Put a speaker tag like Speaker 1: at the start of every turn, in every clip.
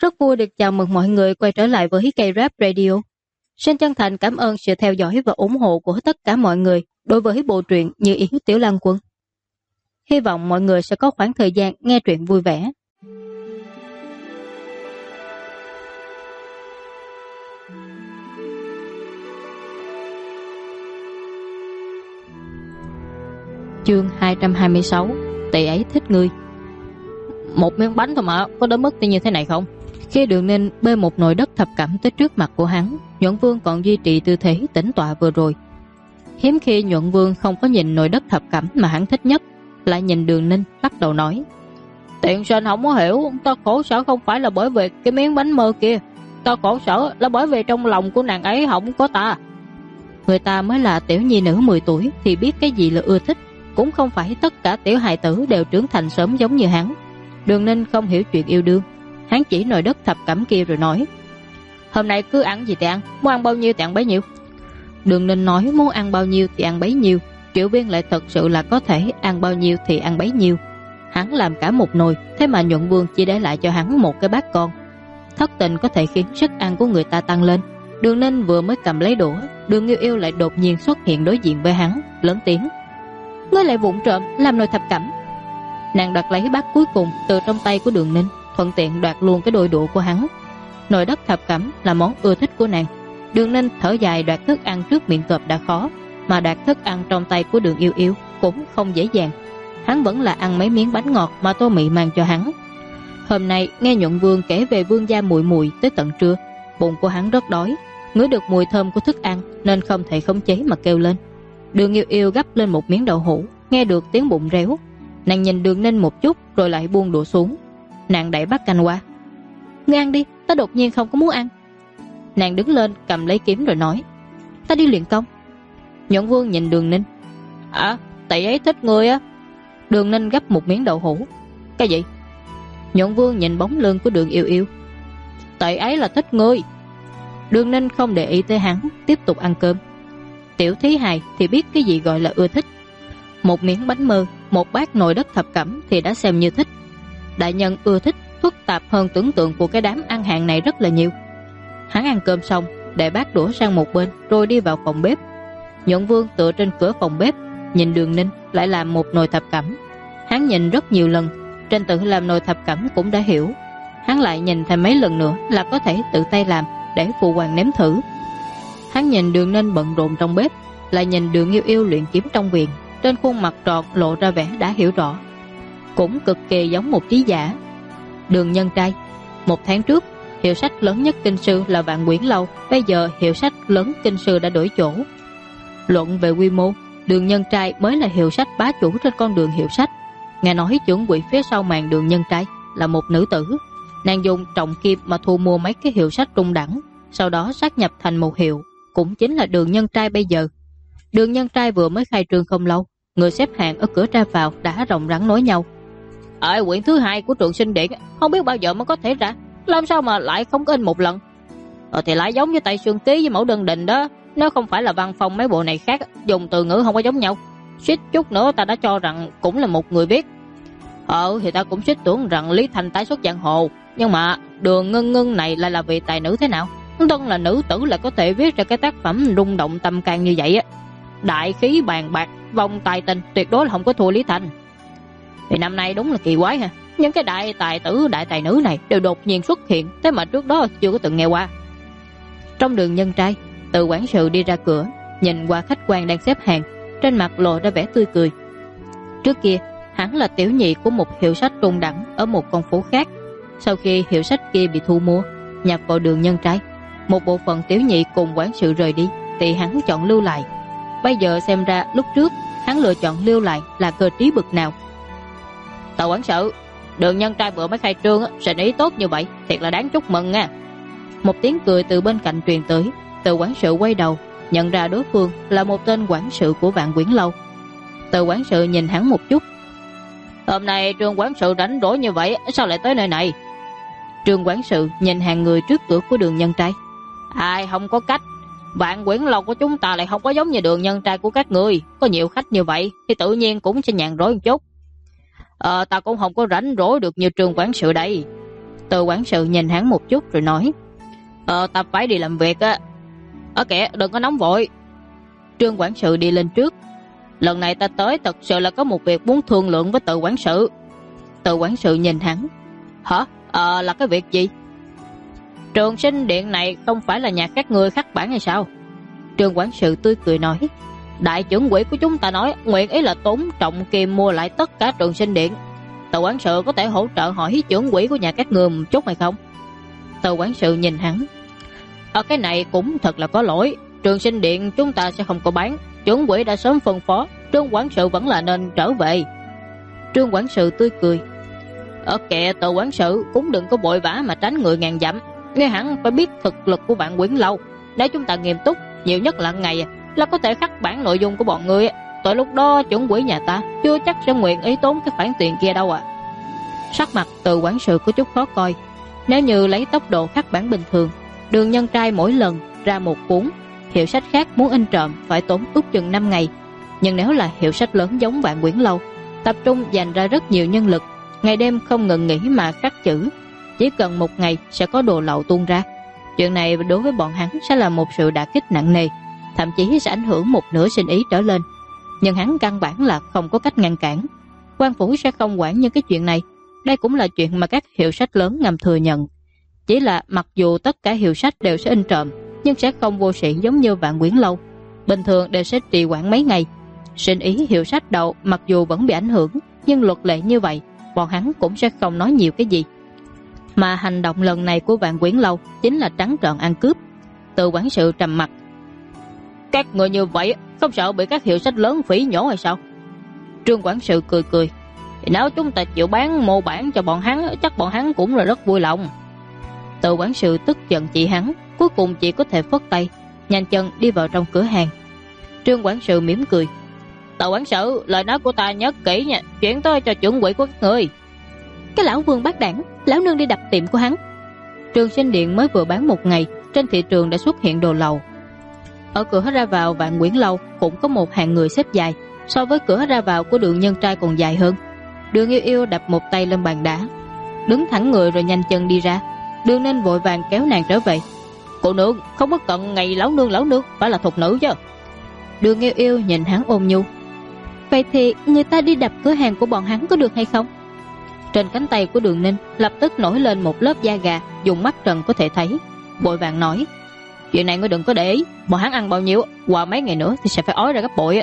Speaker 1: Rất vui được chào mừng mọi người quay trở lại với K-Rap Radio. Xin chân thành cảm ơn sự theo dõi và ủng hộ của tất cả mọi người đối với bộ truyện Như Ý Tiểu Lan Quân. Hy vọng mọi người sẽ có khoảng thời gian nghe truyện vui vẻ. Chương 226. Tỷ ấy thích ngươi. Một miếng bánh thôi mà, có đến mức như thế này không? Khi Đường Ninh bê một nồi đất thập cẩm tới trước mặt của hắn, Nhuận Vương còn duy trì tư thế tĩnh tọa vừa rồi. Hiếm khi Nhuận Vương không có nhìn nồi đất thập cẩm mà hắn thích nhất, lại nhìn Đường Ninh bắt đầu nói: Tiện sinh không có hiểu, ta khổ sở không phải là bởi vì cái miếng bánh mơ kia, ta khổ sở là bởi vì trong lòng của nàng ấy không có ta. Người ta mới là tiểu nhi nữ 10 tuổi thì biết cái gì là ưa thích, cũng không phải tất cả tiểu hài tử đều trưởng thành sớm giống như hắn. Đường Ninh không hiểu chuyện yêu đương, hắn chỉ nồi đất thập cẩm kia rồi nói: Hôm nay cứ ăn gì thì ăn, muốn ăn bao nhiêu thì ăn bấy nhiêu. Đường Ninh nói muốn ăn bao nhiêu thì ăn bấy nhiêu, Triệu Viên lại thật sự là có thể ăn bao nhiêu thì ăn bấy nhiêu. Hắn làm cả một nồi, thế mà Nhuận Vương chỉ để lại cho hắn một cái bát con. Thất tình có thể khiến sức ăn của người ta tăng lên. Đường Ninh vừa mới cầm lấy đũa, Đường Yêu Yêu lại đột nhiên xuất hiện đối diện với hắn, lớn tiếng: Ngươi lại vụng trộm làm nồi thập cẩm. Nàng đoạt lấy bát cuối cùng từ trong tay của Đường Ninh, thuận tiện đoạt luôn cái đôi đũa của hắn. Nồi đất thập cẩm là món ưa thích của nàng. Đường Ninh thở dài đoạt thức ăn trước miệng cọp đã khó, mà đoạt thức ăn trong tay của Đường Yêu Yêu cũng không dễ dàng. Hắn vẫn là ăn mấy miếng bánh ngọt mà Tô Mị mang cho hắn. Hôm nay nghe Nhuận Vương kể về vương gia muội muội tới tận trưa, bụng của hắn rất đói, ngửi được mùi thơm của thức ăn nên không thể khống chế mà kêu lên. Đường Yêu Yêu gắp lên một miếng đậu hũ, nghe được tiếng bụng réo, nàng nhìn Đường Ninh một chút rồi lại buông đũa xuống. Nàng đẩy bát canh qua: Ngươi ăn đi, ta đột nhiên không có muốn ăn. Nàng đứng lên cầm lấy kiếm rồi nói: Ta đi luyện công. Nhuận Vương nhìn Đường Ninh: Tỷ ấy thích ngươi á. Đường Ninh gắp một miếng đậu hũ: Cái gì? Nhuận Vương nhìn bóng lưng của Đường Yêu Yêu: Tỷ ấy là thích ngươi. Đường Ninh không để ý tới hắn, tiếp tục ăn cơm. Tiểu thí hài thì biết cái gì gọi là ưa thích. Một miếng bánh mơ, một bát nồi đất thập cẩm thì đã xem như thích. Đại nhân ưa thích phức tạp hơn tưởng tượng của cái đám ăn hàng này rất là nhiều. Hắn ăn cơm xong, để bát đũa sang một bên rồi đi vào phòng bếp. Nhuận Vương tựa trên cửa phòng bếp, nhìn Đường Ninh lại làm một nồi thập cẩm. Hắn nhìn rất nhiều lần, trên tự làm nồi thập cẩm cũng đã hiểu. Hắn lại nhìn thêm mấy lần nữa là có thể tự tay làm để phụ hoàng nếm thử. Hắn nhìn Đường Ninh bận rộn trong bếp, lại nhìn Đường Yêu Yêu luyện kiếm trong viện, trên khuôn mặt tròn lộ ra vẻ đã hiểu rõ, cũng cực kỳ giống một trí giả. Đường nhân trai. 1 tháng trước, hiệu sách lớn nhất kinh sư là Vạn Quyển Lâu, bây giờ hiệu sách lớn kinh sư đã đổi chỗ. Luận về quy mô, Đường nhân trai mới là hiệu sách bá chủ trên con đường hiệu sách. Nghe nói chuẩn quỷ phía sau màn Đường nhân trai là một nữ tử. Nàng dùng trọng kim mà thu mua mấy cái hiệu sách trung đẳng, sau đó sát nhập thành một hiệu, cũng chính là Đường nhân trai bây giờ. Đường nhân trai vừa mới khai trương không lâu, người xếp hàng ở cửa ra vào đã rồng rắn nói nhau: Ở quyển thứ 2 của Trường Sinh Điện không biết bao giờ mới có thể ra, làm sao mà lại không có in một lần. Thì lại giống như Tây Sương Ký với Mẫu Đơn Đình đó. Nếu không phải là văn phong mấy bộ này khác, dùng từ ngữ không có giống nhau, suýt chút nữa ta đã cho rằng cũng là một người viết. Thì ta cũng suýt tưởng rằng Lý Thành tái xuất giang hồ, nhưng mà Đường Ngân Ngân này lại là vị tài nữ thế nào? Thân là nữ tử lại có thể viết ra cái tác phẩm rung động tâm can như vậy á. Đại khí bàn bạc, vòng tài tình, tuyệt đối là không có thua Lý Thành. Thì năm nay đúng là kỳ quái ha, những cái đại tài tử, đại tài nữ này đều đột nhiên xuất hiện, thế mà trước đó chưa có từng nghe qua. Trong Đường nhân trai, Từ quản sự đi ra cửa, nhìn qua khách quan đang xếp hàng, trên mặt lộ ra vẻ tươi cười. Trước kia hắn là tiểu nhị của một hiệu sách trung đẳng ở một con phố khác. Sau khi hiệu sách kia bị thu mua, nhập vào Đường nhân trai, một bộ phận tiểu nhị cùng quản sự rời đi thì hắn chọn lưu lại. Bây giờ xem ra lúc trước hắn lựa chọn lưu lại là cơ trí bực nào. Tờ quản sự, Đường nhân trai vừa mới khai trương, sinh ý tốt như vậy, thiệt là đáng chúc mừng nha. Một tiếng cười từ bên cạnh truyền tới. Từ quản sự quay đầu, nhận ra đối phương là một tên quản sự của Vạn Quyển Lâu. Từ quản sự nhìn hắn một chút: Hôm nay Trương quản sự rảnh rỗi như vậy, sao lại tới nơi này? Trương quản sự nhìn hàng người trước cửa của Đường nhân trai: Ai không có cách, Vạn Quyển Lâu của chúng ta lại không có giống như Đường nhân trai của các người, có nhiều khách như vậy thì tự nhiên cũng sẽ nhàn rỗi một chút. Ta cũng không có rảnh rỗi được như Trương quản sự đây. Từ quản sự nhìn hắn một chút rồi nói: Ta phải đi làm việc á. Kìa, đừng có nóng vội. Trương quản sự đi lên trước: Lần này ta tới thật sự là có một việc muốn thương lượng với Từ quản sự. Từ quản sự nhìn hắn: Hả? Là cái việc gì? Trường sinh điện này không phải là nhà các ngươi khắc bản hay sao? Trương quản sự tươi cười nói: Đại trưởng quỹ của chúng ta nói nguyện ý là tốn trọng kim mua lại tất cả trường sinh điện. Từ quản sự có thể hỗ trợ hỏi trưởng quỹ của nhà các ngươi một chút hay không? Từ quản sự nhìn hắn: Cái này cũng thật là có lỗi. Trường sinh điện chúng ta sẽ không có bán. Trưởng quỹ đã sớm phân phó, Trương quản sự vẫn là nên trở về. Trương quản sự tươi cười: Kệ Từ quản sự cũng đừng có vội vã mà tránh người ngàn dặm. Nghe hẳn phải biết thực lực của Vạn Quyển Lâu. Nếu chúng ta nghiêm túc, nhiều nhất là ngày là có thể khắc bản nội dung của bọn người. Tới lúc đó trưởng quỹ nhà ta chưa chắc sẽ nguyện ý tốn cái khoản tiền kia đâu. Sắc mặt Từ quản sự có chút khó coi. Nếu như lấy tốc độ khắc bản bình thường, Đường Nhân Trai mỗi lần ra một cuốn hiệu sách khác muốn in trộm phải tốn ước chừng 5 ngày. Nhưng nếu là hiệu sách lớn giống Vạn Quyển Lâu, tập trung dành ra rất nhiều nhân lực, ngày đêm không ngừng nghỉ mà khắc chữ, chỉ cần một ngày sẽ có đồ lậu tuôn ra. Chuyện này đối với bọn hắn sẽ là một sự đả kích nặng nề, thậm chí sẽ ảnh hưởng một nửa sinh ý trở lên. Nhưng hắn căn bản là không có cách ngăn cản. Quan phủ sẽ không quản những cái chuyện này. Đây cũng là chuyện mà các hiệu sách lớn ngầm thừa nhận. Chỉ là mặc dù tất cả hiệu sách đều sẽ in trộm, nhưng sẽ không vô sĩ giống như Vạn Quyển Lâu. Bình thường đều sẽ trì hoãn mấy ngày. Sinh ý hiệu sách đầu mặc dù vẫn bị ảnh hưởng, nhưng luật lệ như vậy, bọn hắn cũng sẽ không nói nhiều cái gì. Mà hành động lần này của Vạn Quyển Lâu chính là trắng trợn ăn cướp. Từ quản sự trầm mặt: Các người như vậy không sợ bị các hiệu sách lớn phỉ nhổ hay sao? Trương quản sự cười cười: Nếu chúng ta chịu bán mô bản cho bọn hắn, chắc bọn hắn cũng là rất vui lòng. Từ quản sự tức giận chị hắn, cuối cùng chỉ có thể phất tay, nhanh chân đi vào trong cửa hàng. Trương quản sự mỉm cười: Từ quản sự, lời nói của ta nhớ kỹ nha, chuyển tới cho trưởng quỹ của các người. Cái lão Vương bác đảng, lão nương đi đập tiệm của hắn. Trường sinh điện mới vừa bán một ngày, trên thị trường đã xuất hiện đồ lậu. Ở cửa ra vào Vạn Quyển Lâu cũng có một hàng người xếp dài, so với cửa ra vào của Đường Nhân Trai còn dài hơn. Đường Yêu Yêu đập một tay lên bàn đá, đứng thẳng người rồi nhanh chân đi ra. Đường Ninh vội vàng kéo nàng trở về: Cô nương, không có cận ngày lão nương phải là thục nữ chứ. Đường Yêu Yêu nhìn hắn ôn nhu: Vậy thì người ta đi đập cửa hàng của bọn hắn có được hay không? Trên cánh tay của Đường Ninh lập tức nổi lên một lớp da gà, dùng mắt trần có thể thấy. Vội vàng nói: Chuyện này ngươi đừng có để ý, bọn hắn ăn bao nhiêu, qua mấy ngày nữa thì sẽ phải ói ra gấp bội.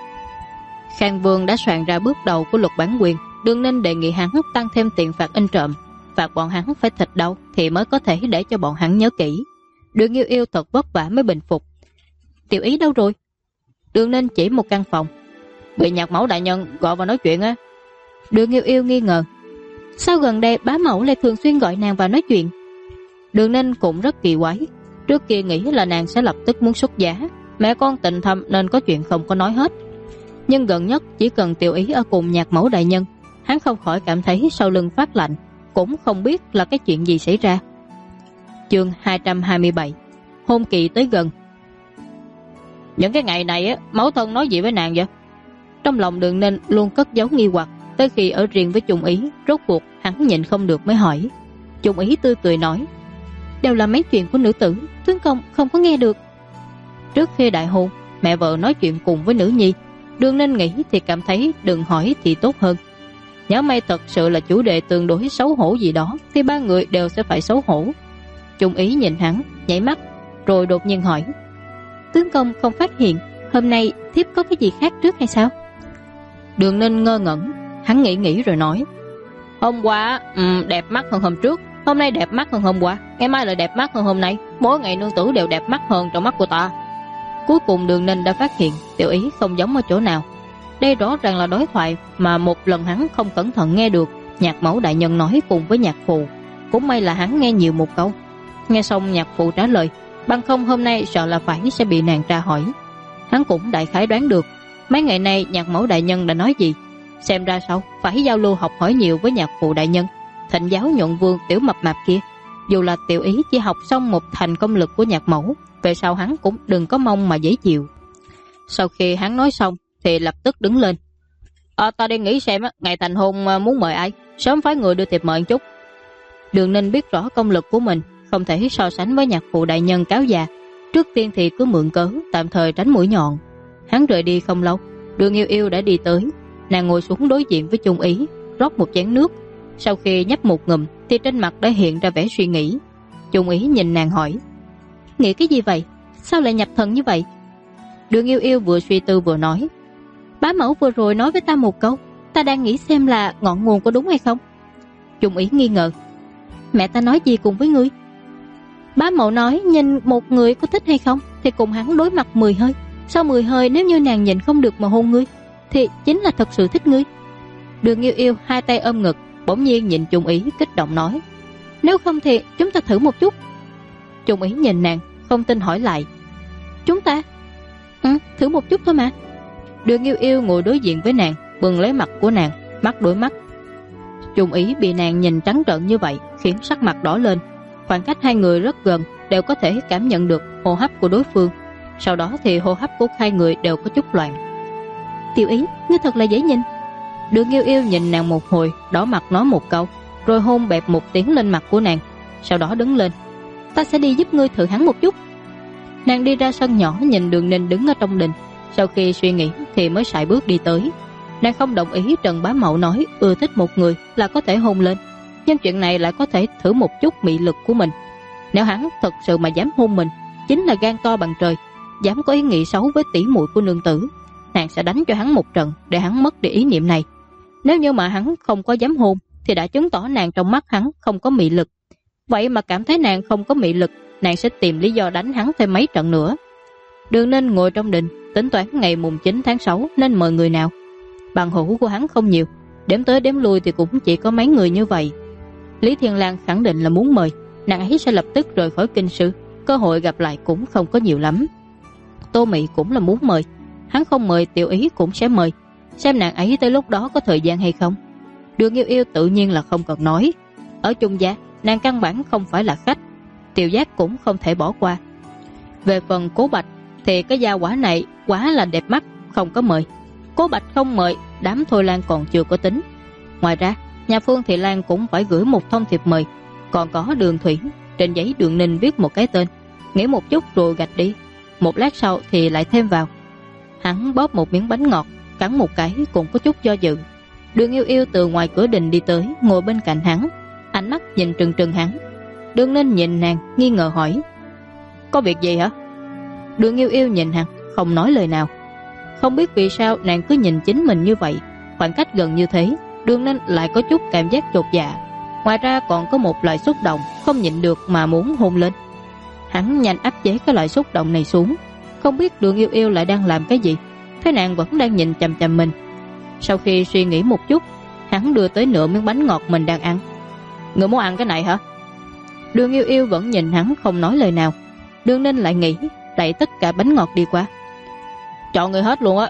Speaker 1: Khang Vương đã soạn ra bước đầu của luật bản quyền. Đường Ninh đề nghị hắn tăng thêm tiền phạt in trộm, phạt bọn hắn phải thịt đâu thì mới có thể để cho bọn hắn nhớ kỹ. Đường Yêu Yêu thật vất vả mới bình phục. Tiểu Ý đâu rồi? Đường Ninh chỉ một căn phòng: Bị nhạc mẫu đại nhân gọi vào nói chuyện á. Đường Yêu Yêu nghi ngờ: Sao gần đây bá mẫu lại thường xuyên gọi nàng vào nói chuyện? Đường Ninh cũng rất kỳ quái. Trước kia nghĩ là nàng sẽ lập tức muốn xuất giá, mẹ con tình thâm nên có chuyện không có nói hết. Nhưng gần nhất chỉ cần Tiểu Ý ở cùng nhạc mẫu đại nhân, hắn không khỏi cảm thấy sau lưng phát lạnh, cũng không biết là cái chuyện gì xảy ra. Chương 227: Hôn kỳ tới gần. Những cái ngày này á, mẫu thân nói gì với nàng vậy? Trong lòng Đường Ninh luôn cất giấu nghi hoặc, tới khi ở riêng với Trung Ý, rốt cuộc hắn nhịn không được mới hỏi. Trung Ý tươi cười nói: Đều là mấy chuyện của nữ tử, tướng công không có nghe được. Trước khi đại hôn, mẹ vợ nói chuyện cùng với nữ nhi, Đường Ninh nghĩ thì cảm thấy đừng hỏi thì tốt hơn. Nhớ may thật sự là chủ đề tương đối xấu hổ gì đó thì ba người đều sẽ phải xấu hổ. Trung Ý nhìn hắn, nhảy mắt, rồi đột nhiên hỏi: Tướng công không phát hiện hôm nay thiếp có cái gì khác trước hay sao? Đường Ninh ngơ ngẩn, hắn nghĩ rồi nói: Hôm qua đẹp mắt hơn hôm trước, hôm nay đẹp mắt hơn hôm qua, ngày mai lại đẹp mắt hơn hôm nay, mỗi ngày nương tử đều đẹp mắt hơn trong mắt của ta. Cuối cùng Đường Ninh đã phát hiện Tiểu Ý không giống ở chỗ nào. Đây rõ ràng là đối thoại mà một lần hắn không cẩn thận nghe được nhạc mẫu đại nhân nói cùng với nhạc phụ. Cũng may là hắn nghe nhiều một câu. Nghe xong nhạc phụ trả lời, bằng không hôm nay sợ là phải sẽ bị nàng tra hỏi. Hắn cũng đại khái đoán được mấy ngày nay nhạc mẫu đại nhân đã nói gì. Xem ra sau phải giao lưu học hỏi nhiều với nhạc phụ đại nhân. Thịnh giáo nhuận vương tiểu mập mạp kia, dù là Tiểu Ý chỉ học xong một thành công lực của nhạc mẫu, về sau hắn cũng đừng có mong mà dễ chịu. Sau khi hắn nói xong thì lập tức đứng lên: Ta đi nghĩ xem ngày thành hôn muốn mời ai, sớm phái người đưa thiệp mời một chút. Đường Ninh biết rõ công lực của mình không thể so sánh với nhạc phụ đại nhân cáo già, trước tiên thì cứ mượn cớ tạm thời tránh mũi nhọn. Hắn rời đi không lâu, Đường Yêu Yêu đã đi tới. Nàng ngồi xuống đối diện với Chung Ý, rót một chén nước. Sau khi nhấp một ngụm thì trên mặt đã hiện ra vẻ suy nghĩ. Chung Ý nhìn nàng hỏi: nghĩ cái gì vậy? Sao lại nhập thần như vậy? Đường Yêu Yêu vừa suy tư vừa nói: bá mẫu vừa rồi nói với ta một câu, ta đang nghĩ xem là ngọn nguồn có đúng hay không. Chung Ý nghi ngờ: mẹ ta nói gì cùng với ngươi? Bá mẫu nói nhìn một người có thích hay không thì cùng hắn đối mặt 10 hơi. Sau 10 hơi nếu như nàng nhìn không được mà hôn ngươi thì chính là thật sự thích ngươi. Đường Yêu Yêu hai tay ôm ngực, bỗng nhiên nhìn Chung Ý kích động nói: nếu không thì chúng ta thử một chút. Chung Ý nhìn nàng không tin hỏi lại: chúng ta? Thử một chút thôi mà. Đường Yêu Yêu ngồi đối diện với nàng, bừng lấy mặt của nàng, mắt đối mắt. Chung Ý bị nàng nhìn trắng trợn như vậy khiến sắc mặt đỏ lên. Khoảng cách hai người rất gần, đều có thể cảm nhận được hô hấp của đối phương. Sau đó thì hô hấp của hai người đều có chút loạn. Tiểu Ý, ngươi thật là dễ nhìn. Đường Yêu Yêu nhìn nàng một hồi, đỏ mặt nói một câu, rồi hôn bẹp một tiếng lên mặt của nàng. Sau đó đứng lên: ta sẽ đi giúp ngươi thử hắn một chút. Nàng đi ra sân nhỏ nhìn Đường Ninh đứng ở trong đình. Sau khi suy nghĩ thì mới sải bước đi tới. Nàng không đồng ý Trần bá mẫu nói ưa thích một người là có thể hôn lên, nhưng chuyện này lại có thể thử một chút mị lực của mình. Nếu hắn thật sự mà dám hôn mình, chính là gan to bằng trời, dám có ý nghĩ xấu với tỷ muội của nương tử, nàng sẽ đánh cho hắn một trận để hắn mất đi ý niệm này. Nếu như mà hắn không có dám hôn thì đã chứng tỏ nàng trong mắt hắn không có mị lực. Vậy mà cảm thấy nàng không có mị lực, nàng sẽ tìm lý do đánh hắn thêm mấy trận nữa. Đường Ninh ngồi trong đình tính toán ngày mùng 9 tháng 6 nên mời người nào. Bằng hữu của hắn không nhiều, đếm tới đếm lui thì cũng chỉ có mấy người như vậy. Lý Thiên Lang khẳng định là muốn mời, nàng ấy sẽ lập tức rời khỏi kinh sư, cơ hội gặp lại cũng không có nhiều lắm. Tô Mị cũng là muốn mời, hắn không mời Tiểu Ý cũng sẽ mời, xem nàng ấy tới lúc đó có thời gian hay không. Đường Yêu Yêu tự nhiên là không cần nói, ở Chung gia nàng căn bản không phải là khách, Tiểu Giác cũng không thể bỏ qua. Về phần Cố Bạch thì cái gia quả này quá là đẹp mắt, không có mời. Cố Bạch không mời, đám Thôi Lan còn chưa có tính. Ngoài ra nhà Phương Thị Lan cũng phải gửi một thông thiệp mời. Còn có Đường Thủy, trên giấy Đường Ninh viết một cái tên, nghĩ một chút rồi gạch đi. Một lát sau thì lại thêm vào. Hắn bóp một miếng bánh ngọt, cắn một cái cũng có chút do dự. Đường Yêu Yêu từ ngoài cửa đình đi tới, ngồi bên cạnh hắn, ánh mắt nhìn trừng trừng hắn. Đường Ninh nhìn nàng nghi ngờ hỏi: có việc gì hả? Đường Yêu Yêu nhìn hắn không nói lời nào. Không biết vì sao nàng cứ nhìn chính mình như vậy, khoảng cách gần như thế, Đường Ninh lại có chút cảm giác chột dạ. Ngoài ra còn có một loại xúc động không nhịn được mà muốn hôn lên. Hắn nhanh áp chế cái loại xúc động này xuống. Không biết Đường Yêu Yêu lại đang làm cái gì, thấy nàng vẫn đang nhìn chằm chằm mình. Sau khi suy nghĩ một chút, hắn đưa tới nửa miếng bánh ngọt mình đang ăn. Người muốn ăn cái này hả? Đường Yêu Yêu vẫn nhìn hắn không nói lời nào. Đường Ninh lại nghĩ đẩy tất cả bánh ngọt đi qua. Chọn người hết luôn á.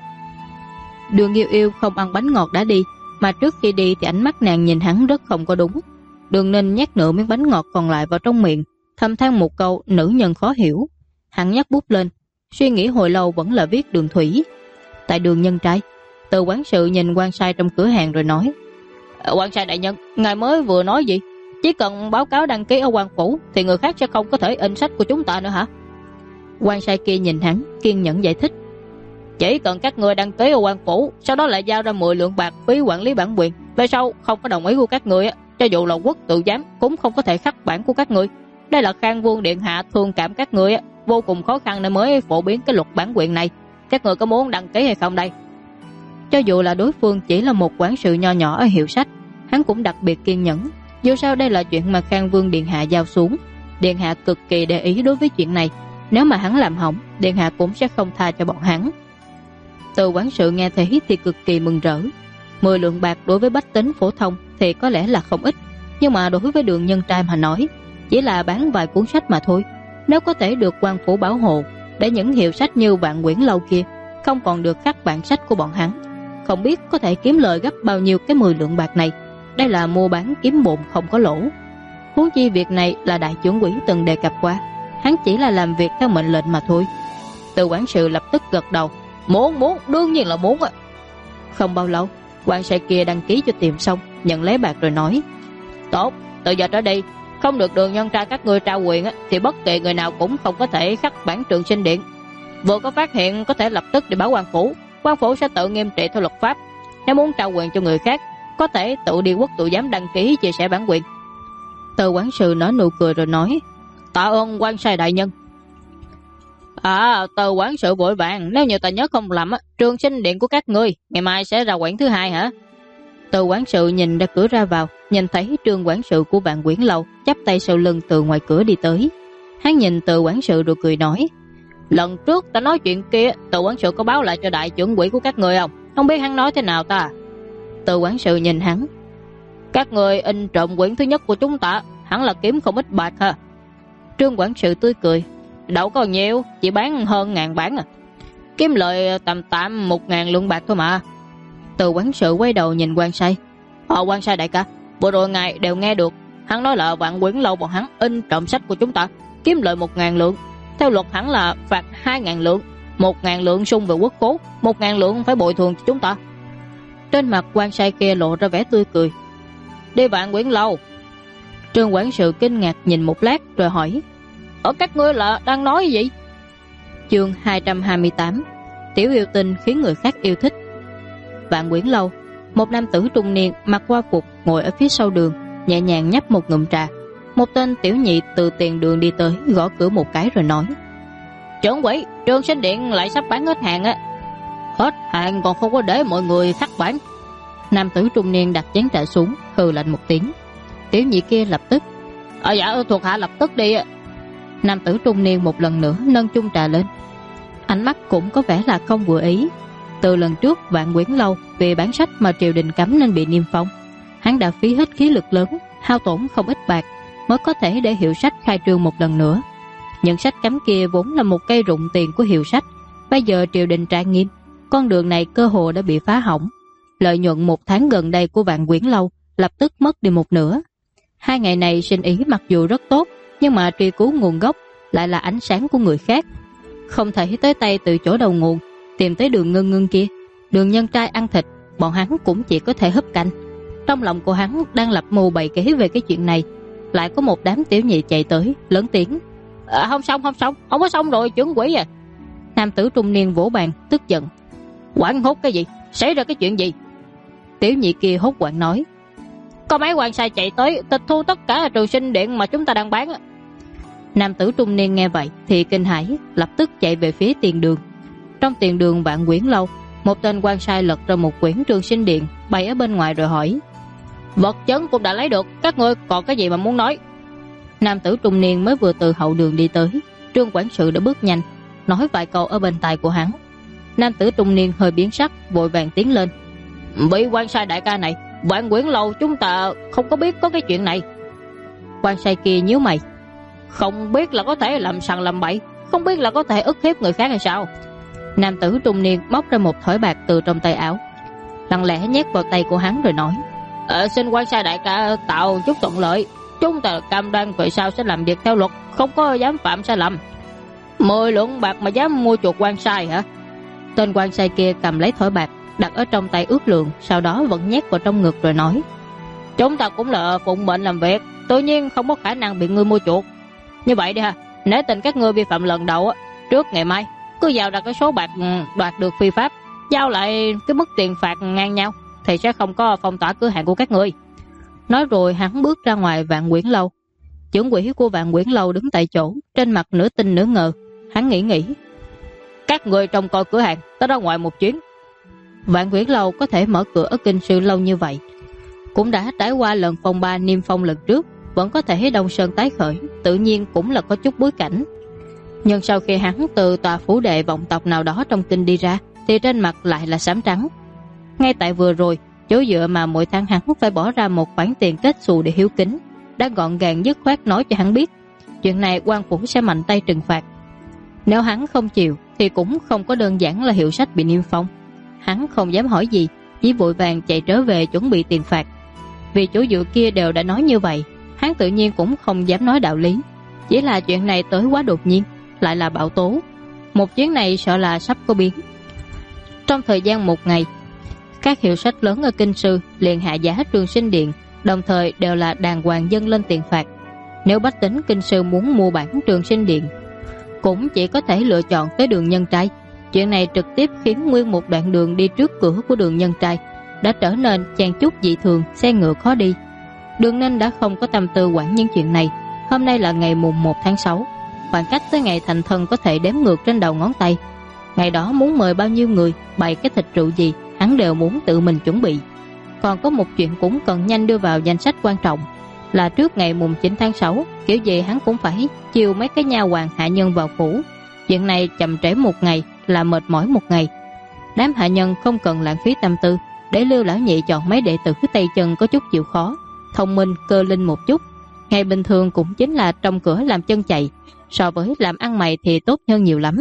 Speaker 1: Đường Yêu Yêu không ăn bánh ngọt đã đi, mà trước khi đi thì ánh mắt nàng nhìn hắn rất không có đúng. Đường Ninh nhét nửa miếng bánh ngọt còn lại vào trong miệng, thầm than một câu nữ nhân khó hiểu. Hắn nhắc bút lên, suy nghĩ hồi lâu vẫn là viết Đường Thủy. Tại Đường nhân trai. Từ quản sự nhìn quan sai trong cửa hàng rồi nói: quan sai đại nhân, ngài mới vừa nói gì? Chỉ cần báo cáo đăng ký ở quan phủ thì người khác sẽ không có thể in sách của chúng ta nữa hả? Quan sai kia nhìn hắn kiên nhẫn giải thích: chỉ cần các người đăng ký ở quan phủ, sau đó lại giao ra 10 lượng bạc phí quản lý bản quyền, về sau không có đồng ý của các người, cho dù là quốc tự giám cũng không có thể khắc bản của các người. Đây là Khang Vương điện hạ thương cảm các người, vô cùng khó khăn nên mới phổ biến cái luật bản quyền này. Các người có muốn đăng ký hay không đây? Cho dù là đối phương chỉ là một quản sự nho nhỏ ở hiệu sách, hắn cũng đặc biệt kiên nhẫn. Dù sao đây là chuyện mà Khang Vương điện hạ giao xuống, điện hạ cực kỳ để ý đối với chuyện này. Nếu mà hắn làm hỏng, điện hạ cũng sẽ không tha cho bọn hắn. Từ quản sự nghe thế thì cực kỳ mừng rỡ. 10 lượng bạc đối với bách tính phổ thông thì có lẽ là không ít, nhưng mà đối với Đường nhân trai mà nói, chỉ là bán vài cuốn sách mà thôi. Nếu có thể được quan phủ bảo hộ, để những hiệu sách như Vạn Quyển Lâu kia không còn được khắc bản sách của bọn hắn, không biết có thể kiếm lời gấp bao nhiêu cái 10 lượng bạc này. Đây là mua bán kiếm bộn không có lỗ. Huống chi việc này là đại trưởng quỹ từng đề cập qua, hắn chỉ là làm việc theo mệnh lệnh mà thôi. Từ quản sự lập tức gật đầu: muốn, đương nhiên là muốn ạ. Không bao lâu, quan sai kia đăng ký cho tiệm xong, nhận lấy bạc rồi nói: tốt, Từ giờ trở đi, không được đường nhân trai các ngươi trao quyền thì bất kỳ người nào cũng không có thể khắc bản Trường Sinh Điện. Vừa có phát hiện có thể lập tức đi báo quan phủ sẽ tự nghiêm trị theo luật pháp. Nếu muốn trao quyền cho người khác, có thể tự đi quốc tự giám đăng ký chia sẻ bản quyền. Từ quản sự nở nụ cười rồi nói: Tạ ơn quan sai đại nhân. Từ quản sự vội vàng, nếu như ta nhớ không lầm Trường Sinh Điện của các ngươi ngày mai sẽ ra quyển thứ 2 hả? Từ quản sự nhìn ra cửa ra vào, nhìn thấy Trương quản sự của Vạn Quyển Lâu chắp tay sau lưng từ ngoài cửa đi tới. Hắn nhìn Từ quản sự rồi cười nói: Lần trước ta nói chuyện kia, Từ quản sự có báo lại cho đại trưởng quỹ của các ngươi không? Không biết hắn nói thế nào ta? Từ quản sự nhìn hắn: Các người in trộm quyển thứ nhất của chúng ta, hẳn là kiếm không ít bạc ha. Trương quản sự tươi cười: Đâu có nhiều, chỉ bán hơn 1000 bản kiếm lợi tầm 1.000 lượng bạc thôi mà. Từ quản sự quay đầu nhìn quan sai: Quan sai đại ca, vừa rồi ngài đều nghe được, hắn nói là Vạn Quyển Lâu bọn hắn in trộm sách của chúng ta, kiếm lợi 1.000 lượng. Theo luật hẳn là phạt 2.000 lượng, 1.000 lượng sung về quốc khố, 1.000 lượng phải bồi thường cho chúng ta. Trên mặt quan sai kia lộ ra vẻ tươi cười: Đi Vạn Quyển Lâu. Trương quản sự kinh ngạc nhìn một lát rồi hỏi: Các ngươi là đang nói gì? Chương 228: Tiểu yêu tinh khiến người khác yêu thích. Vạn Quyển Lâu, một nam tử trung niên mặc hoa phục ngồi ở phía sau đường, nhẹ nhàng nhấp một ngụm trà. Một tên tiểu nhị từ tiền đường đi tới, gõ cửa một cái rồi nói: Trưởng quỹ, Trường Sinh Điện lại sắp bán hết hàng Hết hàng còn không có để mọi người khắc bản. Nam tử trung niên đặt chén trà xuống, hừ lạnh một tiếng. Tiểu nhị kia lập tức: Dạ thuộc hạ lập tức đi. Nam tử trung niên một lần nữa nâng chung trà lên, ánh mắt cũng có vẻ là không vừa ý. Từ lần trước Vạn Quyển Lâu vì bản sách mà triều đình cấm nên bị niêm phong, hắn đã phí hết khí lực lớn, hao tổn không ít bạc mới có thể để hiệu sách khai trương một lần nữa. Những sách cấm kia vốn là một cây rụng tiền của hiệu sách, bây giờ triều đình trang nghiêm, con đường này cơ hồ đã bị phá hỏng. Lợi nhuận 1 tháng gần đây của Vạn Quyển Lâu lập tức mất đi một nửa. 2 ngày này sinh ý mặc dù rất tốt, nhưng mà truy cứu nguồn gốc lại là ánh sáng của người khác, không thể tới tay từ chỗ đầu nguồn tìm tới Đường Ngưng Ngưng kia. Đường nhân trai ăn thịt, bọn hắn cũng chỉ có thể húp canh. Trong lòng của hắn đang lập mưu bày kế về cái chuyện này, lại có một đám tiểu nhị chạy tới lớn tiếng: Không xong, không có xong rồi trưởng quỹ. Nam tử trung niên vỗ bàn tức giận: Quảng hốt cái gì? Xảy ra cái chuyện gì? Tiểu nhị kia hốt quảng nói: Có mấy quan sai chạy tới tịch thu tất cả Trường Sinh Điện mà chúng ta đang bán. Nam tử trung niên nghe vậy thì kinh hãi, lập tức chạy về phía tiền đường. Trong tiền đường Vạn Quyển Lâu, một tên quan sai lật ra một quyển Trường Sinh Điện bày ở bên ngoài rồi hỏi: Vật chứng cũng đã lấy được, các ngươi còn cái gì mà muốn nói? Nam tử trung niên mới vừa từ hậu đường đi tới, Trương quản sự đã bước nhanh nói vài câu ở bên tai của hắn. Nam tử trung niên hơi biến sắc, vội vàng tiến lên: Vị quan sai đại ca này, Vạn Quyển Lâu chúng ta không có biết có cái chuyện này. Quan sai kia nhíu mày: Không biết là có thể làm sằng làm bậy, không biết là có thể ức hiếp người khác hay sao? Nam tử trung niên móc ra một thỏi bạc từ trong tay áo, lặng lẽ nhét vào tay của hắn rồi nói: Xin quan sai đại ca tạo chút thuận lợi, chúng ta cam đoan về sau sẽ làm việc theo luật, không có dám phạm sai lầm. 10 lượng bạc mà dám mua chuộc quan sai hả? Tên quan sai kia cầm lấy thỏi bạc đặt ở trong tay ước lượng, sau đó vẫn nhét vào trong ngực rồi nói: Chúng ta cũng là phụng mệnh làm việc, tự nhiên không có khả năng bị ngươi mua chuộc. Như vậy đi ha, nếu tình các ngươi vi phạm lần đầu trước ngày mai cứ vào đặt cái số bạc đoạt được phi pháp, giao lại cái mức tiền phạt ngang nhau, thì sẽ không có phong tỏa cửa hàng của các ngươi. Nói rồi hắn bước ra ngoài Vạn Quyển Lâu. Trưởng quỹ của Vạn Quyển Lâu đứng tại chỗ, trên mặt nửa tin nửa ngờ. Hắn nghĩ: Các người trông coi cửa hàng, ta ra ngoài một chuyến. Vạn Quyển Lâu có thể mở cửa ở Kinh Sư lâu như vậy, cũng đã trải qua lần phong ba niêm phong lần trước, vẫn có thể đông sơn tái khởi, tự nhiên cũng là có chút bối cảnh. Nhưng sau khi hắn từ tòa phủ đệ vọng tộc nào đó trong kinh đi ra, thì trên mặt lại là xám trắng. Ngay tại vừa rồi, chỗ dựa mà mỗi tháng hắn phải bỏ ra một khoản tiền kết xù để hiếu kính, đã gọn gàng dứt khoát nói cho hắn biết chuyện này quan phủ sẽ mạnh tay trừng phạt. Nếu hắn không chịu thì cũng không có đơn giản là hiệu sách bị niêm phong. Hắn không dám hỏi gì, chỉ vội vàng chạy trở về chuẩn bị tiền phạt. Vì chỗ dựa kia đều đã nói như vậy, hắn tự nhiên cũng không dám nói đạo lý. Chỉ là chuyện này tới quá đột nhiên, lại là bão tố, một chuyến này sợ là sắp có biến. Trong thời gian 1 ngày, các hiệu sách lớn ở Kinh Sư liền hạ giá Trường Sinh Điện đồng thời đều là đàng hoàng dâng lên tiền phạt. Nếu bách tính kinh sư muốn mua bản Trường Sinh Điện, cũng chỉ có thể lựa chọn tới đường Nhân Trai. Chuyện này trực tiếp khiến nguyên một đoạn đường đi trước cửa của đường Nhân Trai đã trở nên chen chúc dị thường, xe ngựa khó đi. Đường Ninh đã không có tâm tư quản những chuyện này. Hôm nay là ngày mùng 1 tháng 6, khoảng cách tới ngày thành thân có thể đếm ngược trên đầu ngón tay. Ngày đó muốn mời bao nhiêu người, bày cái thịt rượu gì, hắn đều muốn tự mình chuẩn bị. Còn có một chuyện cũng cần nhanh đưa vào danh sách quan trọng, là trước ngày mùng 9 tháng 6, kiểu gì hắn cũng phải chiêu mấy cái nha hoàn hạ nhân vào phủ. Chuyện này chậm trễ một ngày là mệt mỏi một ngày. Đám hạ nhân không cần lãng phí tâm tư, để Lưu lão nhị chọn mấy đệ tử tay chân có chút chịu khó, thông minh, cơ linh một chút. Ngày bình thường cũng chính là trong cửa làm chân chạy, so với làm ăn mày thì tốt hơn nhiều lắm.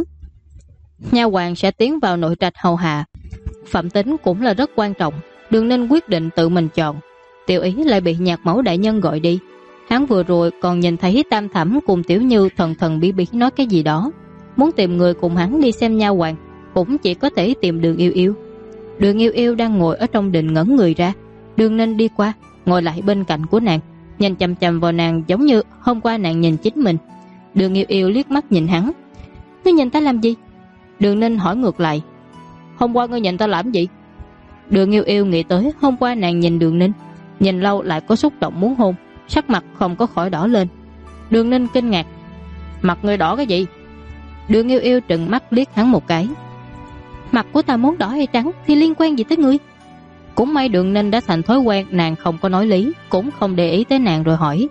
Speaker 1: Nha hoàn sẽ tiến vào nội trạch hầu hạ, phẩm tính cũng là rất quan trọng. Đường Ninh quyết định tự mình chọn. Tiểu Ý lại bị Nhạc Mẫu đại nhân gọi đi. Hắn vừa rồi còn nhìn thấy Tam Thẩm cùng Tiểu Như thần thần bí bí nói cái gì đó. Muốn tìm người cùng hắn đi xem nha hoàn, cũng chỉ có thể tìm Đường Yêu Yêu. Đường Yêu Yêu đang ngồi ở trong đình ngẩn người ra. Đường Ninh đi qua, ngồi lại bên cạnh của nàng, nhìn chằm chằm vào nàng giống như hôm qua nàng nhìn chính mình. Đường Yêu Yêu liếc mắt nhìn hắn. Ngươi nhìn ta làm gì? Đường Ninh hỏi ngược lại. Hôm qua ngươi nhìn ta làm gì? Đường Yêu Yêu nghĩ tới hôm qua nàng nhìn Đường Ninh, nhìn lâu lại có xúc động muốn hôn, sắc mặt không có khỏi đỏ lên. Đường Ninh kinh ngạc. Mặt ngươi đỏ cái gì? Đường Yêu Yêu trừng mắt liếc hắn một cái. Mặt của ta muốn đỏ hay trắng thì liên quan gì tới ngươi? Cũng may Đường Ninh đã thành thói quen, nàng không có nói lý, cũng không để ý tới nàng rồi hỏi.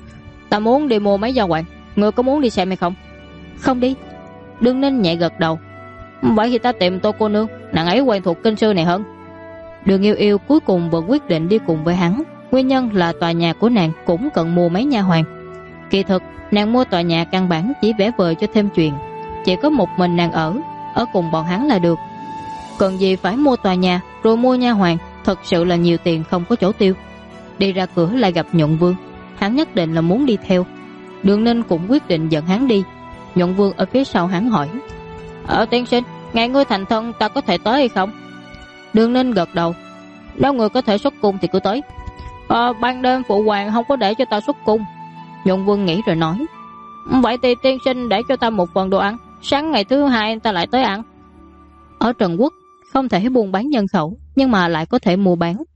Speaker 1: Ta muốn đi mua mấy gia hoàng, ngươi có muốn đi xem hay không? Không đi. Đường Ninh nhẹ gật đầu. Vậy thì ta tìm Tô cô nương, nàng ấy quen thuộc kinh sư này hơn. Đường Yêu Yêu cuối cùng vẫn quyết định đi cùng với hắn. Nguyên nhân là tòa nhà của nàng cũng cần mua mấy nha hoàn. Kỳ thực nàng mua tòa nhà căn bản chỉ vẽ vời cho thêm chuyện, chỉ có một mình nàng ở cùng bọn hắn là được. Cần gì phải mua tòa nhà rồi mua nha hoàn, thật sự là nhiều tiền không có chỗ tiêu. Đi ra cửa lại gặp Nhuận Vương, hắn nhất định là muốn đi theo. Đường Ninh cũng quyết định dẫn hắn đi. Nhuận Vương ở phía sau hắn hỏi. Tiên sinh, ngày ngươi thành thân ta có thể tới hay không? Đường Ninh gật đầu. Nếu người có thể xuất cung thì cứ tới. Ban đêm phụ hoàng không có để cho ta xuất cung. Nhuận Vương nghĩ rồi nói. Vậy thì tiên sinh để cho ta một phần đồ ăn, sáng ngày thứ hai ta lại tới ăn. Ở Trần Quốc không thể buôn bán nhân khẩu, nhưng mà lại có thể mua bán.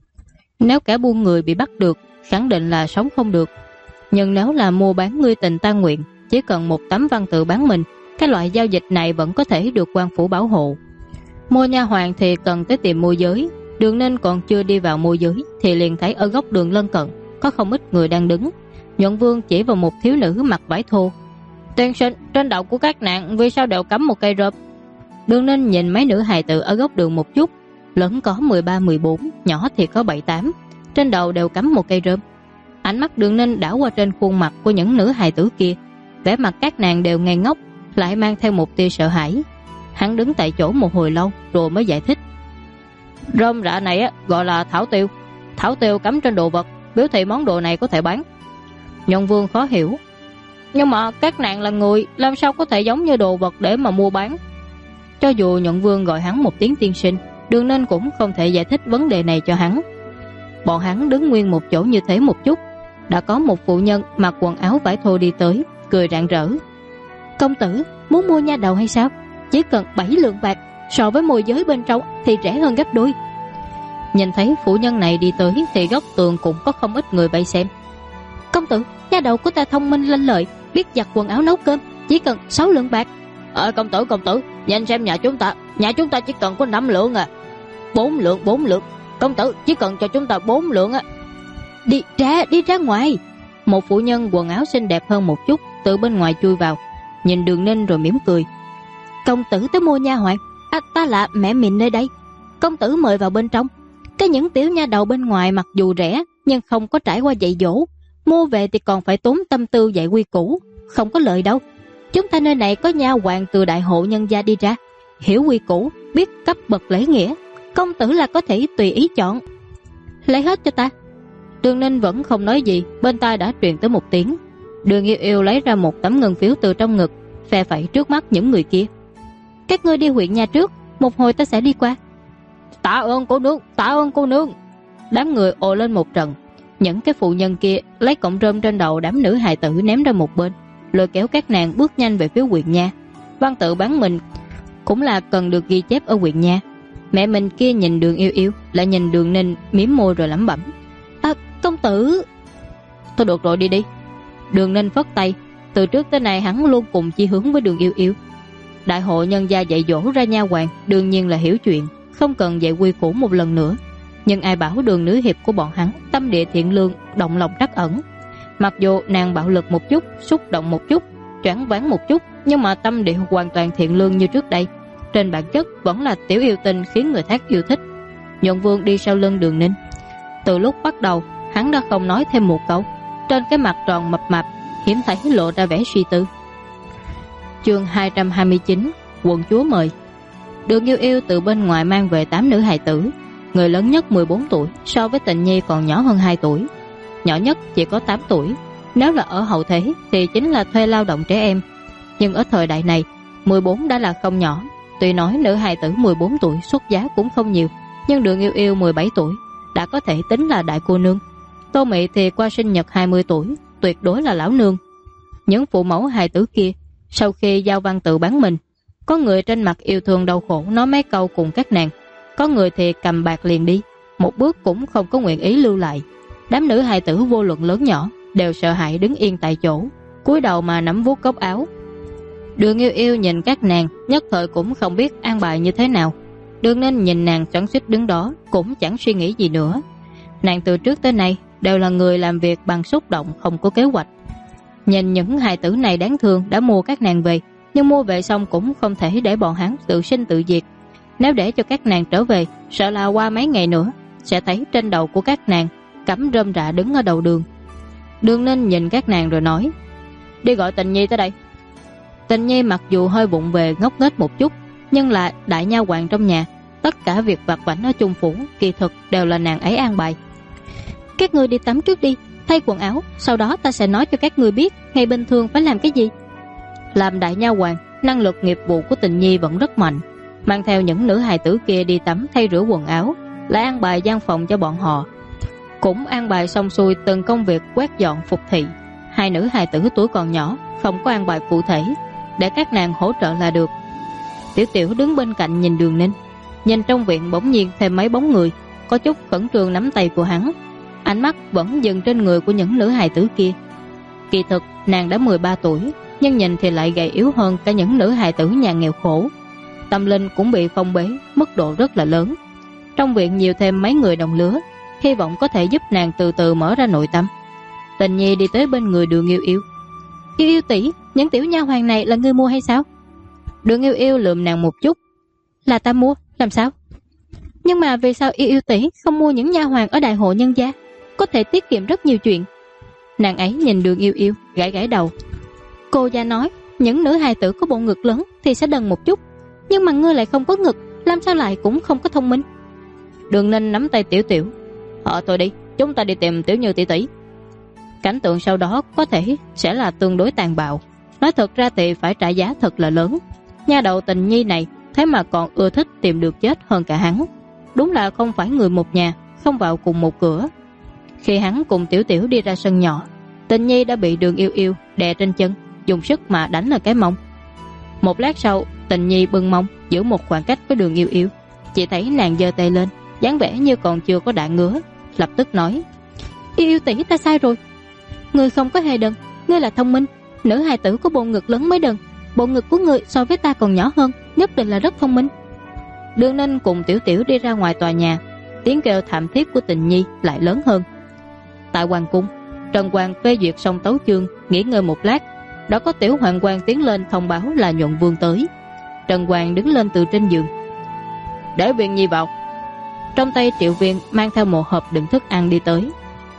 Speaker 1: Nếu kẻ buôn người bị bắt được, khẳng định là sống không được. Nhưng nếu là mua bán ngươi tình ta nguyện, chỉ cần một tấm văn tự bán mình, cái loại giao dịch này vẫn có thể được quan phủ bảo hộ. Mua nha hoàn thì cần tới tìm môi giới. Đường Ninh còn chưa đi vào môi giới thì liền thấy ở góc đường lân cận có không ít người đang đứng. Nhuận Vương chỉ vào một thiếu nữ mặc vải thô. Tiên sinh, trên đầu của các nạn vì sao đều cắm một cây rơm? Đường Ninh nhìn mấy nữ hài tử ở góc đường một chút, lớn có 13-14, nhỏ thì có 7-8, trên đầu đều cắm một cây rơm. Ánh mắt Đường Ninh đảo qua trên khuôn mặt của những nữ hài tử kia, vẻ mặt các nàng đều ngây ngốc, lại mang theo một tia sợ hãi. Hắn đứng tại chỗ một hồi lâu rồi mới giải thích. Rơm rạ này gọi là thảo tiêu. Thảo tiêu cắm trên đồ vật, biểu thị món đồ này có thể bán. Nhuận Vương khó hiểu. Nhưng mà các nàng là người, làm sao có thể giống như đồ vật để mà mua bán? Cho dù Nhuận Vương gọi hắn một tiếng tiên sinh, Đường Ninh cũng không thể giải thích vấn đề này cho hắn. Bọn hắn đứng nguyên một chỗ như thế một chút, đã có một phụ nhân mặc quần áo vải thô đi tới, cười rạng rỡ. Công tử, muốn mua nha đầu hay sao? Chỉ cần 7 lượng bạc, so với môi giới bên trong thì rẻ hơn gấp đôi. Nhìn thấy phụ nhân này đi tới thì góc tường cũng có không ít người vây xem. Công tử, nha đầu của ta thông minh lanh lợi, biết giặt quần áo nấu cơm, chỉ cần 6 lượng bạc. Công tử, nhìn xem nhà chúng ta chỉ cần có 5 lượng à. 4 lượng, công tử chỉ cần cho chúng ta 4 lượng á. Đi ra ngoài. Một phụ nhân quần áo xinh đẹp hơn một chút từ bên ngoài chui vào, nhìn Đường Ninh rồi mỉm cười. Công tử tới mua nha hoàn, ta là mẹ mình nơi đây. Công tử mời vào bên trong. Cái những tiểu nha đầu bên ngoài mặc dù rẻ nhưng không có trải qua dạy dỗ, mua về thì còn phải tốn tâm tư dạy quy củ, không có lợi đâu. Chúng ta nơi này có nha hoàn từ đại hộ nhân gia đi ra, hiểu quy củ, biết cấp bậc lễ nghĩa. Công tử là có thể tùy ý chọn. Lấy hết cho ta. Đường Ninh vẫn không nói gì, bên tai đã truyền tới một tiếng. Đường Yêu Yêu lấy ra một tấm ngân phiếu từ trong ngực, phe phẩy trước mắt những người kia. Các ngươi đi huyện nhà trước, một hồi ta sẽ đi qua. Tạ ơn cô nương. Đám người ồ lên một trận. Những cái phụ nhân kia lấy cọng rơm trên đầu đám nữ hài tử ném ra một bên, lôi kéo các nàng bước nhanh về phía huyện nha. Văn tự bán mình cũng là cần được ghi chép ở huyện nha. Mẹ mình kia nhìn Đường Yêu Yêu, lại nhìn Đường Ninh, mím môi rồi lẩm bẩm: công tử. Thôi được rồi, đi đi. Đường Ninh phất tay. Từ trước tới nay hắn luôn cùng chi hướng với Đường Yêu Yêu. Đại hội nhân gia dạy dỗ ra nha hoàn đương nhiên là hiểu chuyện, không cần dạy quy củ một lần nữa. Nhưng ai bảo Đường nữ hiệp của bọn hắn tâm địa thiện lương, động lòng trắc ẩn. Mặc dù nàng bạo lực một chút, xúc động một chút, choáng váng một chút, nhưng mà tâm địa hoàn toàn thiện lương như trước đây. Trên bản chất vẫn là tiểu yêu tinh khiến người khác yêu thích. Nhuận Vương đi sau lưng Đường Ninh. Từ lúc bắt đầu hắn đã không nói thêm một câu. Trên cái mặt tròn mập mạp hiếm thấy lộ ra vẻ suy tư. Chương 229, quận chúa mời. Đường Yêu Yêu từ bên ngoài mang về 8 nữ hài tử. Người lớn nhất 14 tuổi, so với Tịnh Nhi còn nhỏ hơn 2 tuổi. Nhỏ nhất chỉ có 8 tuổi. Nếu là ở hậu thế thì chính là thuê lao động trẻ em. Nhưng ở thời đại này 14 đã là không nhỏ. Tuy nói nữ hài tử 14 tuổi xuất giá cũng không nhiều, nhưng Đường Yêu Yêu 17 tuổi đã có thể tính là đại cô nương. Tô Mị thì qua sinh nhật 20 tuổi, tuyệt đối là lão nương. Những phụ mẫu hài tử kia sau khi giao văn tự bán mình, có người trên mặt yêu thương đau khổ nói mấy câu cùng các nàng, có người thì cầm bạc liền đi, một bước cũng không có nguyện ý lưu lại. Đám nữ hài tử vô luận lớn nhỏ đều sợ hãi đứng yên tại chỗ, cúi đầu mà nắm vuốt góc áo. Đường Yêu Yêu nhìn các nàng nhất thời cũng không biết an bài như thế nào. Đường Ninh nhìn nàng xoắn xuýt đứng đó cũng chẳng suy nghĩ gì nữa. Nàng từ trước tới nay đều là người làm việc bằng xúc động, không có kế hoạch. Nhìn những hài tử này đáng thương đã mua các nàng về, nhưng mua về xong cũng không thể để bọn hắn tự sinh tự diệt. Nếu để cho các nàng trở về, sợ là qua mấy ngày nữa sẽ thấy trên đầu của các nàng cắm rơm rạ đứng ở đầu đường. Đường Ninh nhìn các nàng rồi nói: đi gọi Tình Nhi tới đây. Tình Nhi mặc dù hơi vụng về ngốc nghếch một chút, nhưng là đại nha hoàn trong nhà, tất cả việc vặt vãnh ở chung phủ kỳ thực đều là nàng ấy an bài. Các ngươi đi tắm trước đi, thay quần áo, sau đó ta sẽ nói cho các ngươi biết ngày bình thường phải làm cái gì. Làm đại nha hoàn, năng lực nghiệp vụ của Tình Nhi vẫn rất mạnh. Mang theo những nữ hài tử kia đi tắm thay rửa quần áo, lại an bài gian phòng cho bọn họ. Cũng an bài xong xuôi từng công việc quét dọn phục thị. Hai nữ hài tử tuổi còn nhỏ, không có an bài cụ thể, để các nàng hỗ trợ là được. Tiểu Tiểu đứng bên cạnh nhìn Đường Ninh. Nhìn trong viện bỗng nhiên thêm mấy bóng người, có chút khẩn trương nắm tay của hắn. Ánh mắt vẫn dừng trên người của những nữ hài tử kia. Kỳ thực nàng đã 13 tuổi, nhưng nhìn thì lại gầy yếu hơn cả những nữ hài tử nhà nghèo khổ. Tâm linh cũng bị phong bế, mức độ rất là lớn. Trong viện nhiều thêm mấy người đồng lứa, hy vọng có thể giúp nàng từ từ mở ra nội tâm. Tình Nhi đi tới bên người Đường Yêu Yêu. Yêu Yêu tỷ, những tiểu nha hoàn này là ngươi mua hay sao? Đường Yêu Yêu lườm nàng một chút. Là ta mua, làm sao? Nhưng mà vì sao Yêu Yêu tỷ không mua những nha hoàn ở đại hội nhân gia, có thể tiết kiệm rất nhiều chuyện? Nàng ấy nhìn Đường Yêu Yêu, gãi gãi đầu. Cô gia nói những nữ hài tử có bộ ngực lớn thì sẽ đần một chút, nhưng mà ngươi lại không có ngực, làm sao lại cũng không có thông minh. Đường Ninh nắm tay Tiểu Tiểu. Thôi đi, chúng ta đi tìm Tiểu Như tỷ tỷ. Cảnh tượng sau đó có thể sẽ là tương đối tàn bạo. Nói thật ra thì phải trả giá thật là lớn. Nha đầu Tình Nhi này thế mà còn ưa thích tìm được chết hơn cả hắn. Đúng là không phải người một nhà, không vào cùng một cửa. Khi hắn cùng Tiểu Tiểu đi ra sân nhỏ, Tình Nhi đã bị Đường Yêu Yêu đè trên chân, dùng sức mà đánh ở cái mông. Một lát sau, Tình Nhi bưng mông giữ một khoảng cách với Đường Yêu Yêu. Chỉ thấy nàng giơ tay lên, dáng vẻ như còn chưa có đã ngứa, lập tức nói: Yêu Yêu tỷ, ta sai rồi. Ngươi không có hề đần, ngươi là thông minh. Nữ hài tử có bộ ngực lớn mới đần. Bộ ngực của ngươi so với ta còn nhỏ hơn, nhất định là rất thông minh. Đường Ninh cùng Tiểu Tiểu đi ra ngoài tòa nhà. Tiếng kêu thảm thiết của Tình Nhi lại lớn hơn. Tại hoàng cung, Trần Hoàng phê duyệt xong tấu chương, nghỉ ngơi một lát, đã có tiểu hoàng quan tiến lên thông báo là Nhuận Vương tới. Trần Hoàng đứng lên từ trên giường. Để Viên Nhi vào. Trong tay Triệu Viên mang theo một hộp đựng thức ăn đi tới.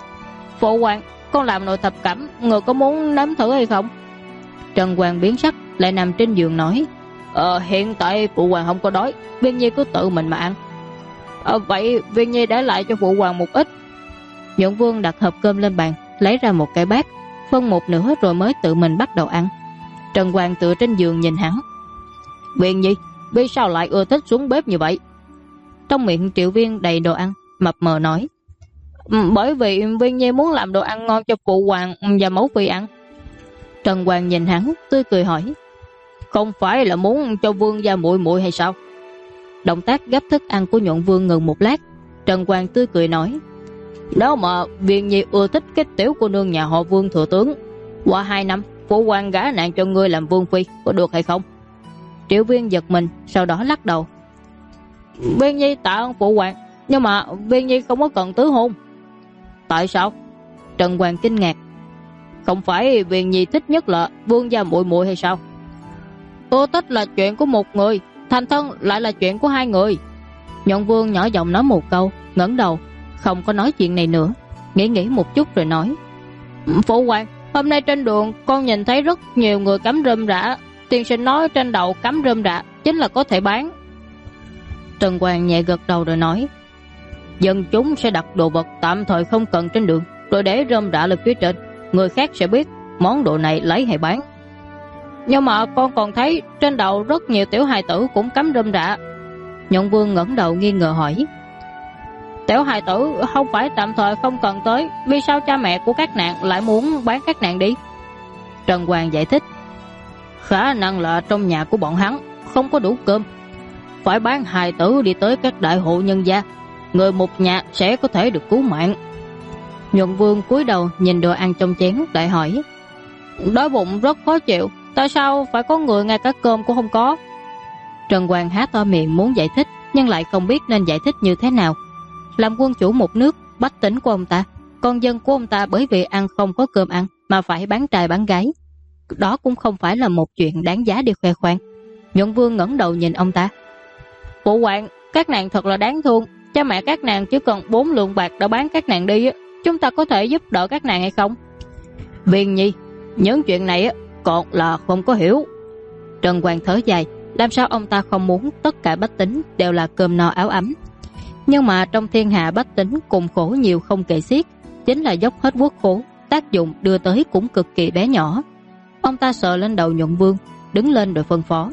Speaker 1: Phụ hoàng, con làm nồi thập cẩm, người có muốn nếm thử hay không? Trần Hoàng biến sắc, lại nằm trên giường nói: Hiện tại phụ hoàng không có đói, Viên Nhi cứ tự mình mà ăn. Vậy Viên Nhi để lại cho phụ hoàng một ít. Nhuận Vương đặt hộp cơm lên bàn, lấy ra một cái bát, phân một nửa rồi mới tự mình bắt đầu ăn. Trần Hoàng tựa trên giường nhìn hắn. Viên Nhi, vì sao lại ưa thích xuống bếp như vậy? Trong miệng Triệu Viên đầy đồ ăn, mập mờ nói: Bởi vì Viên Nhi muốn làm đồ ăn ngon cho phụ hoàng và mẫu phi ăn. Trần Hoàng nhìn hắn tươi cười hỏi, không phải là muốn cho Vương gia muội muội hay sao? Động tác gấp thức ăn của Nhuận Vương ngừng một lát. Trần Hoàng tươi cười nói, nếu mà Viên Nhi ưa thích cái tiểu cô nương nhà họ Vương thừa tướng, qua 2 năm phụ hoàng gả nàng cho ngươi làm vương phi, có được hay không? Triệu Viên giật mình, sau đó lắc đầu. Viên Nhi tạ ơn phụ hoàng, nhưng mà Viên Nhi không có cần tứ hôn. Tại sao? Trần Hoàng kinh ngạc. Không phải Viên Nhi thích nhất là Vương gia muội muội hay sao? Ưa thích là chuyện của một người, thành thân lại là chuyện của 2 người. Nhuận Vương nhỏ giọng nói một câu, ngẩng đầu, không có nói chuyện này nữa, nghĩ một chút rồi nói, phụ hoàng, hôm nay trên đường con nhìn thấy rất nhiều người cắm rơm rạ. Tiên sinh nói trên đầu cắm rơm rạ chính là có thể bán. Trần Hoàng nhẹ gật đầu rồi nói, dân chúng sẽ đặt đồ vật tạm thời không cần trên đường, rồi để rơm rạ lên phía trên, người khác sẽ biết món đồ này lấy hay bán. Nhưng mà con còn thấy trên đầu rất nhiều tiểu hài tử cũng cắm rơm rạ. Nhuận Vương ngẩng đầu nghi ngờ hỏi, tiểu hài tử không phải tạm thời không cần tới, vì sao cha mẹ của các nàng lại muốn bán các nàng đi? Trần Hoàng giải thích, khả năng là trong nhà của bọn hắn không có đủ cơm, phải bán hài tử đi tới các đại hộ nhân gia, người một nhà sẽ có thể được cứu mạng. Nhuận Vương cúi đầu nhìn đồ ăn trong chén lại hỏi, đói bụng rất khó chịu, tại sao phải có người ngay cả cơm cũng không có? Trần Hoàng há to miệng muốn giải thích, nhưng lại không biết nên giải thích như thế nào. Làm quân chủ một nước, bách tính của ông ta, con dân của ông ta bởi vì ăn không có cơm ăn mà phải bán trai bán gái, đó cũng không phải là một chuyện đáng giá để khoe khoang. Nhuận Vương ngẩng đầu nhìn ông ta, phụ hoàng, các nàng thật là đáng thương, cha mẹ các nàng chỉ cần 4 lượng bạc đã bán các nàng đi, chúng ta có thể giúp đỡ các nàng hay không? Viên Nhi, những chuyện này còn là không có hiểu. Trần Hoàng thở dài, làm sao ông ta không muốn tất cả bách tính đều là cơm no áo ấm. Nhưng mà trong thiên hạ bách tính cùng khổ nhiều không kể xiết, chính là dốc hết quốc khố, tác dụng đưa tới cũng cực kỳ bé nhỏ. Ông ta sờ lên đầu Nhuận Vương, đứng lên rồi phân phó,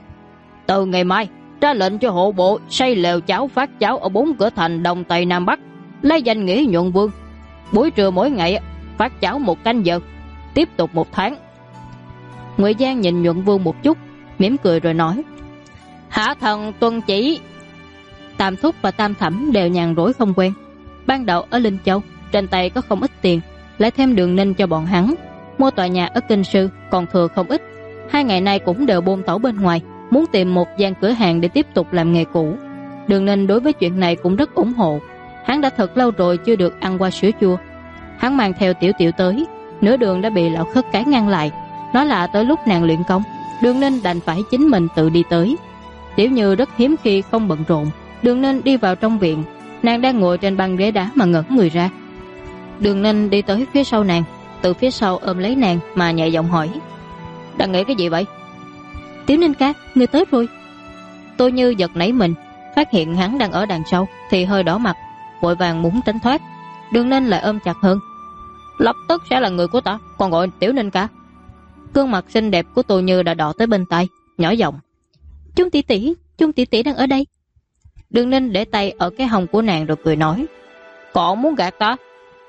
Speaker 1: từ ngày mai ra lệnh cho hộ bộ xây lều cháo phát cháo ở 4 cửa thành Đông Tây Nam Bắc, lấy danh nghĩa Nhuận Vương. Buổi trưa mỗi ngày phát cháo 1 canh giờ, tiếp tục 1 tháng. Ngụy Giang nhìn Nhuận Vương một chút, mỉm cười rồi nói, hạ thần tuân chỉ. Tam Thúc và Tam Thẩm đều nhàn rỗi không quen. Ban đầu ở Linh Châu trên tay có không ít tiền, lại thêm Đường Ninh cho bọn hắn mua tòa nhà ở Kinh Sư còn thừa không ít. 2 ngày nay cũng đều bôn tẩu bên ngoài, muốn tìm một gian cửa hàng để tiếp tục làm nghề cũ. Đường Ninh đối với chuyện này cũng rất ủng hộ. Hắn đã thật lâu rồi chưa được ăn qua sữa chua. Hắn mang theo Tiểu Tiểu tới, nửa đường đã bị lão khất cái ngăn lại, nói là tới lúc nàng luyện công. Đường Ninh đành phải chính mình tự đi tới. Tiểu Như rất hiếm khi không bận rộn. Đường Ninh đi vào trong viện, nàng đang ngồi trên băng ghế đá mà ngẩn người ra. Đường Ninh đi tới phía sau nàng, từ phía sau ôm lấy nàng mà nhẹ giọng hỏi, đang nghĩ cái gì vậy? Tiểu Ninh ca, người tới rồi. Tô Như giật nảy mình, phát hiện hắn đang ở đằng sau thì hơi đỏ mặt, vội vàng muốn tránh thoát. Đường Ninh lại ôm chặt hơn, lập tức sẽ là người của ta, còn gọi Tiểu Ninh ca. Gương mặt xinh đẹp của Tô Như đã đỏ tới bên tai, nhỏ giọng, Trung tỷ tỷ đang ở đây. Đường Ninh để tay ở cái hông của nàng rồi cười nói, còn muốn gạt ta?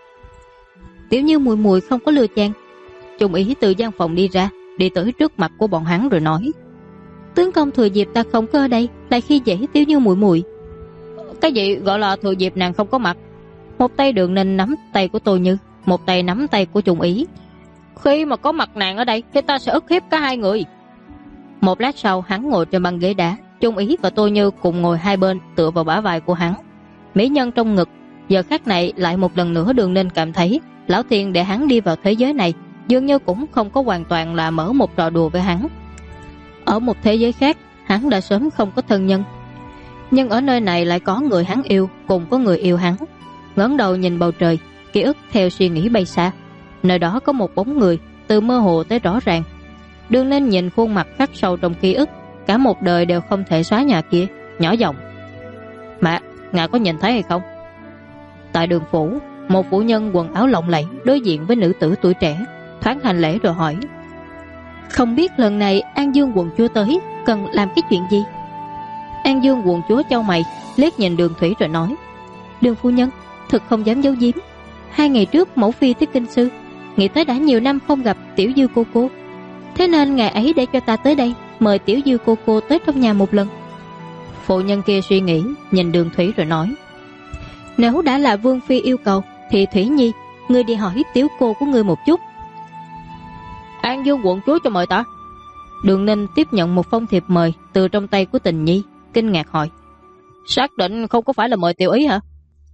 Speaker 1: Tiểu Như mùi mùi không có lừa chàng. Trung Ý từ gian phòng đi ra, đi tới trước mặt của bọn hắn rồi nói, tướng công thừa dịp ta không có ở đây lại khi dễ Tiểu Như mùi mùi. Cái gì gọi là thừa dịp nàng không có mặt? Một tay Đường Ninh nắm tay của Tô Như, một tay nắm tay của Trung Ý. Khi mà có mặt nàng ở đây thì ta sẽ ức hiếp cả 2 người. Một lát sau hắn ngồi trên băng ghế đá, Trung Ý và Tô Như cùng ngồi hai bên tựa vào bả vai của hắn. Mỹ nhân trong ngực. Giờ khắc này lại một lần nữa Đường Ninh cảm thấy lão thiên để hắn đi vào thế giới này dường như cũng không có hoàn toàn là mở một trò đùa với hắn. Ở một thế giới khác hắn đã sớm không có thân nhân, nhưng ở nơi này lại có người hắn yêu, cùng có người yêu hắn. Ngẩng đầu nhìn bầu trời, ký ức theo suy nghĩ bay xa. Nơi đó có một bóng người, từ mơ hồ tới rõ ràng. Đường Ninh nhìn khuôn mặt khắc sâu trong ký ức, cả một đời đều không thể xóa nhà kia, nhỏ giọng, mẹ, ngài có nhìn thấy hay không? Tại đường phủ, một phụ nhân quần áo lộng lẫy đối diện với nữ tử tuổi trẻ, thoáng hành lễ rồi hỏi, không biết lần này An Dương quận chúa tới cần làm cái chuyện gì? An Dương quận chúa chau mày, liếc nhìn Đường Thủy rồi nói, Đường phu nhân, thực không dám giấu giếm. 2 ngày trước mẫu phi tới kinh sư, nghĩ tới đã nhiều năm không gặp Tiểu Dư cô, thế nên ngày ấy để cho ta tới đây, mời Tiểu Dư cô tới trong nhà một lần. Phụ nhân kia suy nghĩ, nhìn Đường Thủy rồi nói: Nếu đã là vương phi yêu cầu, thì Thủy Nhi, ngươi đi hỏi tiểu cô của ngươi một chút. An Dương quận chúa cho mời ta. Đường Ninh tiếp nhận một phong thiệp mời từ trong tay của Tình Nhi, kinh ngạc hỏi: Xác định không có phải là mời tiểu ý hả?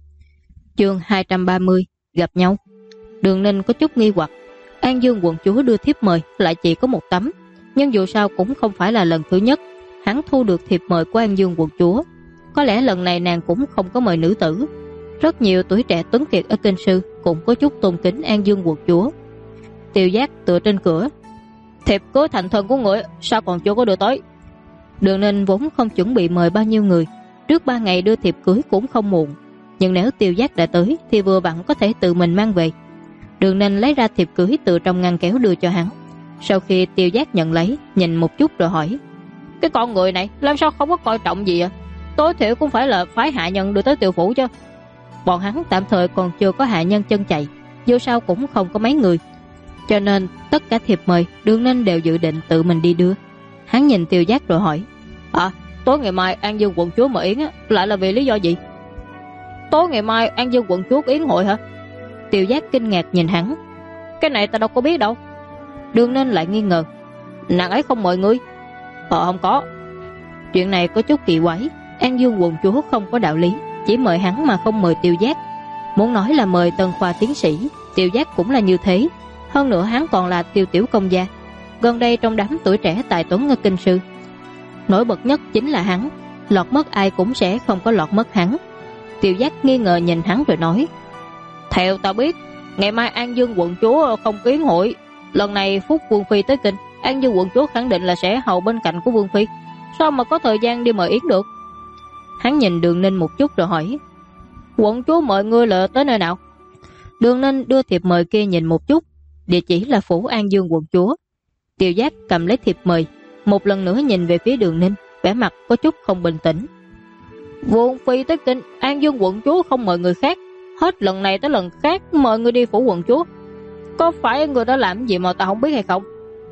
Speaker 1: Chương 230 gặp nhau. Đường Ninh có chút nghi hoặc, An Dương quận chúa đưa thiếp mời lại chỉ có một tấm, nhưng dù sao cũng không phải là lần thứ nhất hắn thu được thiệp mời của An Dương quận chúa. Có lẽ lần này nàng cũng không có mời nữ tử. Rất nhiều tuổi trẻ tuấn kiệt ở kinh sư cũng có chút tôn kính An Dương quận chúa. Tiêu Giác tựa trên cửa: Thiệp cưới thành thân của người sao còn chưa có đưa tới? Đường Ninh vốn không chuẩn bị mời bao nhiêu người, trước 3 ngày đưa thiệp cưới cũng không muộn, nhưng nếu Tiêu Giác đã tới thì vừa vặn có thể tự mình mang về. Đường Ninh lấy ra thiệp cưới từ trong ngăn kéo đưa cho hắn. Sau khi Tiêu Giác nhận lấy, nhìn một chút rồi hỏi: Cái con người này làm sao không có coi trọng gì ạ? Tối thiểu cũng phải là phái hạ nhân đưa tới Tiêu phủ chứ. Bọn hắn tạm thời còn chưa có hạ nhân chân chạy, dù sao cũng không có mấy người, cho nên tất cả thiệp mời Đường Ninh đều dự định tự mình đi đưa. Hắn nhìn Tiêu Giác rồi hỏi: Tối ngày mai An Dương quận chúa mời yến á, lại là vì lý do gì? Tối ngày mai An Dương quận chúa có yến hội hả? Tiêu Giác kinh ngạc nhìn hắn: Cái này ta đâu có biết đâu. Đường Ninh lại nghi ngờ: Nàng ấy không mời ngươi? Không có. Chuyện này có chút kỳ quái. An Dương quận chúa không có đạo lý chỉ mời hắn mà không mời Tiêu Giác. Muốn nói là mời Tân khoa tiến sĩ, Tiêu Giác cũng là như thế. Hơn nữa hắn còn là Tiêu tiểu công gia, gần đây trong đám tuổi trẻ tài tuấn ở kinh sư, nổi bật nhất chính là hắn. Lọt mất ai cũng sẽ không có lọt mất hắn. Tiêu Giác nghi ngờ nhìn hắn rồi nói: Theo ta biết, ngày mai An Dương quận chúa không có yến hội. Lần này Phúc Vương Phi tới kinh, An Dương quận chúa khẳng định là sẽ hầu bên cạnh của Vương Phi, sao mà có thời gian đi mời yến được? Hắn nhìn Đường Ninh một chút rồi hỏi: Quận chúa mời ngươi là tới nơi nào? Đường Ninh đưa thiệp mời kia nhìn một chút, địa chỉ là phủ An Dương quận chúa. Tiêu Giác cầm lấy thiệp mời, một lần nữa nhìn về phía Đường Ninh, vẻ mặt có chút không bình tĩnh. Vương Phi tới kinh, An Dương quận chúa không mời người khác, hết lần này tới lần khác mời người đi phủ quận chúa. Có phải người đó làm gì mà ta không biết hay không?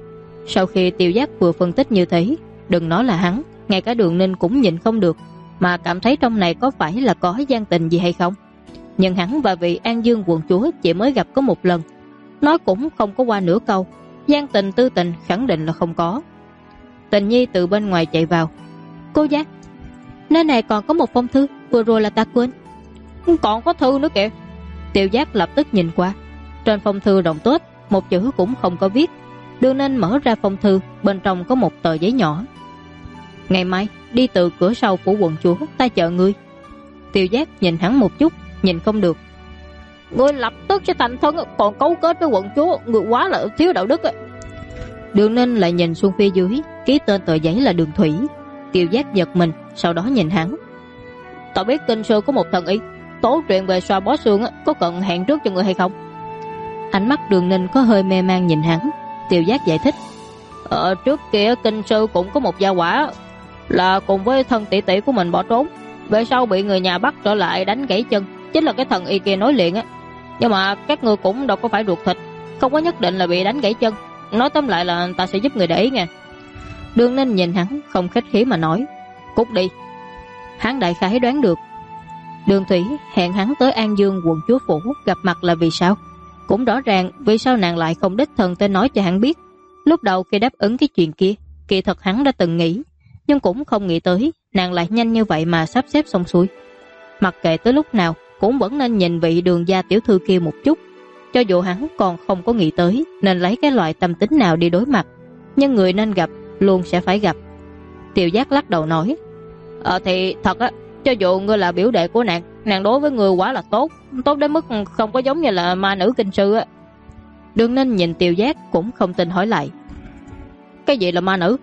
Speaker 1: Sau khi Tiêu Giác vừa phân tích như thế, đừng nói là hắn, ngay cả Đường Ninh cũng nhịn không được, mà cảm thấy trong này có phải là có gian tình gì hay không. Nhưng hắn và vị An Dương quận chúa chỉ mới gặp có một lần, nói cũng không có qua nửa câu, gian tình tư tình khẳng định là không có. Tình Nhi từ bên ngoài chạy vào: Cô Giác, nơi này còn có một phong thư, vừa rồi là ta quên. Còn có thư nữa kìa. Tiêu Giác lập tức nhìn qua, trên phong thư rộng tốt, một chữ cũng không có viết. Đường Ninh mở ra phong thư, bên trong có một tờ giấy nhỏ: Ngày mai đi từ cửa sau của quận chúa, ta chờ ngươi. Tiêu Giác nhìn hắn một chút, nhìn không được: Ngươi lập tức sẽ thành thân, còn cấu kết với quận chúa, ngươi quá là thiếu đạo đức ấy. Đường Ninh lại nhìn xuống phía dưới, ký tên tờ giấy là Đường Thủy. Tiêu Giác giật mình, sau đó nhìn hắn: Ta biết kinh sư có một thần y, tố chuyện về xoa bó xương, có cần hẹn trước cho người hay không? Ánh mắt Đường Ninh có hơi mê man nhìn hắn. Tiêu Giác giải thích: Trước kia kinh sư cũng có một gia quả, là cùng với thân tỷ tỷ của mình bỏ trốn, về sau bị người nhà bắt trở lại đánh gãy chân, chính là cái thần y kia nối liền á. Nhưng mà các ngươi cũng đâu có phải ruột thịt, không có nhất định là bị đánh gãy chân. Nói tóm lại là ta sẽ giúp người để ý nha. Đường Ninh nhìn hắn không khách khí mà nói: Cút đi. Hắn đại khái đoán được Đường Thủy hẹn hắn tới An Dương quận chúa phủ gặp mặt là vì sao. Cũng rõ ràng vì sao nàng lại không đích thân tới nói cho hắn biết. Lúc đầu khi đáp ứng cái chuyện kia, kỳ thật hắn đã từng nghĩ, nhưng cũng không nghĩ tới nàng lại nhanh như vậy mà sắp xếp xong xuôi. Mặc kệ tới lúc nào cũng vẫn nên nhìn vị Đường gia tiểu thư kia một chút. Cho dù hắn còn không có nghĩ tới nên lấy cái loại tâm tính nào đi đối mặt, nhưng người nên gặp luôn sẽ phải gặp. Tiêu Giác lắc đầu nói: Thì thật á, cho dù ngươi là biểu đệ của nàng đối với ngươi quá là tốt, tốt đến mức không có giống như là ma nữ kinh sư á. Đường Ninh nhìn Tiêu Giác cũng không tin hỏi lại: Cái gì là ma nữ?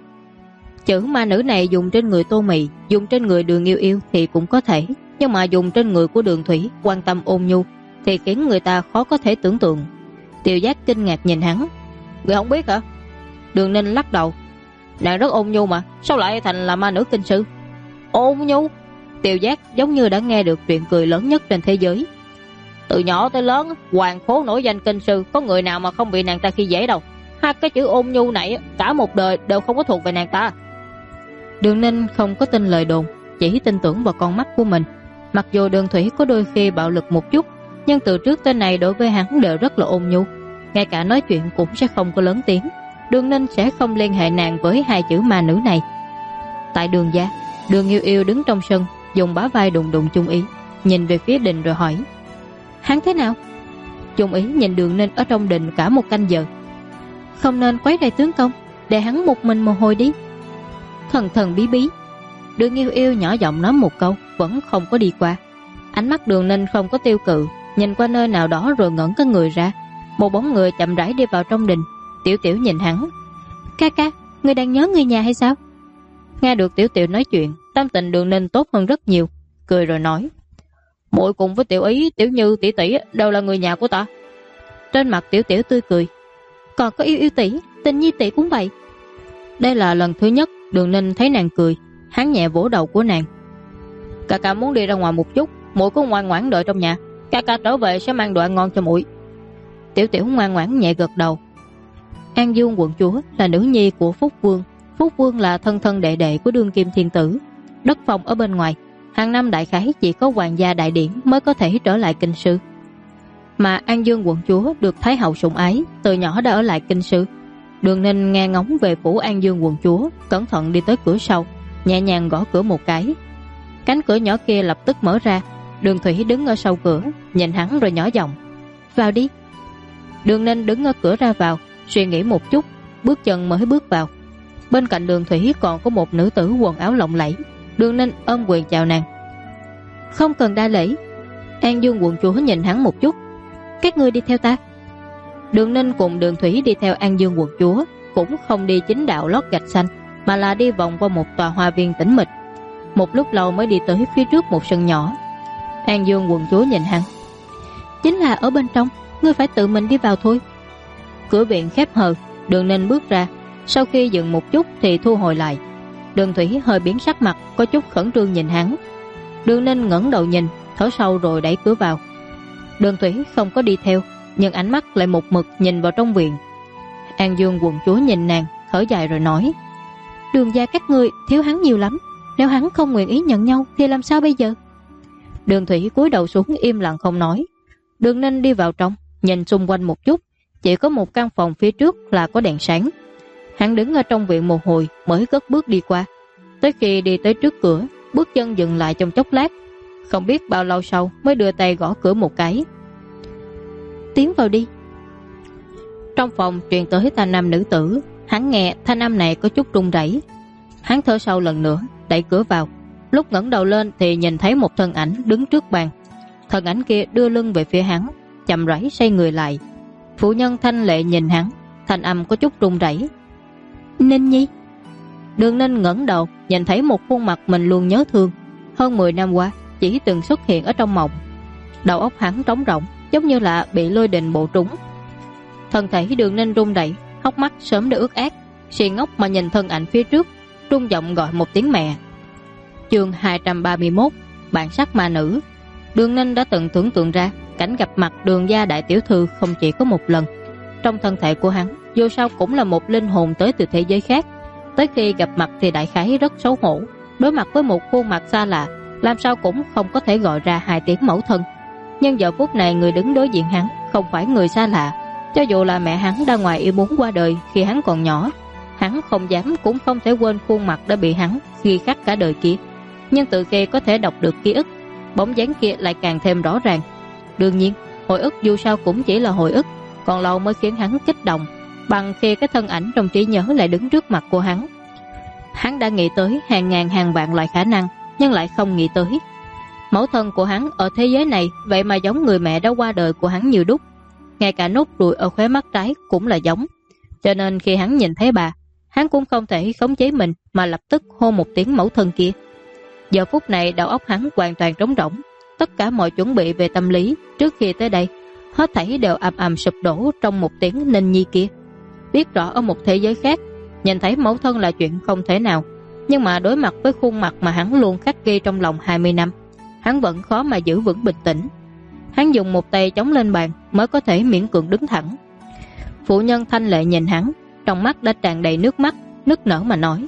Speaker 1: Chữ ma nữ này dùng trên người Tô Mị, dùng trên người Đường Yêu Yêu thì cũng có thể, nhưng mà dùng trên người của Đường Thủy quan tâm ôn nhu thì khiến người ta khó có thể tưởng tượng. Tiêu Giác kinh ngạc nhìn hắn: Người không biết hả? Đường Ninh lắc đầu: Nàng rất ôn nhu mà, sao lại thành là ma nữ kinh sư? Ôn nhu? Tiêu Giác giống như đã nghe được chuyện cười lớn nhất trên thế giới. Từ nhỏ tới lớn, hoàng phố nổi danh kinh sư, có người nào mà không bị nàng ta khi dễ đâu. Hai cái chữ ôn nhu này cả một đời đều không có thuộc về nàng ta. Đường Ninh không có tin lời đồn, chỉ tin tưởng vào con mắt của mình. Mặc dù Đường Thủy có đôi khi bạo lực một chút, nhưng từ trước tới nay đối với hắn đều rất là ôn nhu. Ngay cả nói chuyện cũng sẽ không có lớn tiếng. Đường Ninh sẽ không liên hệ nàng với hai chữ ma nữ này. Tại Đường gia, Đường Yêu Yêu đứng trong sân, dùng bả vai đụng đụng Chung Ý, nhìn về phía đình rồi hỏi: hắn thế nào? Chung Ý nhìn Đường Ninh ở trong đình cả một canh giờ. Không nên quấy rầy tướng công, để hắn một mình một hồi đi. Thần thần bí bí. Đường Yêu Yêu nhỏ giọng nói một câu, vẫn không có đi qua. Ánh mắt Đường Ninh không có tiêu cự, nhìn qua nơi nào đó rồi ngẩng cái người ra. Một bóng người chậm rãi đi vào trong đình. Tiểu Tiểu nhìn hắn: ca ca, ngươi đang nhớ người nhà hay sao? Nghe được Tiểu Tiểu nói chuyện, tâm tình Đường Ninh tốt hơn rất nhiều, cười rồi nói: muội cùng với Tiểu Ý, Tiểu Như tỷ tỷ đều là người nhà của ta. Trên mặt Tiểu Tiểu tươi cười: còn có Yêu Yêu tỷ, Tình Nhi tỷ cũng vậy. Đây là lần thứ nhất Đường Ninh thấy nàng cười. Hắn nhẹ vỗ đầu của nàng: ca ca muốn đi ra ngoài một chút, muội cứ ngoan ngoãn đợi trong nhà, ca ca trở về sẽ mang đồ ăn ngon cho muội. Tiểu Tiểu ngoan ngoãn nhẹ gật đầu. An Dương quận chúa là nữ nhi của Phúc Vương. Phúc Vương là thân thân đệ đệ của đương kim thiên tử. Đất phong ở bên ngoài, hàng năm đại khái chỉ có hoàng gia đại điển mới có thể trở lại kinh sư. Mà An Dương quận chúa được Thái hậu sủng ái, từ nhỏ đã ở lại kinh sư. Đường Ninh nghe ngóng về phủ An Dương quận chúa, cẩn thận đi tới cửa sau, nhẹ nhàng gõ cửa một cái. Cánh cửa nhỏ kia lập tức mở ra. Đường Thủy đứng ở sau cửa, nhìn hắn rồi nhỏ giọng: vào đi. Đường Ninh đứng ở cửa ra vào, suy nghĩ một chút, bước chân mới bước vào. Bên cạnh Đường Thủy còn có một nữ tử quần áo lộng lẫy. Đường Ninh ôm quyền chào nàng: không cần đa lễ. An Dương quận chúa nhìn hắn một chút: các ngươi đi theo ta. Đường Ninh cùng Đường Thủy đi theo An Dương quận chúa, cũng không đi chính đạo lót gạch xanh, mà là đi vòng qua một tòa hoa viên tĩnh mịch. Một lúc lâu mới đi tới phía trước một sân nhỏ. An Dương quận chúa nhìn hắn: chính là ở bên trong, ngươi phải tự mình đi vào thôi. Cửa viện khép hờ. Đường Ninh bước ra, sau khi dừng một chút thì thu hồi lại. Đường Thủy hơi biến sắc mặt, có chút khẩn trương nhìn hắn. Đường Ninh ngẩng đầu nhìn, thở sâu rồi đẩy cửa vào. Đường Thủy không có đi theo, nhưng ánh mắt lại một mực nhìn vào trong viện. An Dương quận chúa nhìn nàng, thở dài rồi nói: Đường gia các ngươi thiếu hắn nhiều lắm, nếu hắn không nguyện ý nhận nhau thì làm sao bây giờ? Đường Thủy cúi đầu xuống im lặng không nói. Đường Ninh đi vào trong, nhìn xung quanh một chút, chỉ có một căn phòng phía trước là có đèn sáng. Hắn đứng ở trong viện một hồi mới cất bước đi qua. Tới khi đi tới trước cửa, bước chân dừng lại trong chốc lát, không biết bao lâu sau mới đưa tay gõ cửa một cái. Tiến vào đi. Trong phòng truyền tới thanh âm nữ tử. Hắn nghe thanh âm này có chút run rẩy. Hắn thở sâu lần nữa, đẩy cửa vào. Lúc ngẩng đầu lên thì nhìn thấy một thân ảnh đứng trước bàn. Thân ảnh kia đưa lưng về phía hắn, chậm rãi xoay người lại. Phụ nhân thanh lệ nhìn hắn, thanh âm có chút run rẩy. Ninh Nhi. Đường Ninh ngẩng đầu, nhìn thấy một khuôn mặt mình luôn nhớ thương. Hơn 10 năm qua chỉ từng xuất hiện ở trong mộng. Đầu óc hắn trống rỗng, giống như là bị lôi đình bộ trúng. Thân thể Đường Ninh run rẩy, hốc mắt sớm đã ướt át, si ngốc mà nhìn thân ảnh phía trước, rung giọng gọi một tiếng mẹ. Chương 231, bản sắc ma nữ. Đường Ninh đã từng tưởng tượng ra cảnh gặp mặt Đường gia đại tiểu thư không chỉ có một lần. Trong thân thể của hắn dù sao cũng là một linh hồn tới từ thế giới khác. Tới khi gặp mặt thì đại khái rất xấu hổ. Đối mặt với một khuôn mặt xa lạ, làm sao cũng không có thể gọi ra 2 tiếng mẫu thân. Nhưng giờ phút này người đứng đối diện hắn không phải người xa lạ. Cho dù là mẹ hắn ra ngoài ý muốn qua đời khi hắn còn nhỏ, hắn không dám cũng không thể quên khuôn mặt đã bị hắn ghi khắc cả đời kia. Nhưng từ khi có thể đọc được ký ức, bóng dáng kia lại càng thêm rõ ràng. Đương nhiên, hồi ức dù sao cũng chỉ là hồi ức, còn lâu mới khiến hắn kích động bằng khi cái thân ảnh trong trí nhớ lại đứng trước mặt của hắn. Hắn đã nghĩ tới hàng ngàn hàng vạn loại khả năng, nhưng lại không nghĩ tới mẫu thân của hắn ở thế giới này vậy mà giống người mẹ đã qua đời của hắn như đúc. Ngay cả nốt ruồi ở khóe mắt trái cũng là giống. Cho nên khi hắn nhìn thấy bà, hắn cũng không thể khống chế mình mà lập tức hô một tiếng mẫu thân kia. Giờ phút này đầu óc hắn hoàn toàn trống rỗng. Tất cả mọi chuẩn bị về tâm lý trước khi tới đây, hết thảy đều ầm ầm sụp đổ trong một tiếng Ninh Nhi kia. Biết rõ ở một thế giới khác, nhìn thấy mẫu thân là chuyện không thể nào, nhưng mà đối mặt với khuôn mặt mà hắn luôn khắc ghi trong lòng 20 năm, hắn vẫn khó mà giữ vững bình tĩnh. Hắn dùng một tay chống lên bàn mới có thể miễn cưỡng đứng thẳng. Phụ nhân Thanh Lệ nhìn hắn, trong mắt đã tràn đầy nước mắt, nức nở mà nói: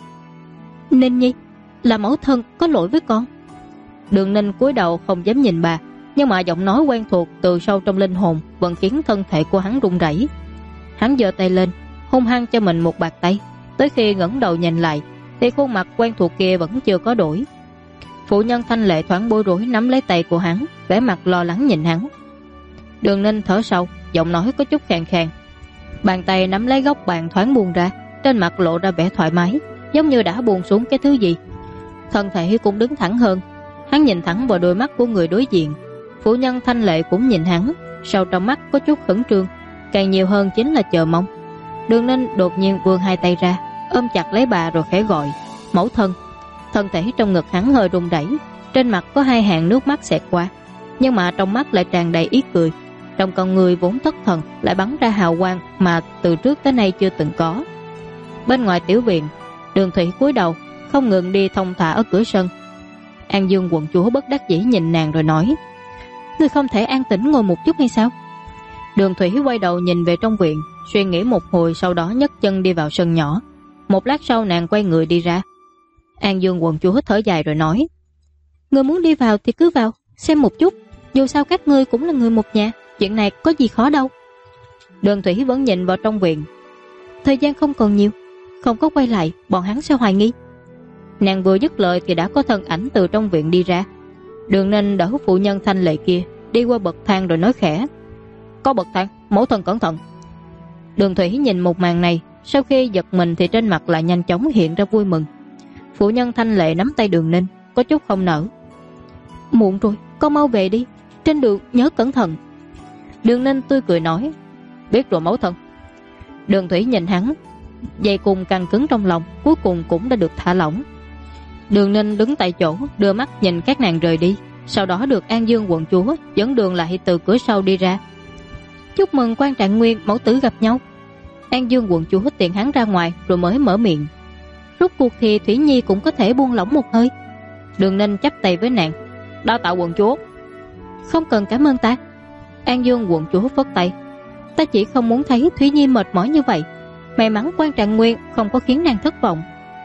Speaker 1: Ninh Nhi, là mẫu thân có lỗi với con. Đường Ninh cúi đầu không dám nhìn bà, nhưng mà giọng nói quen thuộc từ sâu trong linh hồn vẫn khiến thân thể của hắn run rẩy. Hắn giơ tay lên, hung hăng cho mình một bạt tay. Tới khi ngẩng đầu nhìn lại thì khuôn mặt quen thuộc kia vẫn chưa có đổi. Phụ nhân Thanh Lệ thoáng bối rối nắm lấy tay của hắn, vẻ mặt lo lắng nhìn hắn. Đường Ninh thở sâu, giọng nói có chút khàn khàn. Bàn tay nắm lấy góc bàn thoáng buông ra, trên mặt lộ ra vẻ thoải mái, giống như đã buông xuống cái thứ gì. Thân thể cũng đứng thẳng hơn. Hắn nhìn thẳng vào đôi mắt của người đối diện. Phụ nhân Thanh Lệ cũng nhìn hắn, sâu trong mắt có chút khẩn trương, càng nhiều hơn chính là chờ mong. Đường Ninh đột nhiên vươn hai tay ra, ôm chặt lấy bà rồi khẽ gọi: Mẫu thân. Thân thể trong ngực hắn hơi run rẩy, trên mặt có hai hàng nước mắt xẹt qua, nhưng mà trong mắt lại tràn đầy ý cười. Trong con người vốn thất thần lại bắn ra hào quang mà từ trước tới nay chưa từng có. Bên ngoài tiểu viện, Đường Thủy cúi đầu không ngừng đi thong thả ở cửa sân. An Dương quận chúa bất đắc dĩ nhìn nàng rồi nói: Ngươi không thể an tĩnh ngồi một chút hay sao? Đường Thủy quay đầu nhìn về trong viện, suy nghĩ một hồi, sau đó nhấc chân đi vào sân nhỏ. Một lát sau nàng quay người đi ra. An Dương quận chúa thở dài rồi nói: Ngươi muốn đi vào thì cứ vào, xem một chút, dù sao các ngươi cũng là người một nhà, chuyện này có gì khó đâu. Đường Thủy vẫn nhìn vào trong viện. Thời gian không còn nhiều, không có quay lại bọn hắn sẽ hoài nghi. Nàng vừa dứt lời thì đã có thân ảnh từ trong viện đi ra. Đường Ninh đỡ phụ nhân Thanh Lệ kia đi qua bậc thang rồi nói khẽ: Có bậc thang, mẫu thân cẩn thận. Đường Thủy nhìn một màn này, sau khi giật mình thì trên mặt lại nhanh chóng hiện ra vui mừng. Phụ nhân Thanh Lệ nắm tay Đường Ninh, có chút không nỡ: Muộn rồi, con mau về đi, trên đường nhớ cẩn thận. Đường Ninh tươi cười nói: Biết rồi mẫu thân. Đường Thủy nhìn hắn, dây cùng căng cứng trong lòng cuối cùng cũng đã được thả lỏng. Đường Ninh đứng tại chỗ đưa mắt nhìn các nàng rời đi, sau đó được An Dương quận chúa dẫn đường lại từ cửa sau đi ra. Chúc mừng quan trạng nguyên mẫu tử gặp nhau. An Dương quận chúa tiện hắn ra ngoài rồi mới mở miệng. Rốt cuộc thì Thủy Nhi cũng có thể buông lỏng một hơi. Đường Ninh chắp tay với nàng: Đa tạ quận chúa. Không cần cảm ơn ta. An Dương quận chúa phất tay: Ta chỉ không muốn thấy Thủy Nhi mệt mỏi như vậy. May mắn quan trạng nguyên không có khiến nàng thất vọng.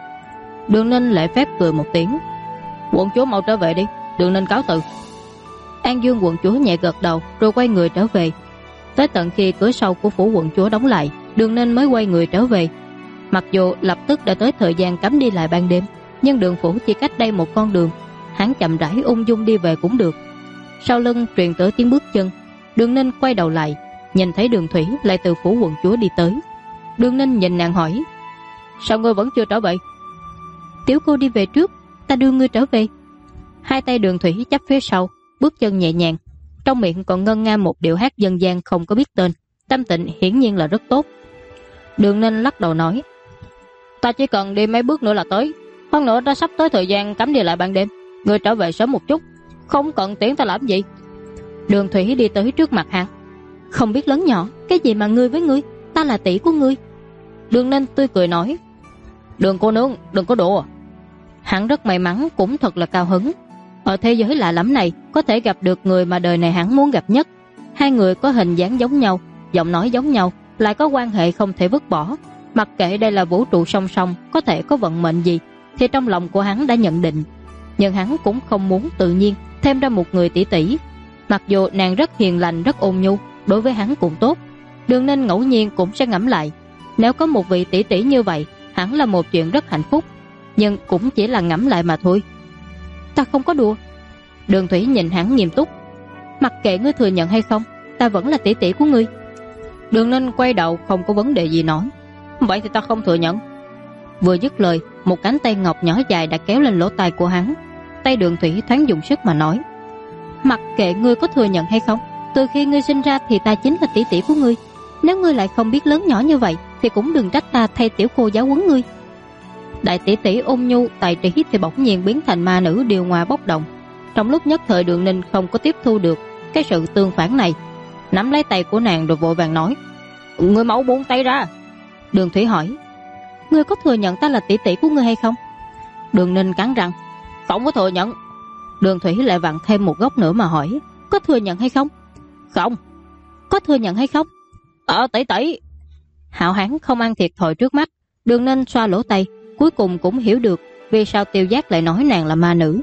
Speaker 1: Đường Ninh lễ phép cười một tiếng: Quận chúa mau trở về đi, Đường Ninh cáo từ. An Dương quận chúa nhẹ gật đầu rồi quay người trở về. Tới tận khi cửa sau của phủ quận chúa đóng lại, Đường Ninh mới quay người trở về. Mặc dù lập tức đã tới thời gian cấm đi lại ban đêm, nhưng đường phủ chỉ cách đây một con đường, hắn chậm rãi ung dung đi về cũng được. Sau lưng truyền tới tiếng bước chân. Đường Ninh quay đầu lại, nhìn thấy Đường Thủy lại từ phủ quận chúa đi tới. Đường Ninh nhìn nàng hỏi: Sao ngươi vẫn chưa trở về? Tiểu cô đi về trước, ta đưa ngươi trở về. Hai tay Đường Thủy chắp phía sau, bước chân nhẹ nhàng, trong miệng còn ngân nga một điệu hát dân gian không có biết tên. Tâm tình hiển nhiên là rất tốt. Đường Ninh lắc đầu nói: Ta chỉ cần đi mấy bước nữa là tới. Hơn nữa đã sắp tới thời gian cấm đi lại ban đêm, ngươi trở về sớm một chút, không cần tiễn ta làm gì. Đường Thủy đi tới trước mặt hắn: Không biết lớn nhỏ, cái gì mà ngươi với ngươi, ta là tỷ của ngươi. Đường Ninh tươi cười nói: Đường cô nương đừng có đùa. Hắn rất may mắn cũng thật là cao hứng. Ở thế giới lạ lẫm này có thể gặp được người mà đời này hắn muốn gặp nhất. Hai người có hình dáng giống nhau, giọng nói giống nhau, lại có quan hệ không thể vứt bỏ. Mặc kệ đây là vũ trụ song song, có thể có vận mệnh gì, thì trong lòng của hắn đã nhận định. Nhưng hắn cũng không muốn tự nhiên thêm ra một người tỷ tỷ. Mặc dù nàng rất hiền lành, rất ôn nhu, đối với hắn cũng tốt. Đường Ninh ngẫu nhiên cũng sẽ ngẫm lại, nếu có một vị tỷ tỷ như vậy, hẳn là một chuyện rất hạnh phúc. Nhưng cũng chỉ là ngẫm lại mà thôi. Ta không có đùa. Đường Thủy nhìn hắn nghiêm túc: Mặc kệ ngươi thừa nhận hay không, ta vẫn là tỷ tỷ của ngươi. Đường Ninh quay đầu không có vấn đề gì nói: Vậy thì ta không thừa nhận. Vừa dứt lời, một cánh tay ngọc nhỏ dài đã kéo lên lỗ tai của hắn. Tay Đường Thủy thoáng dùng sức mà nói: Mặc kệ ngươi có thừa nhận hay không, từ khi ngươi sinh ra thì ta chính là tỷ tỷ của ngươi. Nếu ngươi lại không biết lớn nhỏ như vậy thì cũng đừng trách ta thay tiểu cô giáo huấn ngươi. Đại tỷ tỷ ôn nhu tài trí thì bỗng nhiên biến thành ma nữ điều hòa bốc đồng. Trong lúc nhất thời Đường Ninh không có tiếp thu được cái sự tương phản này, nắm lấy tay của nàng rồi vội vàng nói: Ngươi mau buông tay ra. Đường Thủy hỏi: Ngươi có thừa nhận ta là tỷ tỷ của ngươi hay không? Đường Ninh cắn răng: Không có thừa nhận. Đường Thủy lại vặn thêm một góc nữa mà hỏi: Có thừa nhận hay không? Không. Có thừa nhận hay không? Tỷ tỷ. Hạo Hán không ăn thiệt thòi trước mắt, Đường Ninh xoa lỗ tay, cuối cùng cũng hiểu được vì sao Tiêu Giác lại nói nàng là ma nữ.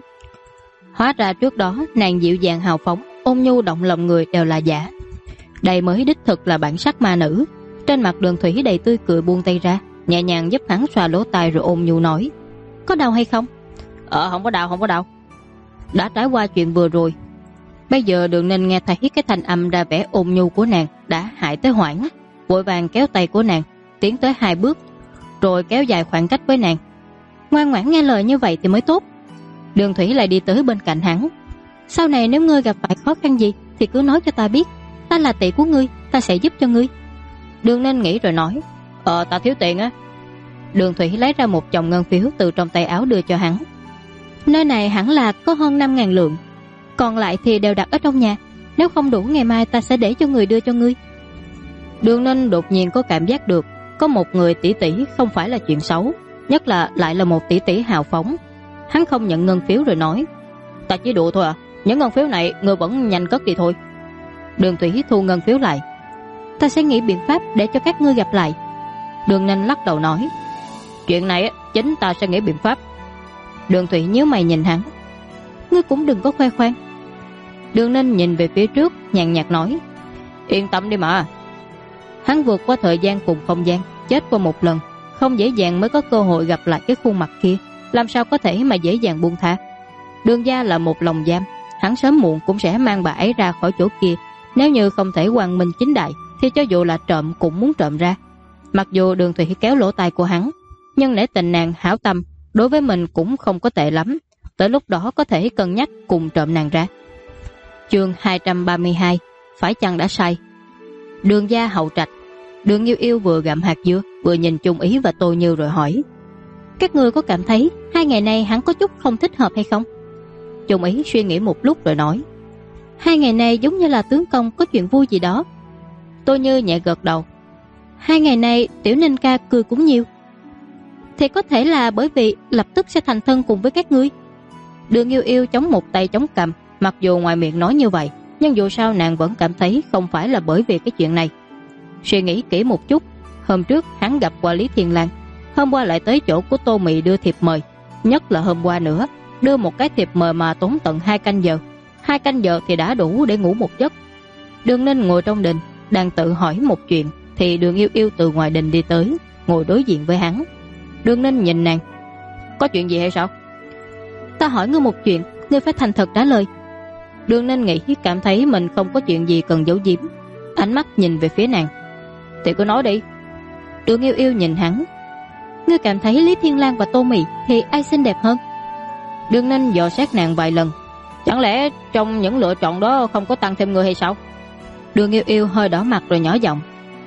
Speaker 1: Hóa ra trước đó nàng dịu dàng hào phóng, ôn nhu động lòng người đều là giả. Đây mới đích thực là bản sắc ma nữ. Trên mặt Đường Thủy đầy tươi cười, buông tay ra, nhẹ nhàng giúp hắn xoa lỗ tai rồi ôn nhu nói: Có đau hay không? Không có đau, không có đau. Đã trải qua chuyện vừa rồi, bây giờ Đường Ninh nghe thấy cái thanh âm ra vẻ ôn nhu của nàng đã hại tới hoảng, vội vàng kéo tay của nàng tiến tới 2 bước, rồi kéo dài khoảng cách với nàng. Ngoan ngoãn nghe lời như vậy thì mới tốt. Đường Thủy lại đi tới bên cạnh hắn. Sau này nếu ngươi gặp phải khó khăn gì thì cứ nói cho ta biết, ta là tỷ của ngươi, ta sẽ giúp cho ngươi. Đường Ninh nghĩ rồi nói: Ta thiếu tiền á. Đường Thủy lấy ra một chồng ngân phiếu từ trong tay áo đưa cho hắn. Nơi này hẳn là có hơn 5.000 lượng, còn lại thì đều đặt ở trong nhà, nếu không đủ ngày mai ta sẽ để cho người đưa cho ngươi. Đường Ninh đột nhiên có cảm giác được có một người tỷ tỷ không phải là chuyện xấu, nhất là lại là một tỷ tỷ hào phóng. Hắn không nhận ngân phiếu rồi nói: Ta chỉ đùa thôi à, những ngân phiếu này ngươi vẫn nhanh cất đi thôi. Đường Thủy thu ngân phiếu lại. Ta sẽ nghĩ biện pháp để cho các ngươi gặp lại. Đường Ninh lắc đầu nói: Chuyện này chính ta sẽ nghĩ biện pháp. Đường Thủy nhíu mày nhìn hắn. Ngươi cũng đừng có khoe khoang. Đường Ninh nhìn về phía trước, nhàn nhạt nói: Yên tâm đi mà. Hắn vượt qua thời gian cùng không gian, chết qua một lần, không dễ dàng mới có cơ hội gặp lại cái khuôn mặt kia, làm sao có thể mà dễ dàng buông tha. Đường gia là một lồng giam, hắn sớm muộn cũng sẽ mang bà ấy ra khỏi chỗ kia. Nếu như không thể quang minh chính đại thì cho dù là trộm cũng muốn trộm ra. Mặc dù Đường Thủy kéo lỗ tai của hắn, nhưng nể tình nàng hảo tâm, đối với mình cũng không có tệ lắm, tới lúc đó có thể cân nhắc cùng trộm nàng ra. Chương 232: Phải chăng đã sai? Đường gia hậu trạch. Đường Yêu Yêu vừa gặm hạt dưa vừa nhìn Chung Ý và Tô Như rồi hỏi: Các ngươi có cảm thấy 2 ngày nay hắn có chút không thích hợp hay không? Chung Ý suy nghĩ một lúc rồi nói: 2 ngày nay giống như là tướng công có chuyện vui gì đó. Tô Như nhẹ gật đầu: 2 ngày nay Tiểu Ninh ca cười cũng nhiều. Thì có thể là bởi vì lập tức sẽ thành thân cùng với các ngươi. Đường Yêu Yêu chống một tay chống cằm, mặc dù ngoài miệng nói như vậy, nhưng dù sao nàng vẫn cảm thấy không phải là bởi vì cái chuyện này. Suy nghĩ kỹ một chút, hôm trước hắn gặp qua Lý Thiên Lang, hôm qua lại tới chỗ của Tô Mị đưa thiệp mời, nhất là hôm qua nữa đưa một cái thiệp mời mà tốn tận 2 canh giờ. 2 canh giờ thì đã đủ để ngủ một giấc. Đường Ninh ngồi trong đình đang tự hỏi một chuyện thì Đường Yêu Yêu từ ngoài đình đi tới, ngồi đối diện với hắn. Đường Ninh nhìn nàng: Có chuyện gì hay sao? Ta hỏi ngươi một chuyện, ngươi phải thành thật trả lời. Đường Ninh nghĩ cảm thấy mình không có chuyện gì cần giấu giếm, ánh mắt nhìn về phía nàng: Thì cứ nói đi. Đường Yêu Yêu nhìn hắn: Ngươi cảm thấy Lý Thiên Lang và Tô Mị thì ai xinh đẹp hơn? Đường Ninh dò xét nàng vài lần: Chẳng lẽ trong những lựa chọn đó không có tăng thêm người hay sao? Đường Yêu Yêu hơi đỏ mặt rồi nhỏ giọng: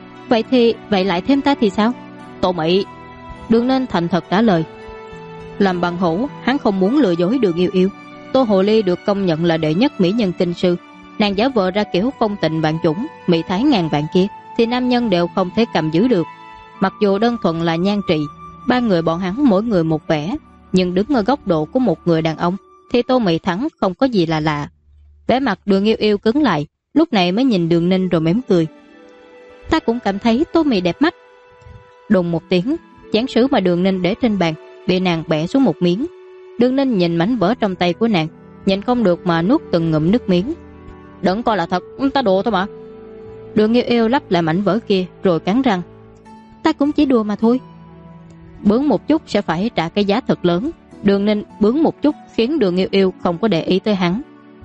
Speaker 1: Vậy lại thêm ta thì sao? Tô Mị. Đường Ninh thành thật trả lời. Làm bằng hữu, hắn không muốn lừa dối Đường Yêu Yêu. Tô Hồ Ly được công nhận là đệ nhất mỹ nhân kinh sư, nàng giả vờ ra kiểu phong tình vạn chủng, mỹ thái ngàn vạn kia thì nam nhân đều không thể cầm giữ được. Mặc dù đơn thuần là nhan trị, 3 người bọn hắn mỗi người một vẻ, nhưng đứng ở góc độ của một người đàn ông thì Tô Mị thắng không có gì là lạ. Vẻ mặt Đường Yêu Yêu cứng lại, lúc này mới nhìn Đường Ninh rồi mỉm cười: Ta cũng cảm thấy Tô Mị đẹp mắt. Đùng một tiếng, chén sứ mà Đường Ninh để trên bàn bị nàng bẻ xuống một miếng. Đường Ninh nhìn mảnh vỡ trong tay của nàng, nhìn không được mà nuốt từng ngụm nước miếng. Đừng coi là thật, ta đùa thôi mà. Đường Yêu Yêu lắp lại mảnh vỡ kia rồi cắn răng: Ta cũng chỉ đùa mà thôi. Bướng một chút sẽ phải trả cái giá thật lớn. Đường Ninh bướng một chút khiến Đường Yêu Yêu không có để ý tới hắn.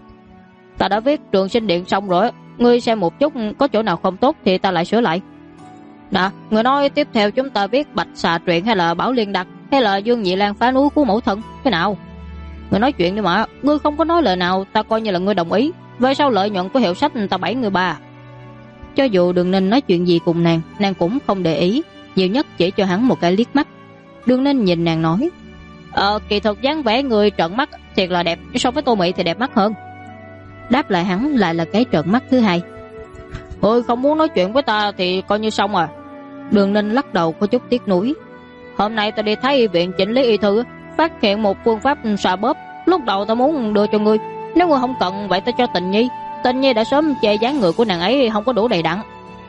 Speaker 1: Ta đã viết trường sinh điện xong rồi, ngươi xem một chút, có chỗ nào không tốt thì ta lại sửa lại. Nè, người nói tiếp theo chúng ta viết Bạch Xà truyện hay là Bảo Liên Đặc hay là Dương Nhị Lang phá núi của mẫu thân, cái nào? Người nói chuyện đi mà, ngươi không có nói lời nào ta coi như là ngươi đồng ý. Về sau lợi nhuận của hiệu sách ta 7 người 3. Cho dù Đường Ninh nói chuyện gì cùng nàng cũng không để ý, nhiều nhất chỉ cho hắn một cái liếc mắt. Đường Ninh nhìn nàng nói: Kỳ thực dáng vẻ người trợn mắt thiệt là đẹp, so với Tô Mị thì đẹp mắt hơn. Đáp lại hắn lại là cái trợn mắt thứ hai. Ngươi không muốn nói chuyện với ta thì coi như xong à. Đường Ninh lắc đầu có chút tiếc nuối. Hôm nay ta đi Thái Y viện chỉnh lý y thư, phát hiện một phương pháp xoa bóp. Lúc đầu ta muốn đưa cho ngươi, nếu ngươi không cần vậy ta cho Tình Nhi. Tình Nhi đã sớm chê dáng người của nàng ấy không có đủ đầy đặn.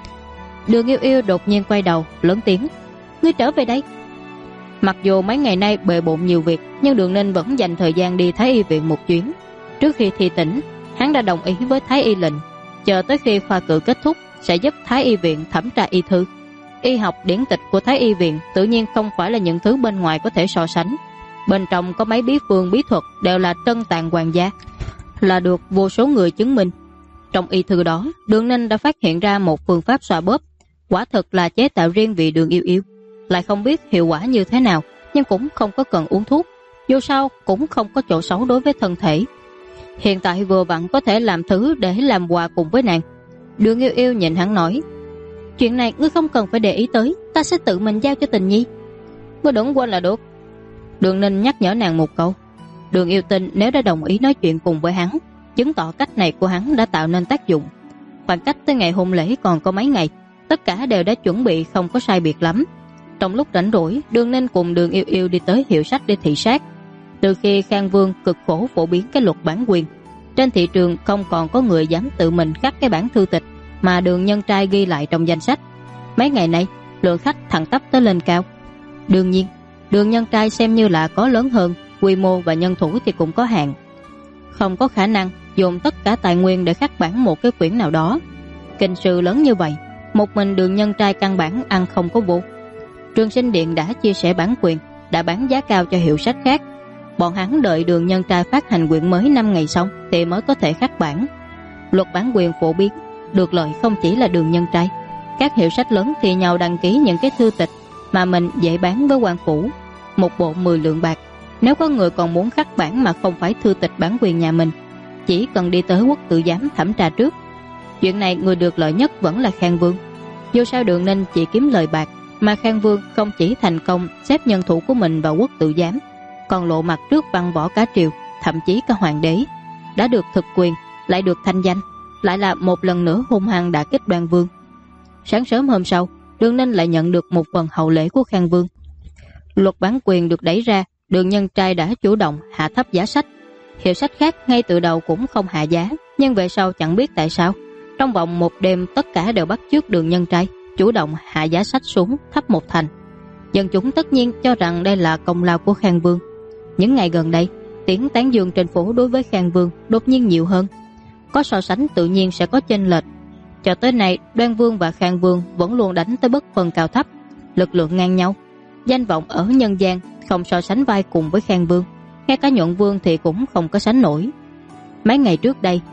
Speaker 1: Đường Yêu Yêu đột nhiên quay đầu lớn tiếng: Ngươi trở về đây. Mặc dù mấy ngày nay bề bộn nhiều việc, nhưng Đường Ninh vẫn dành thời gian đi Thái Y viện một chuyến. Trước khi thi tỉnh, hắn đã đồng ý với Thái Y lệnh, chờ tới khi khoa cử kết thúc sẽ giúp Thái Y viện thẩm tra y thư. Y học điển tịch của Thái Y viện tự nhiên không phải là những thứ bên ngoài có thể so sánh. Bên trong có mấy bí phương bí thuật đều là trân tàng hoàng gia, là được vô số người chứng minh. Trong y thư đó, Đường Ninh đã phát hiện ra một phương pháp xoa bóp, quả thực là chế tạo riêng vì Đường Yêu Yêu. Lại không biết hiệu quả như thế nào, nhưng cũng không có cần uống thuốc, dù sao cũng không có chỗ xấu đối với thân thể. Hiện tại vừa vặn có thể làm thứ để làm quà cùng với nàng. Đường Yêu Yêu nhìn hắn nói: Chuyện này ngươi không cần phải để ý tới, ta sẽ tự mình giao cho Tình Nhi. Ngươi đừng quên là được. Đường Ninh nhắc nhở nàng một câu. Đường Yêu tin nếu đã đồng ý nói chuyện cùng với hắn, chứng tỏ cách này của hắn đã tạo nên tác dụng. Khoảng cách tới ngày hôn lễ còn có mấy ngày, tất cả đều đã chuẩn bị không có sai biệt lắm. Trong lúc rảnh rỗi, Đường Ninh cùng Đường Yêu Yêu đi tới hiệu sách để thị sát. Từ khi Khang Vương cực khổ phổ biến cái luật bản quyền, trên thị trường không còn có người dám tự mình khắc cái bản thư tịch mà Đường Nhân Trai ghi lại trong danh sách. Mấy ngày nay, lượng khách thẳng tắp tới lên cao. Đương nhiên, Đường Nhân Trai xem như là có lớn hơn, quy mô và nhân thủ thì cũng có hạn, không có khả năng dùng tất cả tài nguyên để khắc bản một cái quyển nào đó. Kinh sư lớn như vậy, một mình Đường Nhân Trai căn bản ăn không có vô. Trường Sinh Điện đã chia sẻ bản quyền, đã bán giá cao cho hiệu sách khác. Bọn hắn đợi Đường Nhân Trai phát hành quyển mới 5 ngày xong thì mới có thể khắc bản. Luật bản quyền phổ biến, được lợi không chỉ là Đường Nhân Trai. Các hiệu sách lớn thì nhau đăng ký những cái thư tịch mà mình dễ bán với quan phủ, một bộ 10 lượng bạc. Nếu có người còn muốn khắc bản mà không phải thư tịch bản quyền nhà mình, chỉ cần đi tới quốc tự giám thẩm tra trước. Chuyện này người được lợi nhất vẫn là Khang Vương. Dù sao Đường Ninh chỉ kiếm lời bạc, mà Khang Vương không chỉ thành công xếp nhân thủ của mình vào quốc tự giám, còn lộ mặt trước văn võ cả triều, thậm chí cả hoàng đế. Đã được thực quyền, lại được thanh danh, lại là một lần nữa hung hăng đả kích Đoan Vương. Sáng sớm hôm sau, Đường Ninh lại nhận được một phần hậu lễ của Khang Vương. Luật bản quyền được đẩy ra, Đường Nhân Trai đã chủ động hạ thấp giá sách. Hiệu sách khác ngay từ đầu cũng không hạ giá, nhưng về sau chẳng biết tại sao, trong vòng một đêm tất cả đều bắt chước Đường Nhân Trai chủ động hạ giá sách xuống thấp một thành. Dân chúng tất nhiên cho rằng đây là công lao của Khang Vương. Những ngày gần đây, tiếng tán dương trên phố đối với Khang Vương đột nhiên nhiều hơn. Có so sánh tự nhiên sẽ có chênh lệch. Cho tới nay, Đoan Vương và Khang Vương vẫn luôn đánh tới bất phân cao thấp, lực lượng ngang nhau. Danh vọng ở nhân gian không so sánh vai cùng với Khang Vương, ngay cả Nhuận Vương thì cũng không có sánh nổi. Mấy ngày trước đây,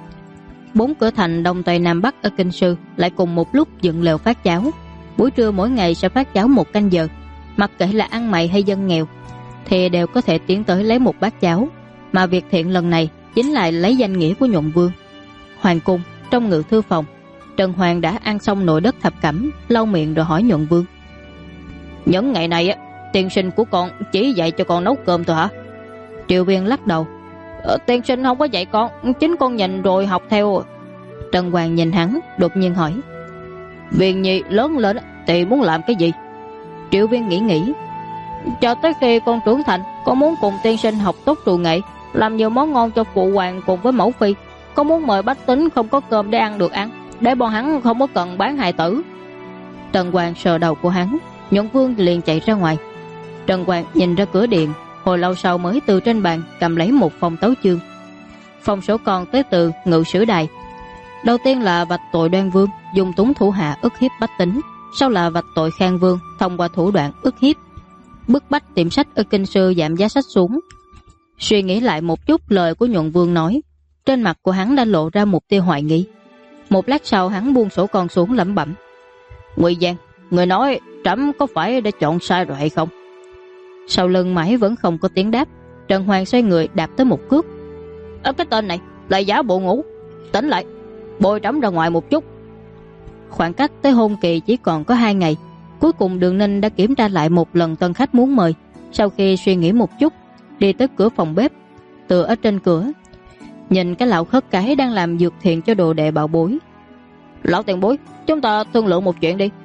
Speaker 1: 4 cửa thành Đông Tây Nam Bắc ở Kinh Sư lại cùng một lúc dựng lều phát cháo. Buổi trưa mỗi ngày sẽ phát cháo 1 canh giờ. Mặc kệ là ăn mày hay dân nghèo thì đều có thể tiến tới lấy một bát cháo. Mà việc thiện lần này chính là lấy danh nghĩa của Nhuận Vương. Hoàng cung, trong ngự thư phòng, Trần Hoàng đã ăn xong nồi đất thập cẩm, lau miệng rồi hỏi Nhuận Vương: Những ngày này tiên sinh của con chỉ dạy cho con nấu cơm thôi hả? Triệu Viên lắc đầu: Tiên sinh không có dạy con, chính con nhìn rồi học theo. Trần Hoàng nhìn hắn, đột nhiên hỏi: Viên Nhi lớn lên thì muốn làm cái gì? Triệu Viên nghĩ: Cho tới khi con trưởng thành, con muốn cùng tiên sinh học tốt trù nghệ, làm nhiều món ngon cho phụ hoàng cùng với mẫu phi. Con muốn mời bách tính không có cơm để ăn được ăn, để bọn hắn không có cần bán hài tử. Trần Hoàng sờ đầu của hắn. Nhuận Vương liền chạy ra ngoài. Trần Hoàng nhìn ra cửa điện, hồi lâu sau mới từ trên bàn cầm lấy một phong tấu chương. Phong sổ con tới từ Ngự Sử Đài. Đầu tiên là vạch tội Đoan Vương dùng túng thủ hạ ức hiếp bách tính, sau là vạch tội Khang Vương thông qua thủ đoạn ức hiếp, bức bách tiệm sách ở Kinh Sư giảm giá sách xuống. Suy nghĩ lại một chút lời của Nhuận Vương nói, trên mặt của hắn đã lộ ra một tia hoài nghi. Một lát sau hắn buông sổ con xuống lẩm bẩm: Ngụy Giang, người nói trẫm có phải đã chọn sai rồi hay không? Sau lưng mãi vẫn không có tiếng đáp. Trần Hoàng xoay người đạp tới một cước: Cái tên này lại giả bộ ngủ, tỉnh lại, bồi trẫm ra ngoài một chút. Khoảng cách tới hôn kỳ chỉ còn có 2 ngày. Cuối cùng Đường Ninh đã kiểm tra lại một lần tân khách muốn mời. Sau khi suy nghĩ một chút, đi tới cửa phòng bếp, tựa ở trên cửa, nhìn cái lão khất cái đang làm dược thiện cho đồ đệ bảo bối. Lão tiền bối, chúng ta thương lượng một chuyện đi.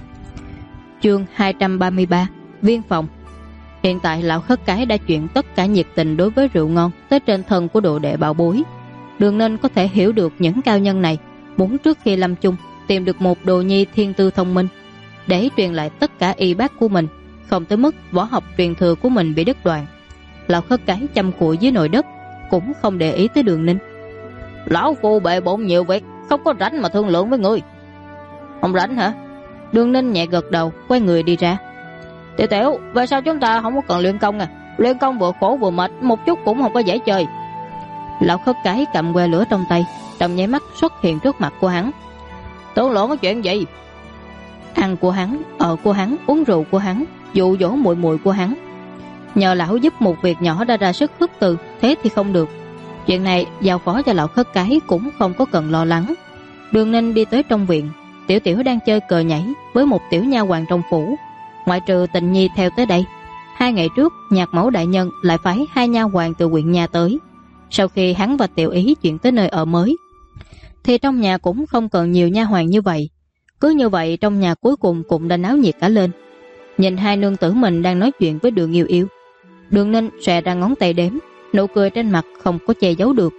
Speaker 1: Chương 233, Viên phòng. Hiện tại lão khất cái đã chuyển tất cả nhiệt tình đối với rượu ngon tới trên thân của đồ đệ bảo bối. Đường Ninh có thể hiểu được những cao nhân này muốn trước khi lâm chung tìm được một đồ nhi thiên tư thông minh để truyền lại tất cả y bác của mình, không tới mức võ học truyền thừa của mình bị đứt đoạn. Lão Khất Cái chăm cụi dưới nồi đất cũng không để ý tới Đường Ninh. Lão phu bệ bộn nhiều việc, không có rảnh mà thương lượng với ngươi. Không rảnh hả? Đường Ninh nhẹ gật đầu, quay người đi ra. Tiểu Tiểu, về sau chúng ta không có cần luyện công à? Luyện công vừa khổ vừa mệt, một chút cũng không có dễ chơi. Lão Khất Cái cầm que lửa trong tay, trong nháy mắt xuất hiện trước mặt của hắn. Tưởng lượng có chuyện gì? Ăn của hắn, ở của hắn, uống rượu của hắn, dụ dỗ muội muội của hắn. Nhờ lão giúp một việc nhỏ đã ra sức khước từ, thế thì không được. Chuyện này giao phó cho Lão Khất Cái cũng không có cần lo lắng. Đường Ninh đi tới trong viện. Tiểu Tiểu đang chơi cờ nhảy với một tiểu nha hoàn trong phủ. Ngoại trừ Tình Nhi theo tới đây, 2 ngày trước Nhạc Mẫu đại nhân lại phái 2 nha hoàn từ huyện nhà tới. Sau khi hắn và Tiểu Ý chuyển tới nơi ở mới, thì trong nhà cũng không cần nhiều nha hoàn như vậy. Cứ như vậy trong nhà cuối cùng cũng đã náo nhiệt cả lên. Nhìn 2 nương tử mình đang nói chuyện với Đường Yêu Yêu, Đường Ninh xòe ra ngón tay đếm, nụ cười trên mặt không có che giấu được.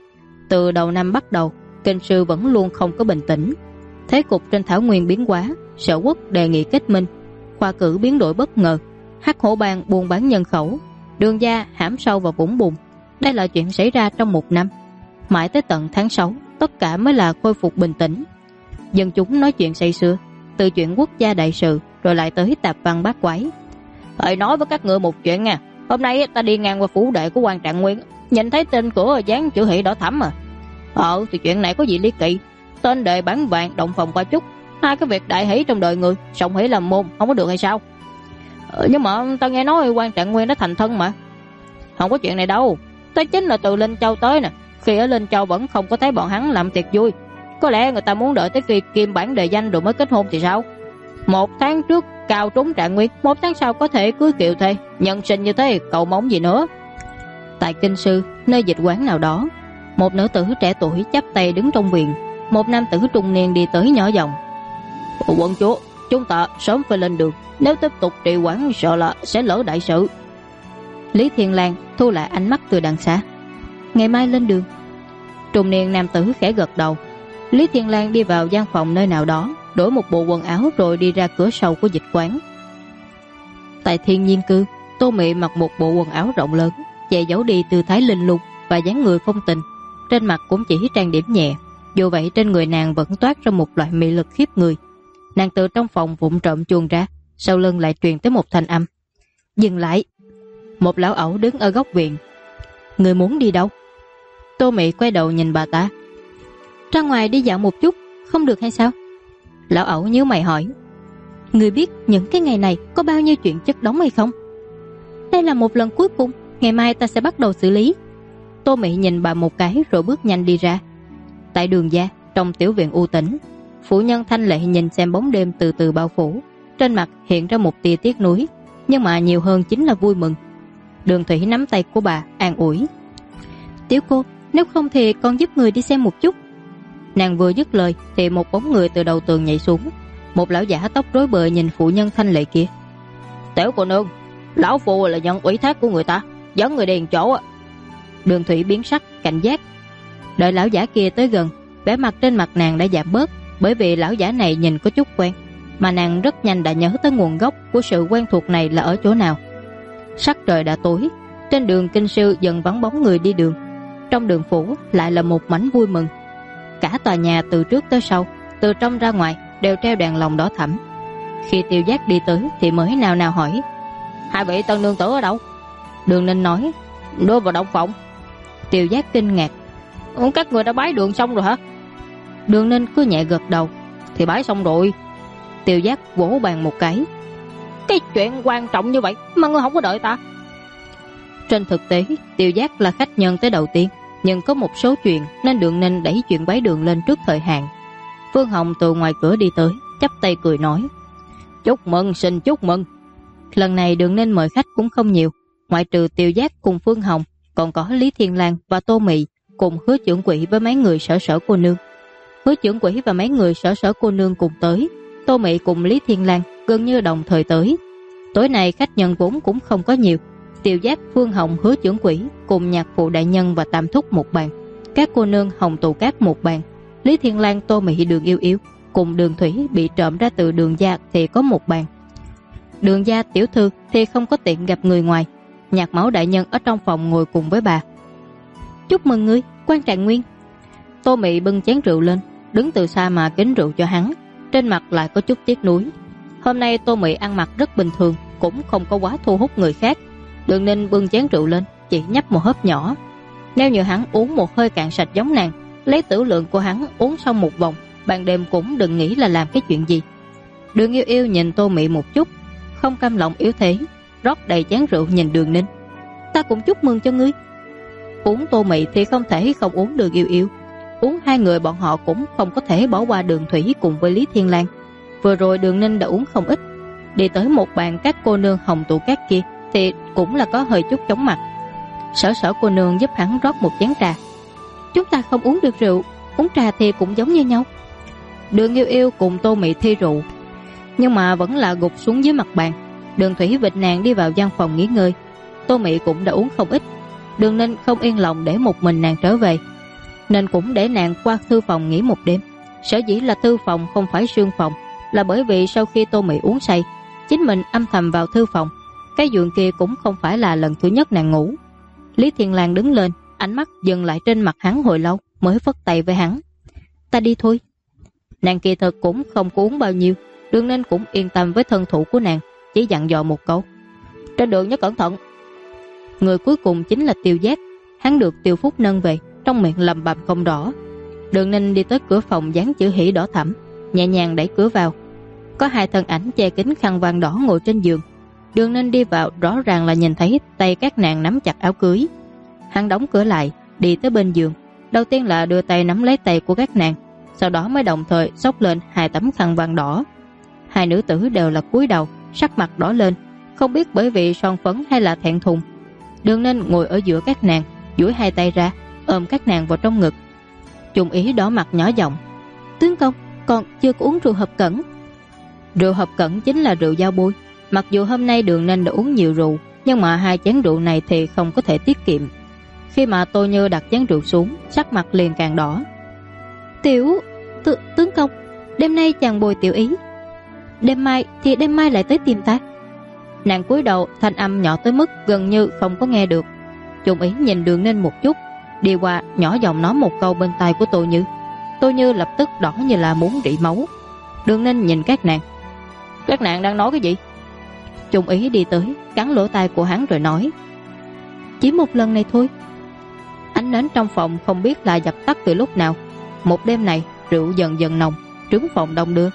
Speaker 1: Từ đầu năm bắt đầu, kinh sư vẫn luôn không có bình tĩnh. Thế cục trên thảo nguyên biến hóa, Sở Quốc đề nghị kết minh, khoa cử biến đổi bất ngờ, Hắc Hổ Bang buôn bán nhân khẩu, Đường gia hãm sâu vào vũng bùn. Đây là chuyện xảy ra trong 1 năm. Mãi tới tận tháng 6, tất cả mới là khôi phục bình tĩnh. Dân chúng nói chuyện say sưa, từ chuyện quốc gia đại sự rồi lại tới tạp văn bát quái. Nói với các ngươi một chuyện nha. Hôm nay ta đi ngang qua phủ đệ của quan Trạng Nguyên, nhìn thấy tên của dán chữ Hỷ đỏ thẫm à. Thì chuyện này có gì ly kỳ. Tên đề bán vàng động phòng qua chút, 2 cái việc đại hỷ trong đời người, song hỷ làm môn, không có được hay sao? Nhưng mà ta nghe nói quan Trạng Nguyên đã thành thân mà. Không có chuyện này đâu. Tới chính là từ Linh Châu tới nè. Khi ở Linh Châu vẫn không có thấy bọn hắn làm tiệc vui. Có lẽ người ta muốn đợi tới khi kim bản đề danh rồi mới kết hôn thì sao? 1 tháng trước cao trúng Trạng Nguyên, 1 tháng sau có thể cưới kiệu thê. Nhân sinh như thế cầu mong gì nữa. Tại kinh sư, nơi dịch quán nào đó, một nữ tử trẻ tuổi chắp tay đứng trong viện. Một nam tử trung niên đi tới nhỏ giọng: Quận chúa, chúng ta sớm phải lên đường. Nếu tiếp tục trì hoãn sợ là sẽ lỡ đại sự. Lý Thiên Lang thu lại ánh mắt từ đằng xa: Ngày mai lên đường. Trung niên nam tử khẽ gật đầu. Lý Thiên Lang đi vào gian phòng nơi nào đó, đổi một bộ quần áo rồi đi ra cửa sau của dịch quán. Tại Thiên Nhiên Cư, Tô Mị mặc một bộ quần áo rộng lớn, che giấu đi tư thái linh lung và dáng người phong tình. Trên mặt cũng chỉ trang điểm nhẹ, dù vậy trên người nàng vẫn toát ra một loại mị lực khiếp người. Nàng từ trong phòng vụng trộm chuồn ra, sau lưng lại truyền tới một thanh âm: Dừng lại. Một lão ẩu đứng ở góc viện: Người muốn đi đâu? Tô Mị quay đầu nhìn bà ta: Ra ngoài đi dạo một chút, không được hay sao? Lão ẩu nhíu mày hỏi: Người biết những cái ngày này có bao nhiêu chuyện chất đống hay không? Đây là một lần cuối cùng, ngày mai ta sẽ bắt đầu xử lý. Tô Mị nhìn bà một cái rồi bước nhanh đi ra. Tại Đường gia, trong tiểu viện u tĩnh, phụ nhân Thanh Lệ nhìn xem bóng đêm từ từ bao phủ, trên mặt hiện ra một tia tiếc nuối, nhưng mà nhiều hơn chính là vui mừng. Đường Thủy nắm tay của bà an ủi: Tiểu cô, nếu không thì con giúp người đi xem một chút. Nàng vừa dứt lời thì một bóng người từ đầu tường nhảy xuống. Một lão giả tóc rối bời nhìn phụ nhân Thanh Lệ kia: Tiểu cô nương, lão phu là nhận ủy thác của người ta, dẫn người đi chỗ. Đường Thủy biến sắc cảnh giác. Đợi lão giả kia tới gần, vẻ mặt trên mặt nàng đã giảm bớt, bởi vì lão giả này nhìn có chút quen, mà nàng rất nhanh đã nhớ tới nguồn gốc của sự quen thuộc này là ở chỗ nào. Sắc trời đã tối, trên đường kinh sư dần vắng bóng người đi đường. Trong đường phủ lại là một mảnh vui mừng. Cả tòa nhà từ trước tới sau, từ trong ra ngoài đều treo đèn lồng đỏ thẫm. Khi Tiêu Giác đi tới thì mới nào nào hỏi: Hai vị tân nương tử ở đâu? Đường Ninh nói: Đưa vào động phòng. Tiêu Giác kinh ngạc: Các người đã bái đường xong rồi hả? Đường Ninh cứ nhẹ gật đầu: Thì bái xong rồi. Tiêu Giác vỗ bàn một cái: Cái chuyện quan trọng như vậy mà ngươi không có đợi ta? Trên thực tế Tiêu Giác là khách nhân tới đầu tiên, nhưng có một số chuyện nên Đường Ninh đẩy chuyện bái đường lên trước thời hạn. Phương Hồng từ ngoài cửa đi tới, chắp tay cười nói: Chúc mừng, xin chúc mừng. Lần này Đường Ninh mời khách cũng không nhiều, ngoại trừ Tiêu Giác cùng Phương Hồng, còn có Lý Thiên Lang và Tô Mị cùng Hứa trưởng quỹ với mấy người sở sở cô nương. Hứa trưởng quỹ và mấy người sở sở cô nương cùng tới, Tô Mị cùng Lý Thiên Lang gần như đồng thời tới. Tối nay khách nhân vốn cũng không có nhiều, Tiêu Giác, Phương Hồng, Hứa trưởng quỹ cùng nhạc phụ đại nhân và tam thúc một bàn, các cô nương Hồng Tụ Cát một bàn. Lý Thiên Lang, Tô Mị, Đường Yêu Yêu cùng Đường Thủy bị trộm ra từ Đường gia thì có một bàn. Đường gia tiểu thư thì không có tiện gặp người ngoài. Nhạc Mẫu đại nhân ở trong phòng ngồi cùng với bà. Chúc mừng ngươi, Quan Trạng Nguyên. Tô Mị bưng chén rượu lên, đứng từ xa mà kính rượu cho hắn, trên mặt lại có chút tiếc nuối. Hôm nay Tô Mị ăn mặc rất bình thường, cũng không có quá thu hút người khác. Đường Ninh bưng chén rượu lên, chỉ nhấp một hớp nhỏ. Nếu như hắn uống một hơi cạn sạch giống nàng, lấy tử lượng của hắn uống xong một vòng, ban đêm cũng đừng nghĩ là làm cái chuyện gì. Đường Yêu Yêu nhìn Tô Mị một chút, không cam lòng yếu thế, rót đầy chén rượu nhìn Đường Ninh. Ta cũng chúc mừng cho ngươi. Uống Tô Mị thì không thể không uống Đường Yêu Yêu. Uống hai người bọn họ cũng không có thể bỏ qua Đường Thủy cùng với Lý Thiên Lang. Vừa rồi Đường Ninh đã uống không ít. Đi tới một bàn các cô nương Hồng Tụ Cát kia thì cũng là có hơi chút chóng mặt. Sở cô nương giúp hắn rót một chén trà. Chúng ta không uống được rượu, uống trà thì cũng giống như nhau. Đường Yêu Yêu cùng Tô Mị thi rượu, nhưng mà vẫn là gục xuống dưới mặt bàn. Đường Thủy vịt nàng đi vào gian phòng nghỉ ngơi. Tô Mị cũng đã uống không ít. Đường Ninh không yên lòng để một mình nàng trở về, nên cũng để nàng qua thư phòng nghỉ một đêm. Sở dĩ là thư phòng không phải sương phòng, là bởi vì sau khi Tô Mị uống say, chính mình âm thầm vào thư phòng. Cái giường kia cũng không phải là lần thứ nhất nàng ngủ. Lý Thiên Lang đứng lên, ánh mắt dừng lại trên mặt hắn hồi lâu, mới phất tay với hắn. Ta đi thôi. Nàng kỳ thực cũng không có uống bao nhiêu, Đường Ninh cũng yên tâm với thân thủ của nàng, chỉ dặn dò một câu. Trên đường nhớ cẩn thận. Người cuối cùng chính là Tiêu Giác. Hắn được Tiêu Phúc nâng về, trong miệng lầm bầm không rõ. Đường Ninh đi tới cửa phòng dán chữ hỉ đỏ thẫm, nhẹ nhàng đẩy cửa vào. Có hai thân ảnh che kín khăn vàng đỏ ngồi trên giường. Đường Ninh đi vào rõ ràng là nhìn thấy tay các nàng nắm chặt áo cưới. Hắn đóng cửa lại, đi tới bên giường. Đầu tiên là đưa tay nắm lấy tay của các nàng, sau đó mới đồng thời xốc lên hai tấm khăn vàng đỏ. Hai nữ tử đều là cúi đầu, sắc mặt đỏ lên, không biết bởi vì son phấn hay là thẹn thùng. Đường Ninh ngồi ở giữa các nàng, duỗi hai tay ra, ôm các nàng vào trong ngực. Trung Ý đỏ mặt nhỏ giọng. Tướng công, còn chưa có uống rượu hợp cẩn. Rượu hợp cẩn chính là rượu dao bôi. Mặc dù hôm nay Đường Ninh đã uống nhiều rượu, nhưng mà hai chén rượu này thì không có thể tiết kiệm. Khi mà Tô Như đặt chén rượu xuống, sắc mặt liền càng đỏ. Tướng công, đêm nay chàng bồi Tiểu Ý, đêm mai lại tới tìm ta. Nàng cúi đầu, thanh âm nhỏ tới mức gần như không có nghe được. Trung Ý nhìn Đường Ninh một chút, đi qua nhỏ giọng nói một câu bên tai của Tô Như. Tô Như lập tức đỏ như là muốn rỉ máu. Đường Ninh nhìn các nàng đang nói cái gì? Trung Ý đi tới, cắn lỗ tai của hắn rồi nói. Chỉ một lần này thôi. Ánh nến trong phòng không biết là dập tắt từ lúc nào. Một đêm này rượu dần dần nồng, trứng phòng đông đưa.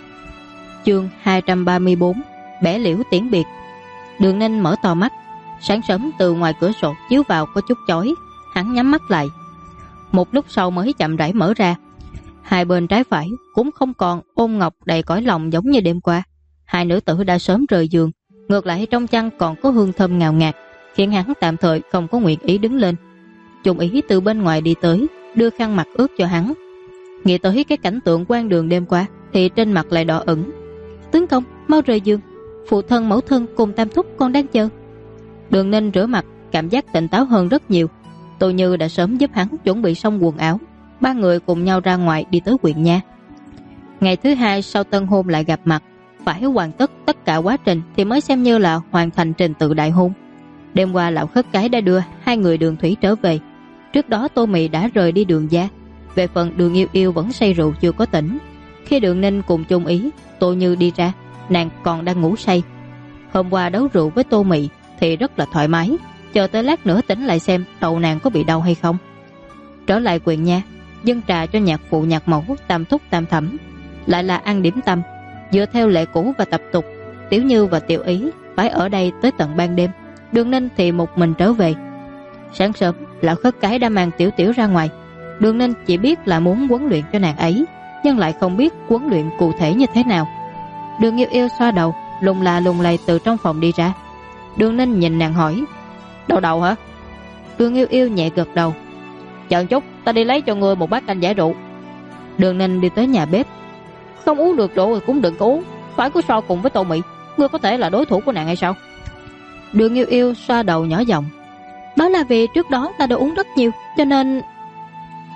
Speaker 1: Chương 234, bẻ liễu tiễn biệt. Đường Ninh mở to mắt. Sáng sớm từ ngoài cửa sổ chiếu vào có chút chói. Hắn nhắm mắt lại. Một lúc sau mới chậm rãi mở ra. Hai bên trái phải cũng không còn ôm ngọc đầy cõi lòng giống như đêm qua. Hai nữ tử đã sớm rời giường, ngược lại trong chăn còn có hương thơm ngào ngạt, khiến hắn tạm thời không có nguyện ý đứng lên. Trung Ý từ bên ngoài đi tới, đưa khăn mặt ướt cho hắn. Nghĩ tới cái cảnh tượng quan đường đêm qua thì trên mặt lại đỏ ửng. Tướng công, mau rời giường, phụ thân mẫu thân cùng tam thúc còn đang chờ. Đường Ninh rửa mặt, cảm giác tỉnh táo hơn rất nhiều. Tô Như đã sớm giúp hắn chuẩn bị xong quần áo. Ba người cùng nhau ra ngoài đi tới huyện nha. Ngày thứ hai sau tân hôn lại gặp mặt, phải hoàn tất tất cả quá trình thì mới xem như là hoàn thành trình tự đại hôn. Đêm qua lão khất cái đã đưa hai người Đường Thủy trở về. Trước đó Tô Mị đã rời đi Đường gia. Về phần Đường Yêu Yêu vẫn say rượu chưa có tỉnh. Khi Đường Ninh cùng Trung Ý, Tô Như đi ra, nàng còn đang ngủ say. Hôm qua đấu rượu với Tô Mị thì rất là thoải mái, chờ tới lát nữa tỉnh lại xem đầu nàng có bị đau hay không. Trở lại huyện nha, dâng trà cho nhạc phụ nhạc mẫu, tam thúc tam thẩm, lại là ăn điểm tâm. Dựa theo lệ cũ và tập tục, Tiểu Như và Tiểu Ý phải ở đây tới tận ban đêm. Đường Ninh thì một mình trở về. Sáng sớm lão khất cái đã mang Tiểu Tiểu ra ngoài. Đường Ninh chỉ biết là muốn huấn luyện cho nàng ấy, nhưng lại không biết huấn luyện cụ thể như thế nào. Đường Yêu Yêu xoa đầu, lùng lay từ trong phòng đi ra. Đường Ninh nhìn nàng hỏi, đau đầu hả? Đường Yêu Yêu nhẹ gật đầu. Chờ chút, ta đi lấy cho ngươi một bát canh giải rượu. Đường Ninh đi tới nhà bếp. Không uống được rượu thì cũng đừng có uống, phải có so cùng với Tô Mị, ngươi có thể là đối thủ của nàng hay sao? Đường Yêu Yêu xoa đầu nhỏ giọng. Đó là vì trước đó ta đã uống rất nhiều, cho nên...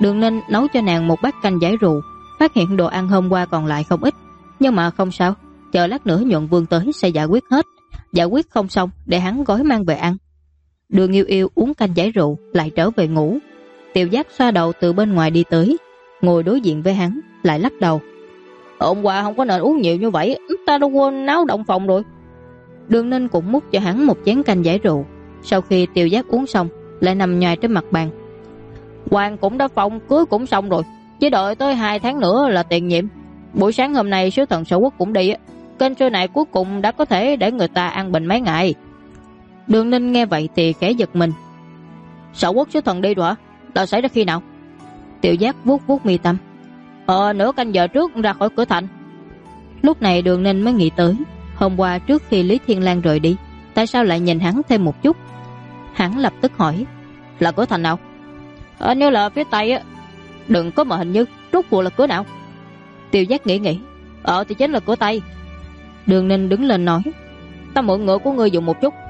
Speaker 1: Đường Ninh nấu cho nàng một bát canh giải rượu, phát hiện đồ ăn hôm qua còn lại không ít, nhưng mà không sao, chờ lát nữa Nhuận Vương tới sẽ giải quyết hết, giải quyết không xong để hắn gói mang về ăn. Đường Yêu Yêu uống canh giải rượu lại trở về ngủ. Tiểu Giác xoa đầu từ bên ngoài đi tới, ngồi đối diện với hắn, lại lắc đầu. Hôm qua không có nên uống nhiều như vậy, ta đã quên náo động phòng rồi. Đường Ninh cũng múc cho hắn một chén canh giải rượu. Sau khi Tiểu Giác uống xong, lại nằm nhòi trên mặt bàn. Hoàng cũng đã phong, cưới cũng xong rồi, chỉ đợi tới 2 tháng nữa là tiền nhiệm. Buổi sáng hôm nay sứ thần Sở Quốc cũng đi, kênh show này cuối cùng đã có thể để người ta ăn bình mấy ngày. Đường Ninh nghe vậy thì khẽ giật mình. Sở Quốc sứ thần đi rồi hả? Đã xảy ra khi nào? Tiểu Giác vuốt vuốt mi tâm. Nửa canh giờ trước ra khỏi cửa thành. Lúc này Đường Ninh mới nghĩ tới, hôm qua trước khi Lý Thiên Lang rời đi, tại sao lại nhìn hắn thêm một chút. Hắn lập tức hỏi, là cửa thành nào? Như là phía tây á. Đừng có mà hình như, rốt cuộc là cửa nào? Tiểu Giác nghĩ. Thì chính là cửa tây. Đường Ninh đứng lên nói, ta mượn ngựa của ngươi dùng một chút.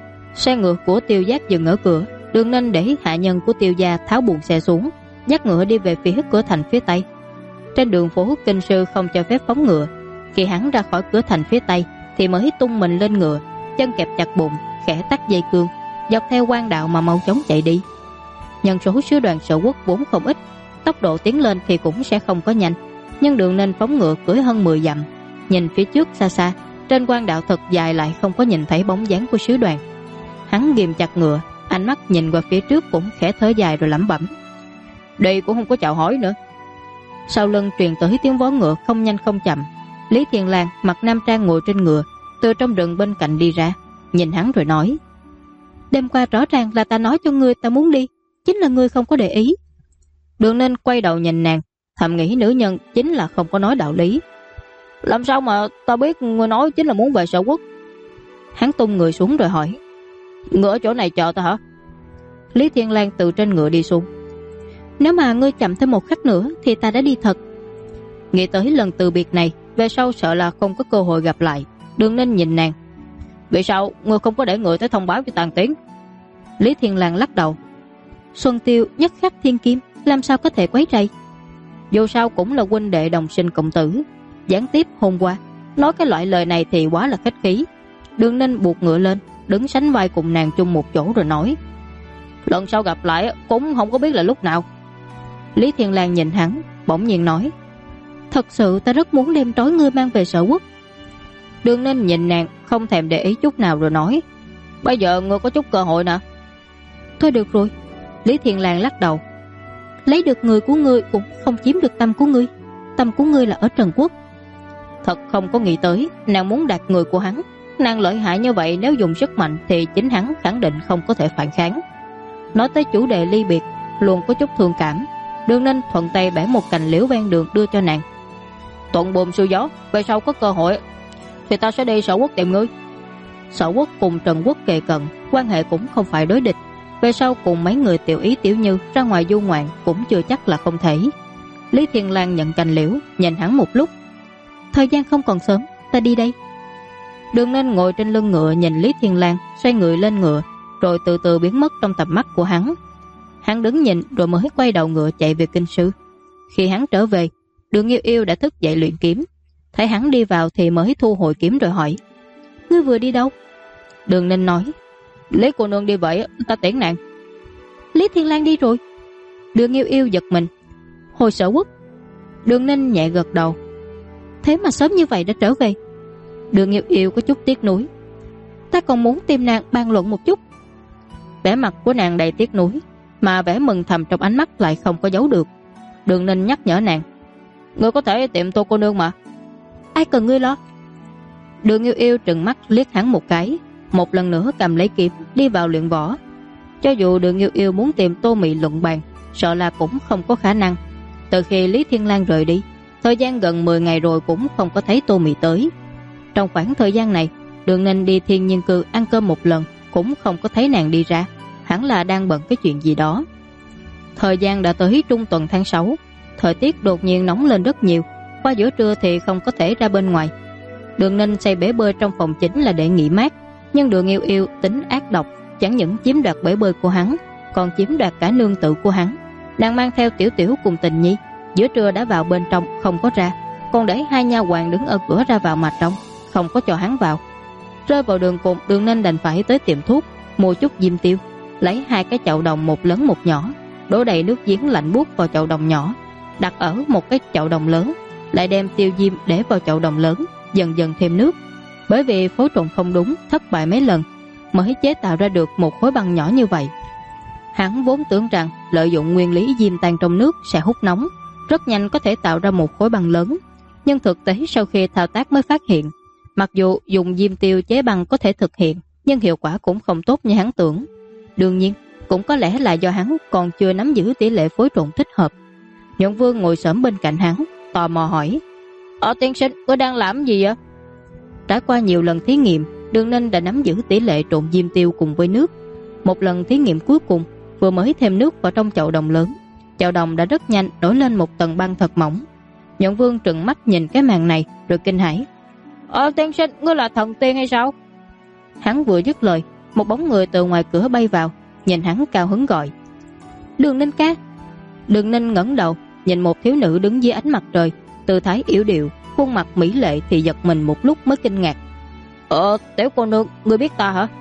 Speaker 1: Xe ngựa của Tiểu Giác dừng ở cửa. Đường Ninh để hạ nhân của Tiêu gia tháo buồng xe xuống, dắt ngựa đi về phía cửa thành phía tây. Trên đường phố kinh sư không cho phép phóng ngựa. Khi hắn ra khỏi cửa thành phía tây thì mới tung mình lên ngựa, chân kẹp chặt bụng, khẽ tắt dây cương, dọc theo quan đạo mà mau chóng chạy đi. Nhân số sứ đoàn Sở Quốc vốn không ít, tốc độ tiến lên thì cũng sẽ không có nhanh, nhưng Đường Ninh phóng ngựa cưỡi hơn 10 dặm, nhìn phía trước xa xa, trên quan đạo thật dài lại không có nhìn thấy bóng dáng của sứ đoàn. Hắn ghìm chặt ngựa, ánh mắt nhìn qua phía trước cũng khẽ thở dài rồi lẩm bẩm. Đây cũng không có chào hỏi nữa. Sau lưng truyền tới tiếng vó ngựa không nhanh không chậm. Lý Thiên Lang mặc nam trang ngồi trên ngựa, từ trong rừng bên cạnh đi ra, nhìn hắn rồi nói, đêm qua rõ ràng là ta nói cho ngươi ta muốn đi, chính là ngươi không có để ý. Đường Ninh quay đầu nhìn nàng, thầm nghĩ nữ nhân chính là không có nói đạo lý. Làm sao mà ta biết ngươi nói chính là muốn về Sở Quốc? Hắn tung người xuống rồi hỏi, ngựa ở chỗ này chờ ta hả? Lý Thiên Lang từ trên ngựa đi xuống. Nếu mà ngươi chậm thêm một khắc nữa thì ta đã đi thật. Nghĩ tới lần từ biệt này, về sau sợ là không có cơ hội gặp lại. Đường Ninh nhìn nàng, vì sao ngươi không có để người tới thông báo cho Tàn Tiến? Lý Thiên Lang lắc đầu. Xuân Tiêu nhất khắc thiên kim, làm sao có thể quấy rầy? Dù sao cũng là huynh đệ đồng sinh cộng tử, gián tiếp hôm qua nói cái loại lời này thì quá là khách khí. Đường Ninh buộc ngựa lên, đứng sánh vai cùng nàng chung một chỗ rồi nói, lần sau gặp lại cũng không có biết là lúc nào. Lý Thiên Lang nhìn hắn, bỗng nhiên nói, thật sự ta rất muốn đem trói ngươi mang về Sở Quốc. Đường Ninh nhìn nàng không thèm để ý chút nào rồi nói, bây giờ ngươi có chút cơ hội nè. Thôi được rồi. Lý Thiên Lang lắc đầu, lấy được người của ngươi cũng không chiếm được tâm của ngươi. Tâm của ngươi là ở Trần Quốc. Thật không có nghĩ tới nàng muốn đạt người của hắn. Nàng lợi hại như vậy, nếu dùng sức mạnh thì chính hắn khẳng định không có thể phản kháng. Nói tới chủ đề ly biệt, luôn có chút thương cảm. Đường Ninh thuận tay bẻ một cành liễu ven đường đưa cho nàng. Thuận buồm xuôi gió, về sau có cơ hội thì ta sẽ đi Sở Quốc tìm ngươi. Sở Quốc cùng Trần Quốc kề cận, quan hệ cũng không phải đối địch. Về sau cùng mấy người Tiểu Ý Tiểu Như ra ngoài du ngoạn cũng chưa chắc là không thể. Lý Thiên Lang nhận cành liễu, nhìn hắn một lúc. Thời gian không còn sớm, ta đi đây. Đường Ninh ngồi trên lưng ngựa nhìn Lý Thiên Lang xoay người lên ngựa, rồi từ từ biến mất trong tầm mắt của hắn. Hắn đứng nhìn rồi mới quay đầu ngựa chạy về kinh sư. Khi hắn trở về, Đường Yêu Yêu đã thức dậy luyện kiếm. Thấy hắn đi vào thì mới thu hồi kiếm rồi hỏi, ngươi vừa đi đâu? Đường Ninh nói, Lý cô nương đi vậy, ta tiễn nàng. Lý Thiên Lang đi rồi? Đường Yêu Yêu giật mình. Hồi Sở Quốc? Đường Ninh nhẹ gật đầu. Thế mà sớm như vậy đã trở về? Đường Yêu Yêu có chút tiếc nuối. Ta còn muốn tìm nàng bàn luận một chút. Vẻ mặt của nàng đầy tiếc nuối, mà vẻ mừng thầm trong ánh mắt lại không có giấu được. Đường Ninh nhắc nhở nàng, ngươi có thể tìm Tô cô nương mà. Ai cần ngươi lo? Đường Yêu Yêu trừng mắt liếc hắn một cái, một lần nữa cầm lấy kiếm đi vào luyện võ. Cho dù Đường Yêu Yêu muốn tìm Tô Mị luận bàn, sợ là cũng không có khả năng. Từ khi Lý Thiên Lang rời đi, thời gian gần 10 ngày rồi cũng không có thấy Tô Mị tới. Trong khoảng thời gian này, Đường Ninh đi Thiên Nhiên Cư ăn cơm một lần, cũng không có thấy nàng đi ra. Hẳn là đang bận cái chuyện gì đó. Thời gian đã tới trung tuần tháng 6, thời tiết đột nhiên nóng lên rất nhiều. Qua giữa trưa thì không có thể ra bên ngoài. Đường Ninh xây bể bơi trong phòng chính là để nghỉ mát, nhưng Đường Yêu Yêu tính ác độc, chẳng những chiếm đoạt bể bơi của hắn, còn chiếm đoạt cả nương tự của hắn. Nàng mang theo Tiểu Tiểu cùng Tình Nhi, giữa trưa đã vào bên trong không có ra, còn để hai nha hoàn đứng ở cửa ra vào mà trông, không có cho hắn vào. Rơi vào đường cùng, Đường Ninh đành phải tới tiệm thuốc mua chút diêm tiêu, lấy 2 cái chậu đồng một lớn một nhỏ, đổ đầy nước giếng lạnh buốt vào chậu đồng nhỏ, đặt ở một cái chậu đồng lớn, lại đem tiêu diêm để vào chậu đồng lớn, dần dần thêm nước. Bởi vì phối trộn không đúng, thất bại mấy lần mới chế tạo ra được một khối băng nhỏ như vậy. Hắn vốn tưởng rằng lợi dụng nguyên lý diêm tan trong nước sẽ hút nóng, rất nhanh có thể tạo ra một khối băng lớn, nhưng thực tế sau khi thao tác mới phát hiện, mặc dù dùng diêm tiêu chế băng có thể thực hiện, nhưng hiệu quả cũng không tốt như hắn tưởng. Đương nhiên, cũng có lẽ là do hắn còn chưa nắm giữ tỷ lệ phối trộn thích hợp. Nhuận Vương ngồi xổm bên cạnh hắn, tò mò hỏi: tiên sinh, ngươi đang làm gì vậy? Trải qua nhiều lần thí nghiệm, Đường Ninh đã nắm giữ tỷ lệ trộn diêm tiêu cùng với nước. Một lần thí nghiệm cuối cùng, vừa mới thêm nước vào trong chậu đồng lớn, chậu đồng đã rất nhanh nổi lên một tầng băng thật mỏng. Nhuận Vương trừng mắt nhìn cái màn này rồi kinh hãi: tiên sinh, ngươi là thần tiên hay sao? Hắn vừa dứt lời, một bóng người từ ngoài cửa bay vào, nhìn hắn cao hứng gọi: Đường Ninh ca. Đường Ninh ngẩng đầu nhìn một thiếu nữ đứng dưới ánh mặt trời, tư thái yểu điệu, khuôn mặt mỹ lệ thì giật mình một lúc mới kinh ngạc: Tiểu cô nương, ngươi biết ta hả?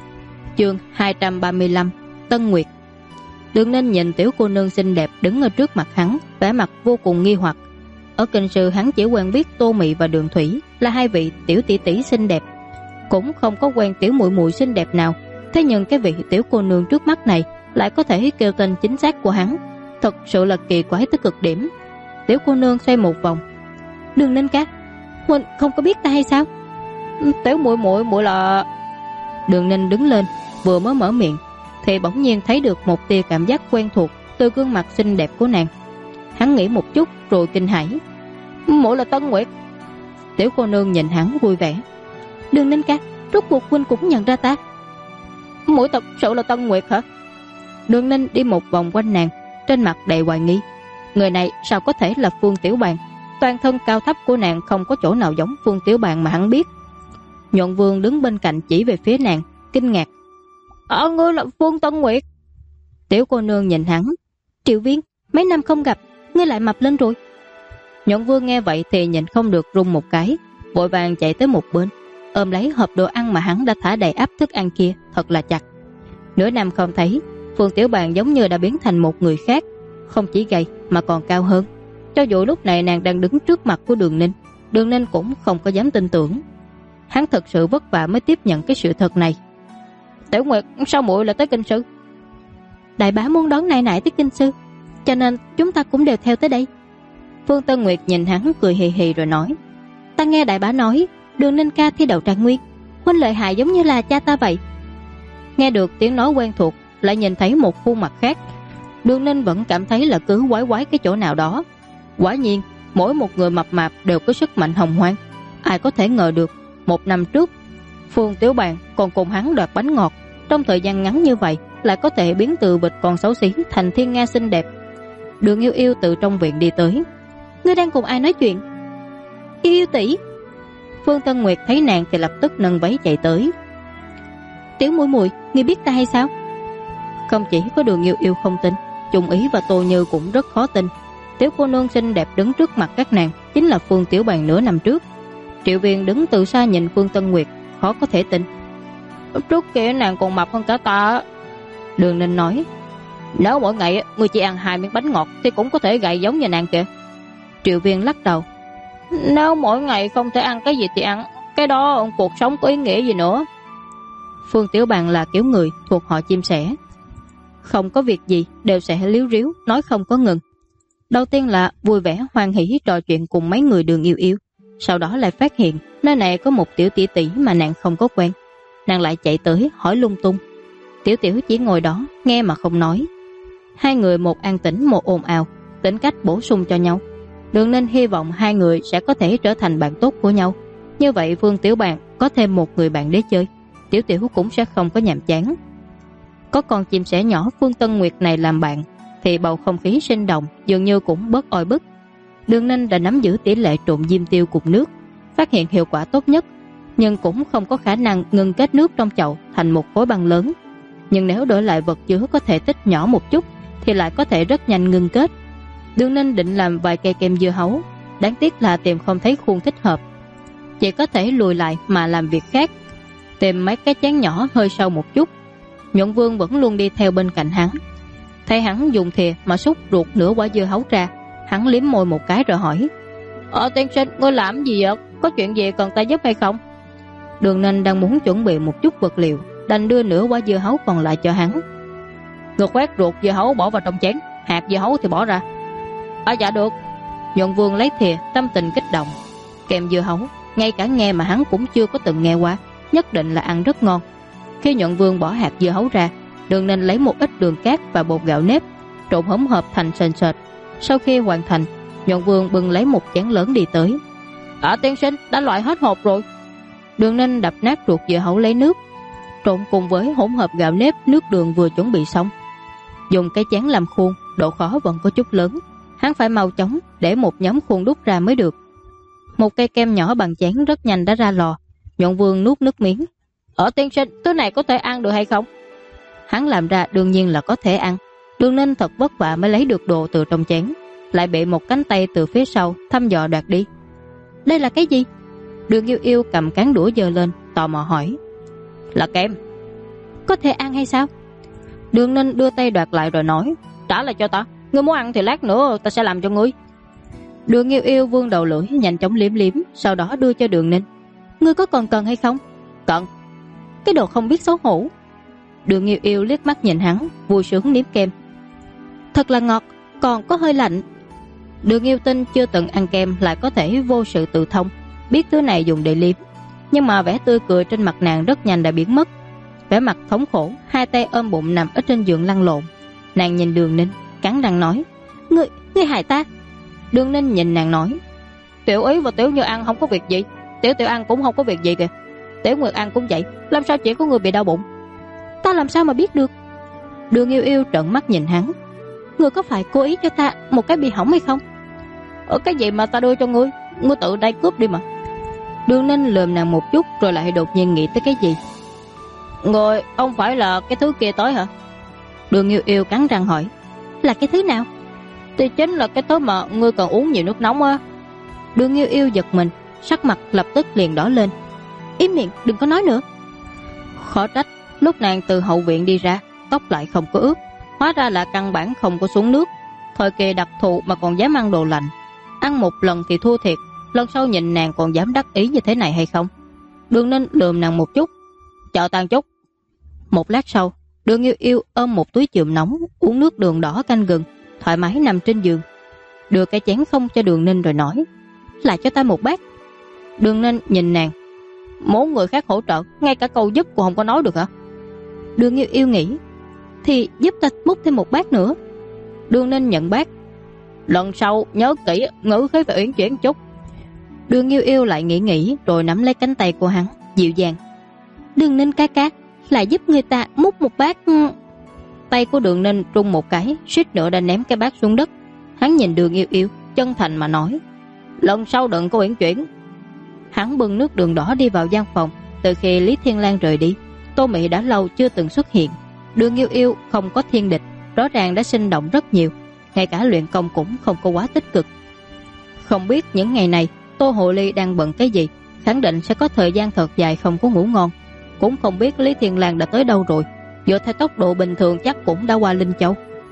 Speaker 1: Chương 235: Tân Nguyệt. Đường Ninh nhìn tiểu cô nương xinh đẹp đứng ở trước mặt hắn, vẻ mặt vô cùng nghi hoặc. Ở kinh sư hắn chỉ quen biết Tô Mị và Đường Thủy là 2 vị tiểu tỷ tỷ xinh đẹp, cũng không có quen tiểu muội muội xinh đẹp nào. Thế nhưng cái vị tiểu cô nương trước mắt này lại có thể kêu tên chính xác của hắn, thật sự là kỳ quái tới cực điểm. Tiểu cô nương xoay một vòng: Đường Ninh ca, huynh không có biết ta hay sao? Tiểu muội muội là... Đường Ninh đứng lên, vừa mới mở miệng thì bỗng nhiên thấy được một tia cảm giác quen thuộc từ gương mặt xinh đẹp của nàng. Hắn nghĩ một chút rồi kinh hãi: muội là Tân Nguyệt. Tiểu cô nương nhìn hắn vui vẻ: Đường Ninh ca, rốt cuộc huynh cũng nhận ra ta? Muội thật sự là Tân Nguyệt hả? Đường Ninh đi một vòng quanh nàng, trên mặt đầy hoài nghi. Người này sao có thể là Phương Tiểu Bàn? Toàn thân cao thấp của nàng không có chỗ nào giống Phương Tiểu Bàn mà hắn biết. Nhuận Vương đứng bên cạnh chỉ về phía nàng, kinh ngạc: ngươi là Phương Tân Nguyệt? Tiểu cô nương nhìn hắn: Triệu Viên, mấy năm không gặp, ngươi lại mập lên rồi. Nhuận Vương nghe vậy thì nhìn không được run một cái, vội vàng chạy tới một bên, ôm lấy hộp đồ ăn mà hắn đã thả đầy ắp thức ăn kia thật là chặt. Nửa năm không thấy, Phương Tiểu Bàn giống như đã biến thành một người khác, không chỉ gầy mà còn cao hơn. Cho dù lúc này nàng đang đứng trước mặt của Đường Ninh, Đường Ninh cũng không có dám tin tưởng. Hắn thật sự vất vả mới tiếp nhận cái sự thật này. Tiểu Nguyệt, sao muội lại tới kinh sư? Đại bá muốn đón nại nại tới kinh sư, cho nên chúng ta cũng đều theo tới đây. Phương Tân Nguyệt nhìn hắn cười hì hì rồi nói: Ta nghe đại bá nói Đường Ninh ca thi đậu trạng nguyên, huynh lợi hại giống như là cha ta vậy. Nghe được tiếng nói quen thuộc, lại nhìn thấy một khuôn mặt khác, Đường Ninh vẫn cảm thấy là cứ quái quái cái chỗ nào đó. Quả nhiên, mỗi một người mập mạp đều có sức mạnh hồng hoang. Ai có thể ngờ được, 1 năm trước, Phương Tiểu Bàn còn cùng hắn đoạt bánh ngọt, trong thời gian ngắn như vậy lại có thể biến từ vịt con xấu xí thành thiên nga xinh đẹp. Đường Yêu Yêu từ trong viện đi tới: Ngươi đang cùng ai nói chuyện? Yêu Yêu tỷ. Phương Tân Nguyệt thấy nàng thì lập tức nâng váy chạy tới: Tiểu muội muội, ngươi biết ta hay sao? Không chỉ có Đường Yêu Yêu không tin, Trung Ý và Tô Như cũng rất khó tin. Tiểu cô nương xinh đẹp đứng trước mặt các nàng chính là Phương Tiểu Bàn nửa năm trước. Triệu Viên đứng từ xa nhìn Phương Tân Nguyệt, khó có thể tin. Trước kia nàng còn mập hơn cả ta. Đường Ninh nói: Nếu mỗi ngày ngươi chỉ ăn 2 miếng bánh ngọt thì cũng có thể gầy giống như nàng kìa. Triệu Viên lắc đầu: Nếu mỗi ngày không thể ăn cái gì thì ăn, cái đó cuộc sống có ý nghĩa gì nữa. Phương Tiểu Bàn là kiểu người thuộc họ chim sẻ, không có việc gì đều sẽ líu ríu nói không có ngừng. Đầu tiên là vui vẻ hoan hỉ trò chuyện cùng mấy người Đường Yêu Yêu, sau đó lại phát hiện nơi này có một tiểu tỷ tỷ mà nàng không có quen. Nàng lại chạy tới hỏi lung tung. Tiểu Tiểu chỉ ngồi đó nghe mà không nói. 2 người một an tĩnh một ồn ào, tính cách bổ sung cho nhau. Đường Ninh hy vọng 2 người sẽ có thể trở thành bạn tốt của nhau. Như vậy Phương Tiểu Bàn có thêm một người bạn để chơi, Tiểu Tiểu cũng sẽ không có nhàm chán. Có con chim sẻ nhỏ Phương Tân Nguyệt này làm bạn thì bầu không khí sinh động dường như cũng bớt oi bức. Đường Ninh đã nắm giữ tỷ lệ trộn diêm tiêu cùng nước, phát hiện hiệu quả tốt nhất, nhưng cũng không có khả năng ngừng kết nước trong chậu thành một khối băng lớn. Nhưng nếu đổi lại vật chứa có thể tích nhỏ một chút thì lại có thể rất nhanh ngưng kết. Đường Ninh định làm vài cây kem dưa hấu, đáng tiếc là tìm không thấy khuôn thích hợp, chỉ có thể lùi lại mà làm việc khác, tìm mấy cái chén nhỏ hơi sâu một chút. Nhuận Vương vẫn luôn đi theo bên cạnh hắn. Thấy hắn dùng thìa mà xúc ruột nửa quả dưa hấu ra, hắn liếm môi một cái rồi hỏi: Tiên sinh, ngươi làm gì vậy? Có chuyện gì cần ta giúp hay không? Đường Ninh đang muốn chuẩn bị một chút vật liệu, đành đưa nửa quả dưa hấu còn lại cho hắn. Ngươi khoét ruột dưa hấu bỏ vào trong chén, hạt dưa hấu thì bỏ ra. Dạ được. Nhuận Vương lấy thìa, tâm tình kích động. Kem dưa hấu, ngay cả nghe mà hắn cũng chưa có từng nghe qua, nhất định là ăn rất ngon. Khi Nhuận Vương bỏ hạt dưa hấu ra, Đường Ninh lấy một ít đường cát và bột gạo nếp, trộn hỗn hợp thành sền sệt. Sau khi hoàn thành, Nhuận Vương bưng lấy một chén lớn đi tới. Tiên sinh, đã loại hết hộp rồi. Đường Ninh đập nát ruột dưa hấu lấy nước, trộn cùng với hỗn hợp gạo nếp, nước đường vừa chuẩn bị xong. Dùng cái chén làm khuôn, độ khó vẫn có chút lớn, hắn phải mau chóng để một nhóm khuôn đút ra mới được. Một cây kem nhỏ bằng chén rất nhanh đã ra lò. Nhuận Vương nuốt nước miếng. Tiên sinh, thứ này có thể ăn được hay không? Hắn làm ra đương nhiên là có thể ăn. Đường Ninh thật vất vả mới lấy được đồ từ trong chén, lại bị một cánh tay từ phía sau thăm dò đoạt đi. Đây là cái gì? Đường Yêu Yêu cầm cán đũa giơ lên, tò mò hỏi. Là kem. Có thể ăn hay sao? Đường Ninh đưa tay đoạt lại rồi nói. Trả lại cho ta, ngươi muốn ăn thì lát nữa ta sẽ làm cho ngươi. Đường Yêu Yêu vươn đầu lưỡi nhanh chóng liếm liếm, sau đó đưa cho Đường Ninh. Ngươi có còn cần hay không? Cần. Cái đồ không biết xấu hổ. Đường Yêu Yêu liếc mắt nhìn hắn, vui sướng nếm kem. Thật là ngọt, còn có hơi lạnh. Đường Yêu Tinh chưa từng ăn kem lại có thể vô sự tự thông, biết thứ này dùng để liếm, nhưng mà vẻ tươi cười trên mặt nàng rất nhanh đã biến mất. Vẻ mặt thống khổ, hai tay ôm bụng nằm ở trên giường lăn lộn. Nàng nhìn Đường Ninh, cắn răng nói. Ngươi hại ta. Đường Ninh nhìn nàng nói. Tiểu Ý và Tiểu Như An không có việc gì, Tiểu Tiểu An cũng không có việc gì kìa. Tiểu Nguyệt An cũng vậy, làm sao chỉ có người bị đau bụng? Ta làm sao mà biết được? Đường Yêu Yêu trợn mắt nhìn hắn. Ngươi có phải cố ý cho ta một cái bị hỏng hay không? Cái gì mà ta đưa cho ngươi, ngươi tự đây cướp đi mà. Đường Ninh lườm nàng một chút rồi lại đột nhiên nghĩ tới cái gì. Ngươi không phải là cái thứ kia tới hả? Đường Yêu Yêu cắn răng hỏi. Là cái thứ nào? Thì chính là cái thứ mà ngươi cần uống nhiều nước nóng á. Đường Yêu Yêu giật mình, sắc mặt lập tức liền đỏ lên. Im miệng, đừng có nói nữa. Khó trách lúc nàng từ hậu viện đi ra, tóc lại không có ướt, hóa ra là căn bản không có xuống nước. Thời kỳ đặc thù mà còn dám ăn đồ lạnh, ăn một lần thì thua thiệt, lần sau nhìn nàng còn dám đắc ý như thế này hay không? Đường Ninh lườm nàng một chút. Chờ tàn chút. Một lát sau, Đường Yêu Yêu ôm một túi chườm nóng, uống nước đường đỏ canh gừng, thoải mái nằm trên giường. Đưa cái chén không cho Đường Ninh rồi nói. Lại cho ta một bát. Đường Ninh nhìn nàng. Muốn người khác hỗ trợ, ngay cả câu giúp cũng không có nói được hả? Đường Yêu Yêu nghĩ. Thì giúp ta múc thêm một bát nữa. Đường Ninh nhận bát. Lần sau nhớ kỹ, ngữ khí phải uyển chuyển chút. Đường Yêu Yêu lại nghĩ rồi nắm lấy cánh tay của hắn, dịu dàng. Đường Ninh ca ca, lại giúp người ta múc một bát. Tay của Đường Ninh rung một cái, suýt nữa đã ném cái bát xuống đất. Hắn nhìn Đường Yêu Yêu, chân thành mà nói. Lần sau đừng có uyển chuyển. Hắn bưng nước đường đỏ đi vào gian phòng. Từ khi Lý Thiên Lang rời đi, Tô Mị đã lâu chưa từng xuất hiện. Đường Yêu Yêu không có thiên địch, rõ ràng đã sinh động rất nhiều, ngay cả luyện công cũng không có quá tích cực. Không biết những ngày này Tô Hộ Ly đang bận cái gì, khẳng định sẽ có thời gian thật dài không có ngủ ngon. Cũng không biết Lý Thiên Lang đã tới đâu rồi, dựa theo tốc độ bình thường chắc cũng đã qua Linh Châu.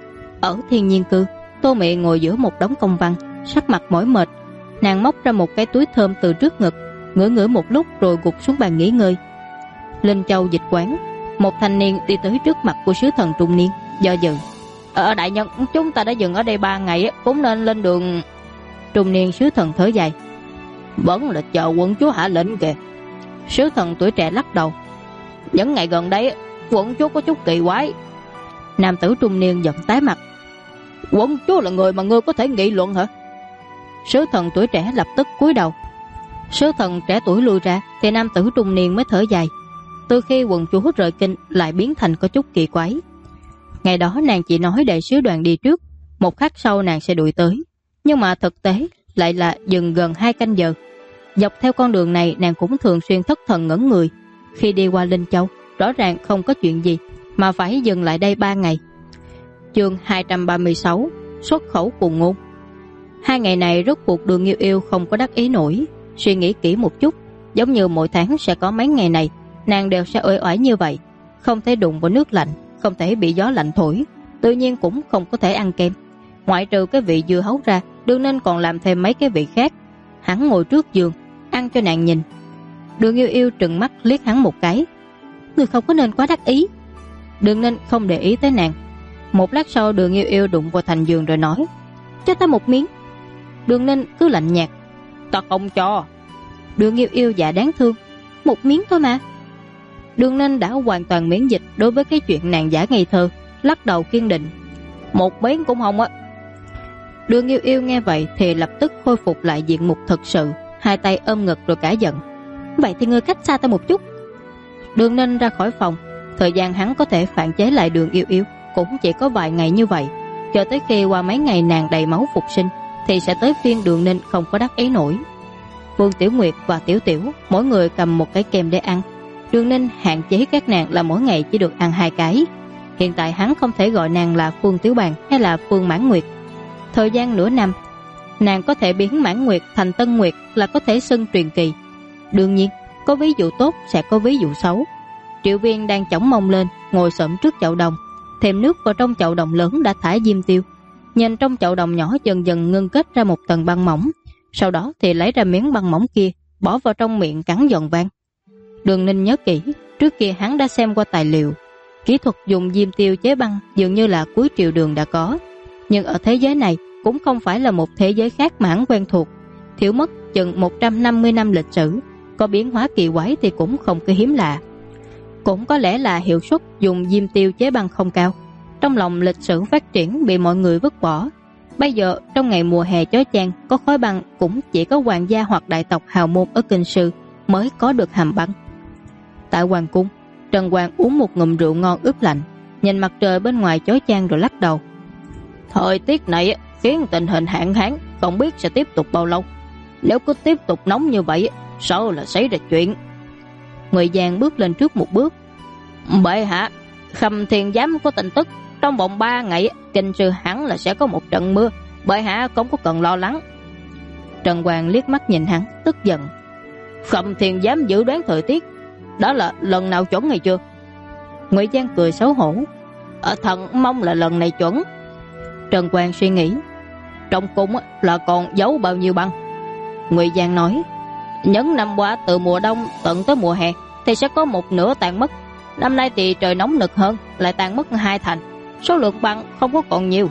Speaker 1: Ở Thiên Nhiên Cư, Tô Mị ngồi giữa một đống công văn, sắc mặt mỏi mệt. Nàng móc ra một cái túi thơm từ trước ngực, ngửi một lúc rồi gục xuống bàn nghỉ ngơi. Linh Châu dịch quán, một thanh niên đi tới trước mặt của sứ thần trung niên, do dự. Đại nhân, chúng ta đã dừng ở đây 3 ngày, cũng nên lên đường. Trung niên sứ thần thở dài. Vẫn là chờ quận chúa hạ lệnh kìa. Sứ thần tuổi trẻ lắc đầu. Những ngày gần đây quận chúa có chút kỳ quái. Nam tử trung niên giận tái mặt. Quận chúa là người mà ngươi có thể nghị luận hả? Sứ thần tuổi trẻ lập tức cúi đầu. Sứ thần trẻ tuổi lui ra thì nam tử trung niên mới thở dài. Từ khi quận chúa rời kinh lại biến thành có chút kỳ quái. Ngày đó nàng chỉ nói để sứ đoàn đi trước, một khắc sau nàng sẽ đuổi tới, nhưng mà thực tế lại là dừng gần 2 canh giờ. Dọc theo con đường này nàng cũng thường xuyên thất thần ngẩn người. Khi đi qua Linh Châu, rõ ràng không có chuyện gì mà phải dừng lại đây 3 ngày. Chương 236 Xuất khẩu cùng ngôn. 2 ngày này rốt cuộc Đường Yêu Yêu không có đắc ý nổi. Suy nghĩ kỹ một chút, giống như mỗi tháng sẽ có mấy ngày này nàng đều sẽ uể oải như vậy. Không thể đụng vào nước lạnh, không thể bị gió lạnh thổi, tự nhiên cũng không có thể ăn kem. Ngoại trừ cái vị dưa hấu ra, Đường Ninh còn làm thêm mấy cái vị khác. Hắn ngồi trước giường ăn cho nàng nhìn. Đường Yêu Yêu trừng mắt liếc hắn một cái. Người không có nên quá đắc ý. Đường Ninh không để ý tới nàng. Một lát sau Đường Yêu Yêu đụng vào thành giường rồi nói, cho ta một miếng. Đường Ninh cứ lạnh nhạt, ta không cho. Đường Yêu Yêu dạ đáng thương, một miếng thôi mà. Đường Ninh đã hoàn toàn miễn dịch đối với cái chuyện nàng giả ngây thơ, lắc đầu kiên định, một miếng cũng không á. Đường Yêu Yêu nghe vậy thì lập tức khôi phục lại diện mục thật sự, hai tay ôm ngực rồi cả giận. Vậy thì ngươi cách xa ta một chút. Đường Ninh ra khỏi phòng. Thời gian hắn có thể phản chế lại Đường Yêu Yêu cũng chỉ có vài ngày như vậy. Cho tới khi qua mấy ngày nàng đầy máu phục sinh thì sẽ tới phiên Đường Ninh không có đắc ý nổi. Vương Tiểu Nguyệt và Tiểu Tiểu mỗi người cầm một cái kem để ăn. Đường Ninh hạn chế các nàng là mỗi ngày chỉ được ăn 2 cái. Hiện tại hắn không thể gọi nàng là Phương Tiểu Bàn hay là Phương Mãn Nguyệt. Thời gian nửa năm, nàng có thể biến Mãn Nguyệt thành Tân Nguyệt là có thể xưng truyền kỳ. Đương nhiên, có ví dụ tốt sẽ có ví dụ xấu. Triệu Viên đang chổng mông lên, ngồi xổm trước chậu đồng, thêm nước vào trong chậu đồng lớn đã thả diêm tiêu. Nhìn trong chậu đồng nhỏ dần dần ngưng kết ra một tầng băng mỏng, sau đó thì lấy ra miếng băng mỏng kia, bỏ vào trong miệng cắn giòn vang. Đường Ninh nhớ kỹ, trước kia hắn đã xem qua tài liệu, kỹ thuật dùng diêm tiêu chế băng dường như là cuối triều đường đã có, nhưng ở thế giới này cũng không phải là một thế giới khác mà hắn quen thuộc, thiếu mất chừng 150 năm lịch sử, có biến hóa kỳ quái thì cũng không có hiếm lạ. Cũng có lẽ là hiệu suất dùng diêm tiêu chế băng không cao, trong lòng lịch sử phát triển bị mọi người vứt bỏ. Bây giờ trong ngày mùa hè chói chang có khói băng cũng chỉ có hoàng gia hoặc đại tộc hào môn ở Kinh Sư mới có được hàm băng. Tại hoàng cung, Trần Hoàng uống một ngụm rượu ngon ướp lạnh, nhìn mặt trời bên ngoài chói chang rồi lắc đầu. Thời tiết này khiến tình hình hạn hán không biết sẽ tiếp tục bao lâu. Nếu cứ tiếp tục nóng như vậy sợ là xảy ra chuyện. Người Giang bước lên trước một bước. Bệ hạ, Khâm Thiên Giám có tin tức trong vòng 3 ngày Kinh Sư hẳn là sẽ có một trận mưa. Bệ hạ không có cần lo lắng. Trần Hoàng liếc mắt nhìn hắn tức giận. Khâm Thiên Giám dự đoán thời tiết đó là lần nào chuẩn hay chưa? Ngụy Giang cười xấu hổ. Thần mong là lần này chuẩn. Trần Hoàng suy nghĩ, trong cung là còn giấu bao nhiêu băng? Ngụy Giang nói, những năm qua từ mùa đông tận tới mùa hè thì sẽ có một nửa tan mất. Năm nay thì trời nóng nực hơn, lại tan mất 2 thành, số lượng băng không có còn nhiều.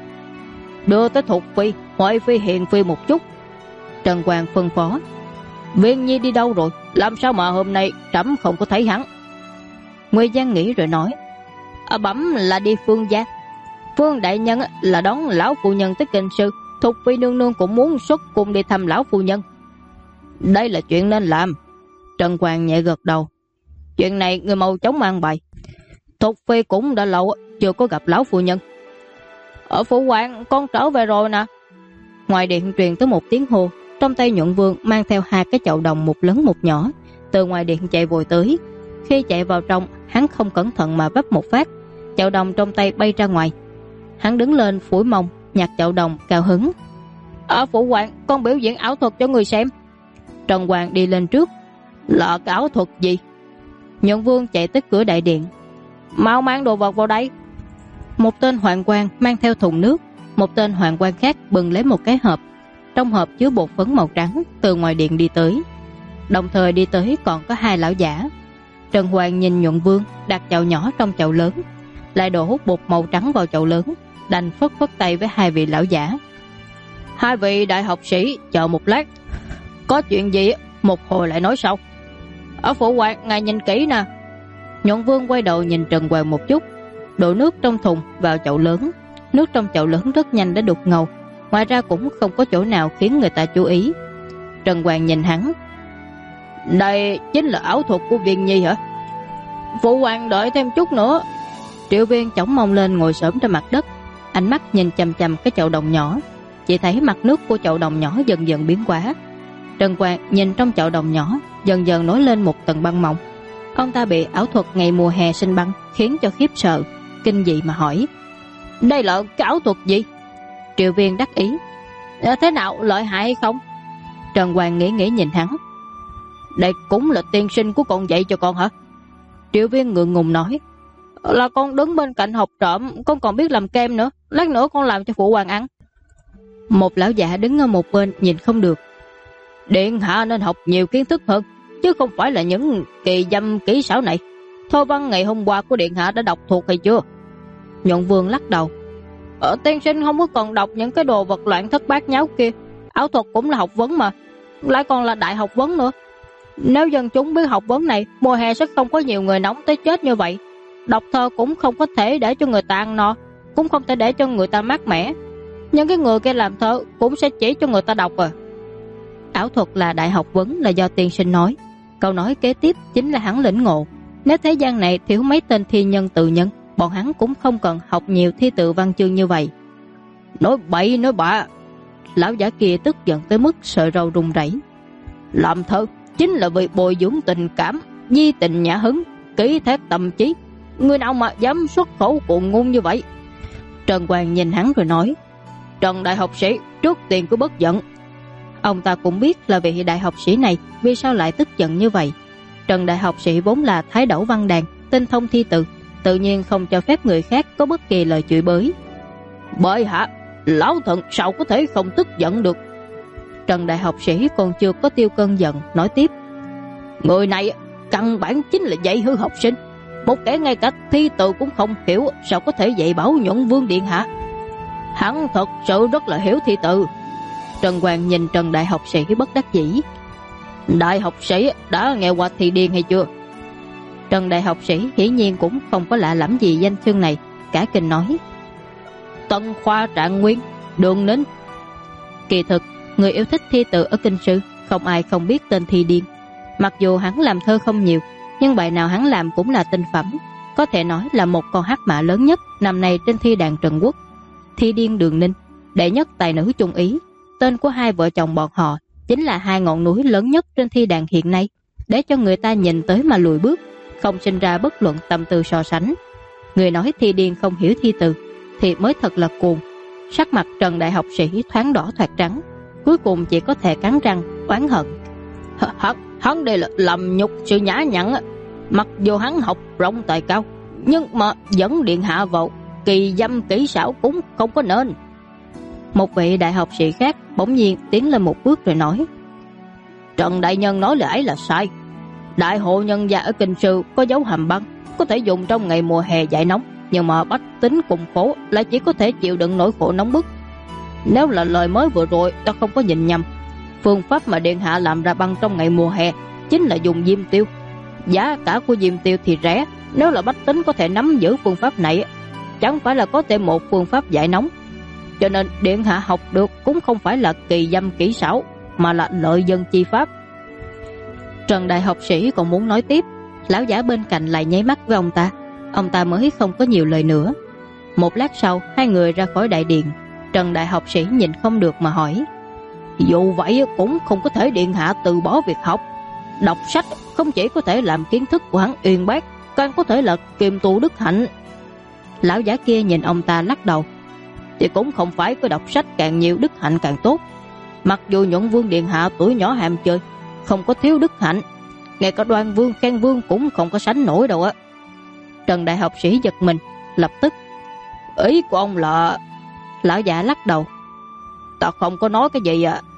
Speaker 1: Đưa tới Thục Phi, Huệ Phi, Hiền Phi một chút. Trần Hoàng phân phó. Viên Nhi đi đâu rồi? Làm sao mà hôm nay trẫm không có thấy hắn? Ngụy Giang nghĩ rồi nói, bẩm là đi Phương gia. Phương đại nhân là đón lão phu nhân tới Kinh Sư, Thục Phi nương nương cũng muốn xuất cung đi thăm lão phu nhân. Đây là chuyện nên làm. Trần Hoàng nhẹ gật đầu. Chuyện này người mau chóng an bài. Thục Phi cũng đã lâu chưa có gặp lão phu nhân. Ở phủ quan con trở về rồi nè. Ngoài điện truyền tới một tiếng hô. Trong tay Nhuận Vương mang theo 2 cái chậu đồng, một lớn một nhỏ, từ ngoài điện chạy vội tới. Khi chạy vào trong, hắn không cẩn thận mà vấp một phát, chậu đồng trong tay bay ra ngoài. Hắn đứng lên phủi mông, nhặt chậu đồng cao hứng. Ở phủ quan con biểu diễn ảo thuật cho người xem. Trần Hoàng đi lên trước. Là cái ảo thuật gì? Nhuận Vương chạy tới cửa đại điện. Mau mang đồ vật vào đây. Một tên hoạn quan mang theo thùng nước, một tên hoạn quan khác bưng lấy một cái hộp, trong hộp chứa bột phấn màu trắng, từ ngoài điện đi tới. Đồng thời đi tới còn có 2 lão giả. Trần Hoàng nhìn Nhuận Vương đặt chậu nhỏ trong chậu lớn, lại đổ hút bột màu trắng vào chậu lớn, đành phất phất tay với 2 vị lão giả. 2 vị đại học sĩ chờ một lát, có chuyện gì một hồi lại nói sau. Ở phủ quan ngài nhìn kỹ nè. Nhuận Vương quay đầu nhìn Trần Hoàng một chút, đổ nước trong thùng vào chậu lớn. Nước trong chậu lớn rất nhanh đã đục ngầu, ngoài ra cũng không có chỗ nào khiến người ta chú ý. Trần Hoàng nhìn hắn. Đây chính là ảo thuật của Viên Nhi hả? Phụ hoàng đợi thêm chút nữa. Triệu Viên chổng mông lên ngồi xổm trên mặt đất, ánh mắt nhìn chằm chằm cái chậu đồng nhỏ. Chỉ thấy mặt nước của chậu đồng nhỏ dần dần biến hóa. Trần Hoàng nhìn trong chậu đồng nhỏ dần dần nổi lên một tầng băng mỏng. Ông ta bị ảo thuật ngày mùa hè sinh băng khiến cho khiếp sợ, kinh dị mà hỏi. Đây là cái ảo thuật gì? Triệu Viên đắc ý. Thế nào, lợi hại hay không? Trần Hoàng nghĩ nhìn hắn. Đây cũng là tiên sinh của con dạy cho con hả? Triệu Viên ngượng ngùng nói. Là con đứng bên cạnh học trộm, con còn biết làm kem nữa, lát nữa con làm cho phụ hoàng ăn. Một lão già đứng ở một bên nhìn không được. Điện hạ nên học nhiều kiến thức hơn, chứ không phải là những kỳ dâm kỹ xảo này. Thơ văn ngày hôm qua của điện hạ đã đọc thuộc hay chưa? Nhuận Vương lắc đầu. Tiên sinh không có còn đọc những cái đồ vật loạn thất bát nháo kia. Ảo thuật cũng là học vấn mà, lại còn là đại học vấn nữa. Nếu dân chúng biết học vấn này, mùa hè sẽ không có nhiều người nóng tới chết như vậy. Đọc thơ cũng không có thể để cho người ta ăn no, cũng không thể để cho người ta mát mẻ. Những cái người kia làm thơ cũng sẽ chỉ cho người ta đọc à. Ảo thuật là đại học vấn là do tiên sinh nói. Câu nói kế tiếp chính là hắn lĩnh ngộ. Nếu thế gian này thiếu mấy tên thi nhân tự nhân, bọn hắn cũng không cần học nhiều thi tự văn chương như vậy. Nói bậy nói bạ. Lão giả kia tức giận tới mức sợi râu rung rẩy. Làm thơ chính là vì bồi dưỡng tình cảm, di tình nhã hứng, kỹ thác tâm trí. Người nào mà dám xuất khẩu cuồng ngôn như vậy? Trần Hoàng nhìn hắn rồi nói. Trần đại học sĩ, trước tiên cứ bất giận. Ông ta cũng biết là vị đại học sĩ này vì sao lại tức giận như vậy. Trần đại học sĩ vốn là thái đẩu văn đàn, tinh thông thi từ, tự nhiên không cho phép người khác có bất kỳ lời chửi bới. Bởi hạ, lão thần sao có thể không tức giận được? Trần đại học sĩ còn chưa có tiêu cơn giận, nói tiếp. Người này căn bản chính là dạy hư học sinh. Một kẻ ngay cả thi từ cũng không hiểu, sao có thể dạy bảo Nhuận Vương điện hạ? Hắn thật sự rất là hiểu thi từ. Trần Hoàng nhìn Trần đại học sĩ bất đắc dĩ. Đại học sĩ đã nghe qua Thi Điên hay chưa? Trần đại học sĩ hiển nhiên cũng không có lạ lẫm gì danh xưng này, cả kinh nói. Tân Khoa Trạng Nguyên, Đường Ninh. Kỳ thực, người yêu thích thi từ ở kinh sư không ai không biết tên Thi Điên. Mặc dù hắn làm thơ không nhiều, nhưng bài nào hắn làm cũng là tinh phẩm, có thể nói là một con hắc mã lớn nhất năm nay trên thi đàn Trần Quốc. Thi Điên Đường Ninh, đệ nhất tài nữ Trung Ý. Tên của hai vợ chồng bọn họ chính là hai ngọn núi lớn nhất trên thi đàn hiện nay, để cho người ta nhìn tới mà lùi bước, không sinh ra bất luận tâm tư so sánh. Người nói Thi Điên không hiểu thi từ thì mới thật là cuồng. Sắc mặt Trần đại học sĩ thoáng đỏ thoạt trắng, cuối cùng chỉ có thể cắn răng oán hận. Hắn đây là làm nhục sự nhã nhặn. Mặc dù hắn học rộng tài cao, nhưng mà dẫn điện hạ vào kỳ dâm kỹ xảo cũng không có nên. Một vị đại học sĩ khác bỗng nhiên tiến lên một bước rồi nói. Trần đại nhân nói lời ấy là sai. Đại hộ nhân gia ở kinh sư có dấu hàm băng, có thể dùng trong ngày mùa hè dại nóng, nhưng mà bách tính cùng khổ lại chỉ có thể chịu đựng nỗi khổ nóng bức. Nếu là lời mới vừa rồi ta không có nhìn nhầm, phương pháp mà điện hạ làm ra băng trong ngày mùa hè chính là dùng diêm tiêu. Giá cả của diêm tiêu thì rẻ, nếu là bách tính có thể nắm giữ phương pháp này, chẳng phải là có thêm một phương pháp giải nóng. Cho nên điện hạ học được cũng không phải là kỳ dâm kỹ xảo, mà là lợi dân chi pháp. Trần đại học sĩ còn muốn nói tiếp, lão giả bên cạnh lại nháy mắt với ông ta mới không có nhiều lời nữa. Một lát sau, hai người ra khỏi đại điện. Trần đại học sĩ nhìn không được mà hỏi. Dù vậy cũng không có thể điện hạ từ bỏ việc học. Đọc sách không chỉ có thể làm kiến thức của hắn uyên bác, càng có thể là kiềm tu đức hạnh. Lão giả kia nhìn ông ta lắc đầu. Thì cũng không phải có đọc sách càng nhiều đức hạnh càng tốt. Mặc dù Nhuận Vương điện hạ tuổi nhỏ ham chơi, không có thiếu đức hạnh, ngay cả Đoan Vương Khang Vương cũng không có sánh nổi đâu á. Trần đại học sĩ giật mình, lập tức. Ý của ông là... Lão giả lắc đầu. Ta không có nói cái gì à.